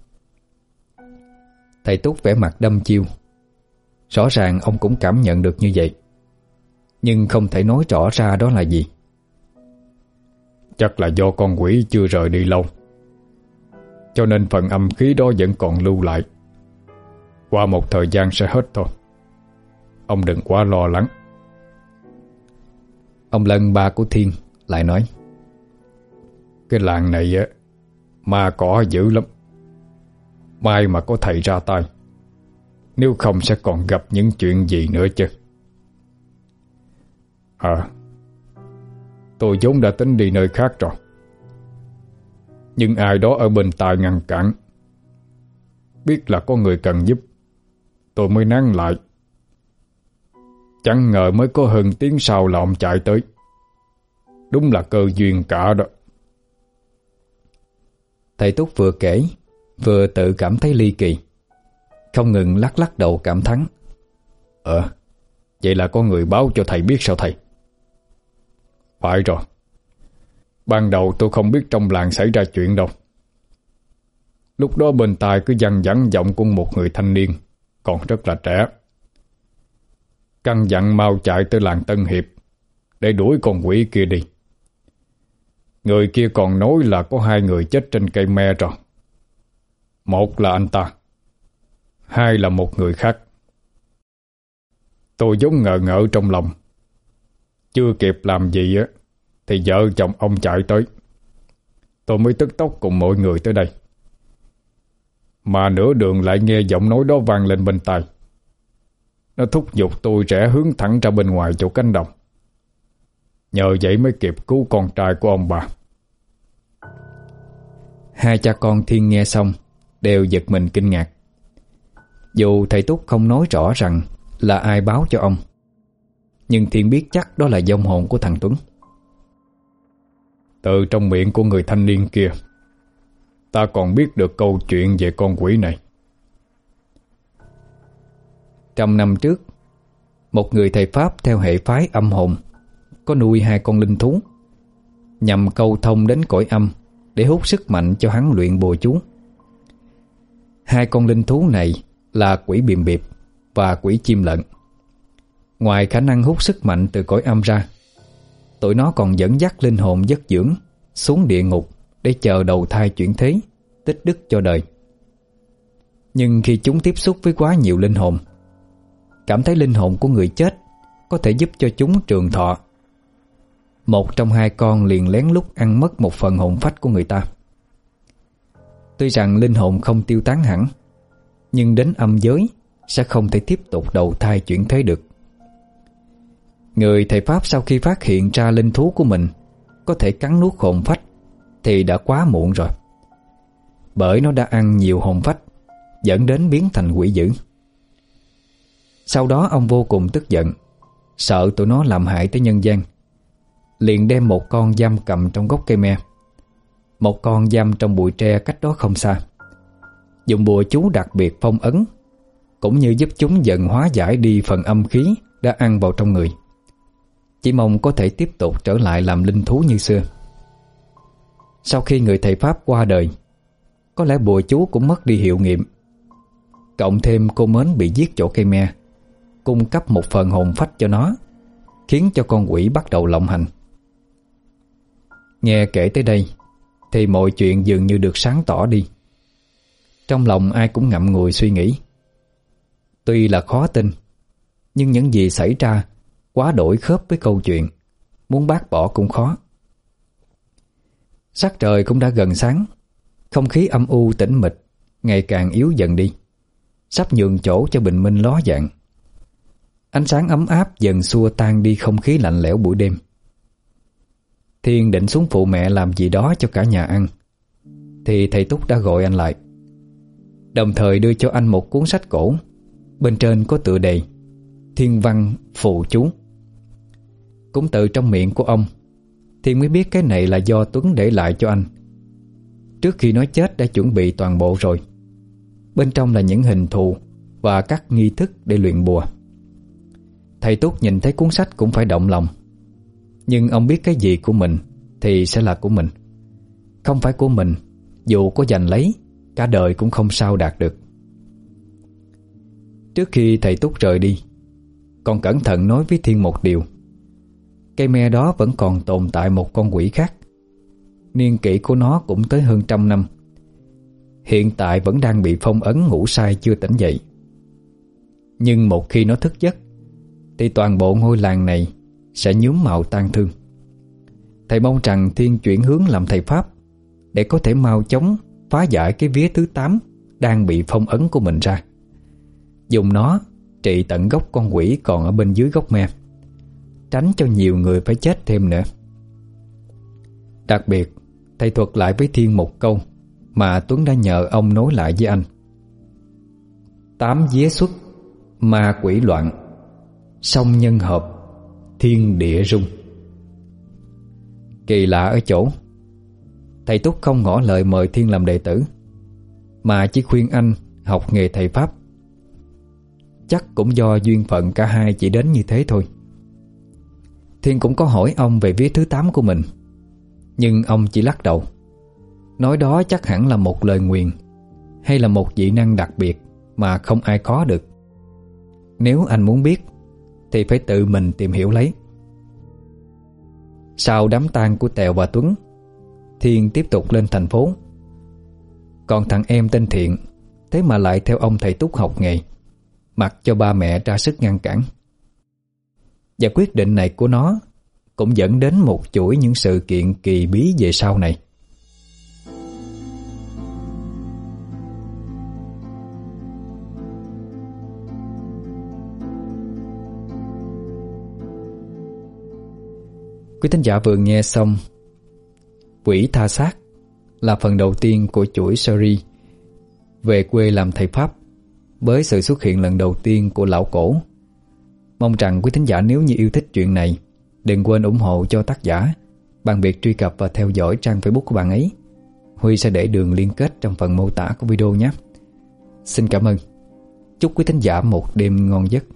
Thầy Túc vẻ mặt đăm chiêu. Rõ ràng ông cũng cảm nhận được như vậy, nhưng không thể nói rõ ra đó là gì. Chắc là do con quỷ chưa rời đi lâu, cho nên phần âm khí đó vẫn còn lưu lại. Qua một thời gian sẽ hết thôi. Ông đừng quá lo lắng. Ông Lân, ba của Thiên, lại nói. Cái làng này á, ma cỏ dữ lắm. May mà có thầy ra tay, nếu không sẽ còn gặp những chuyện gì nữa chứ. À, tôi vốn đã tính đi nơi khác rồi, nhưng ai đó ở bên tai ngăn cản. Biết là có người cần giúp, tôi mới nán lại. Chẳng ngờ mới có hơn tiếng sau là ông chạy tới. Đúng là cơ duyên cả đó. Thầy Túc vừa kể vừa tự cảm thấy ly kỳ, không ngừng lắc lắc đầu cảm thán. Ờ, vậy là có người báo cho thầy biết sao thầy? Phải rồi. Ban đầu tôi không biết trong làng xảy ra chuyện đâu. Lúc đó bên tai cứ văng vẳng giọng của một người thanh niên còn rất là trẻ, căn dặn mau chạy tới làng Tân Hiệp để đuổi con quỷ kia đi. Người kia còn nói là có hai người chết trên cây me rồi. Một là anh ta, hai là một người khác. Tôi vốn ngờ ngợ trong lòng. Chưa kịp làm gì á thì vợ chồng ông chạy tới. Tôi mới tức tốc cùng mọi người tới đây. Mà nửa đường lại nghe giọng nói đó vang lên bên tai. Nó thúc giục tôi rẽ hướng thẳng ra bên ngoài chỗ cánh đồng. Nhờ vậy mới kịp cứu con trai của ông bà. Hai cha con Thiên nghe xong đều giật mình kinh ngạc. Dù thầy Túc không nói rõ rằng là ai báo cho ông, nhưng Thiên biết chắc đó là vong hồn của thằng Tuấn. Từ trong miệng của người thanh niên kia, ta còn biết được câu chuyện về con quỷ này. Trăm năm trước, một người thầy Pháp theo hệ phái âm hồn có nuôi hai con linh thú, nhằm câu thông đến cõi âm để hút sức mạnh cho hắn luyện bùa chú. Hai con linh thú này là quỷ Biềm Biệp và quỷ Chim Lợn. Ngoài khả năng hút sức mạnh từ cõi âm ra, tụi nó còn dẫn dắt linh hồn giấc dưỡng xuống địa ngục để chờ đầu thai chuyển thế, tích đức cho đời. Nhưng khi chúng tiếp xúc với quá nhiều linh hồn, cảm thấy linh hồn của người chết có thể giúp cho chúng trường thọ, một trong hai con liền lén lút ăn mất một phần hồn phách của người ta. Tuy rằng linh hồn không tiêu tán hẳn, nhưng đến âm giới sẽ không thể tiếp tục đầu thai chuyển thế được. Người thầy Pháp sau khi phát hiện ra linh thú của mình có thể cắn nuốt hồn phách thì đã quá muộn rồi, bởi nó đã ăn nhiều hồn phách, dẫn đến biến thành quỷ dữ. Sau đó ông vô cùng tức giận, sợ tụi nó làm hại tới nhân gian, liền đem một con giam cầm trong gốc cây me, một con giam trong bụi tre cách đó không xa, dùng bùa chú đặc biệt phong ấn, cũng như giúp chúng dần hóa giải đi phần âm khí đã ăn vào trong người, chỉ mong có thể tiếp tục trở lại làm linh thú như xưa. Sau khi người thầy Pháp qua đời, có lẽ bùa chú cũng mất đi hiệu nghiệm, cộng thêm cô Mến bị giết chỗ cây me, cung cấp một phần hồn phách cho nó, khiến cho con quỷ bắt đầu lộng hành. Nghe kể tới đây thì mọi chuyện dường như được sáng tỏ đi. Trong lòng ai cũng ngậm ngùi suy nghĩ. Tuy là khó tin, nhưng những gì xảy ra quá đổi khớp với câu chuyện, muốn bác bỏ cũng khó. Sắc trời cũng đã gần sáng, không khí âm u tĩnh mịch ngày càng yếu dần đi, sắp nhường chỗ cho bình minh ló dạng. Ánh sáng ấm áp dần xua tan đi không khí lạnh lẽo buổi đêm. Thiên định xuống phụ mẹ làm gì đó cho cả nhà ăn, thì thầy Túc đã gọi anh lại, đồng thời đưa cho anh một cuốn sách cổ, bên trên có tựa đề Thiên văn phụ chú. Cũng từ trong miệng của ông, Thiên mới biết cái này là do Tuấn để lại cho anh. Trước khi nó chết đã chuẩn bị toàn bộ rồi. Bên trong là những hình thù và các nghi thức để luyện bùa. Thầy Túc nhìn thấy cuốn sách cũng phải động lòng. Nhưng ông biết cái gì của mình thì sẽ là của mình, không phải của mình, dù có giành lấy, cả đời cũng không sao đạt được. Trước khi thầy Túc rời đi, còn cẩn thận nói với Thiên một điều. Cây me đó vẫn còn tồn tại một con quỷ khác. Niên kỷ của nó cũng tới hơn trăm năm. Hiện tại vẫn đang bị phong ấn ngủ say chưa tỉnh dậy. Nhưng một khi nó thức giấc thì toàn bộ ngôi làng này sẽ nhuốm màu tang thương. Thầy mong rằng Thiên chuyển hướng làm thầy Pháp, để có thể mau chóng phá giải cái vía thứ tám đang bị phong ấn của mình ra, dùng nó trị tận gốc con quỷ còn ở bên dưới gốc me, tránh cho nhiều người phải chết thêm nữa. Đặc biệt, thầy thuật lại với Thiên một câu mà Tuấn đã nhờ ông nối lại với anh. Tám vía xuất, ma quỷ loạn, song nhân hợp, thiên địa rung. Kỳ lạ ở chỗ, thầy Túc không ngỏ lời mời Thiên làm đệ tử, mà chỉ khuyên anh học nghề thầy Pháp. Chắc cũng do duyên phận cả hai chỉ đến như thế thôi. Thiên cũng có hỏi ông về vía thứ tám của mình, nhưng ông chỉ lắc đầu, nói đó chắc hẳn là một lời nguyền, hay là một dị năng đặc biệt mà không ai có được. Nếu anh muốn biết thì phải tự mình tìm hiểu lấy. Sau đám tang của Tèo và Tuấn, Thiên tiếp tục lên thành phố. Còn thằng em tên Thiện thế mà lại theo ông thầy Túc học nghề, mặc cho ba mẹ ra sức ngăn cản. Và quyết định này của nó cũng dẫn đến một chuỗi những sự kiện kỳ bí về sau này. Quý thính giả vừa nghe xong Quỷ Tha Xác là phần đầu tiên của chuỗi series Về quê làm thầy Pháp, với sự xuất hiện lần đầu tiên của Lão Cổ. Mong rằng quý thính giả nếu như yêu thích chuyện này, đừng quên ủng hộ cho tác giả bằng việc truy cập và theo dõi trang Facebook của bạn ấy. Huy sẽ để đường liên kết trong phần mô tả của video nhé. Xin cảm ơn. Chúc quý thính giả một đêm ngon giấc.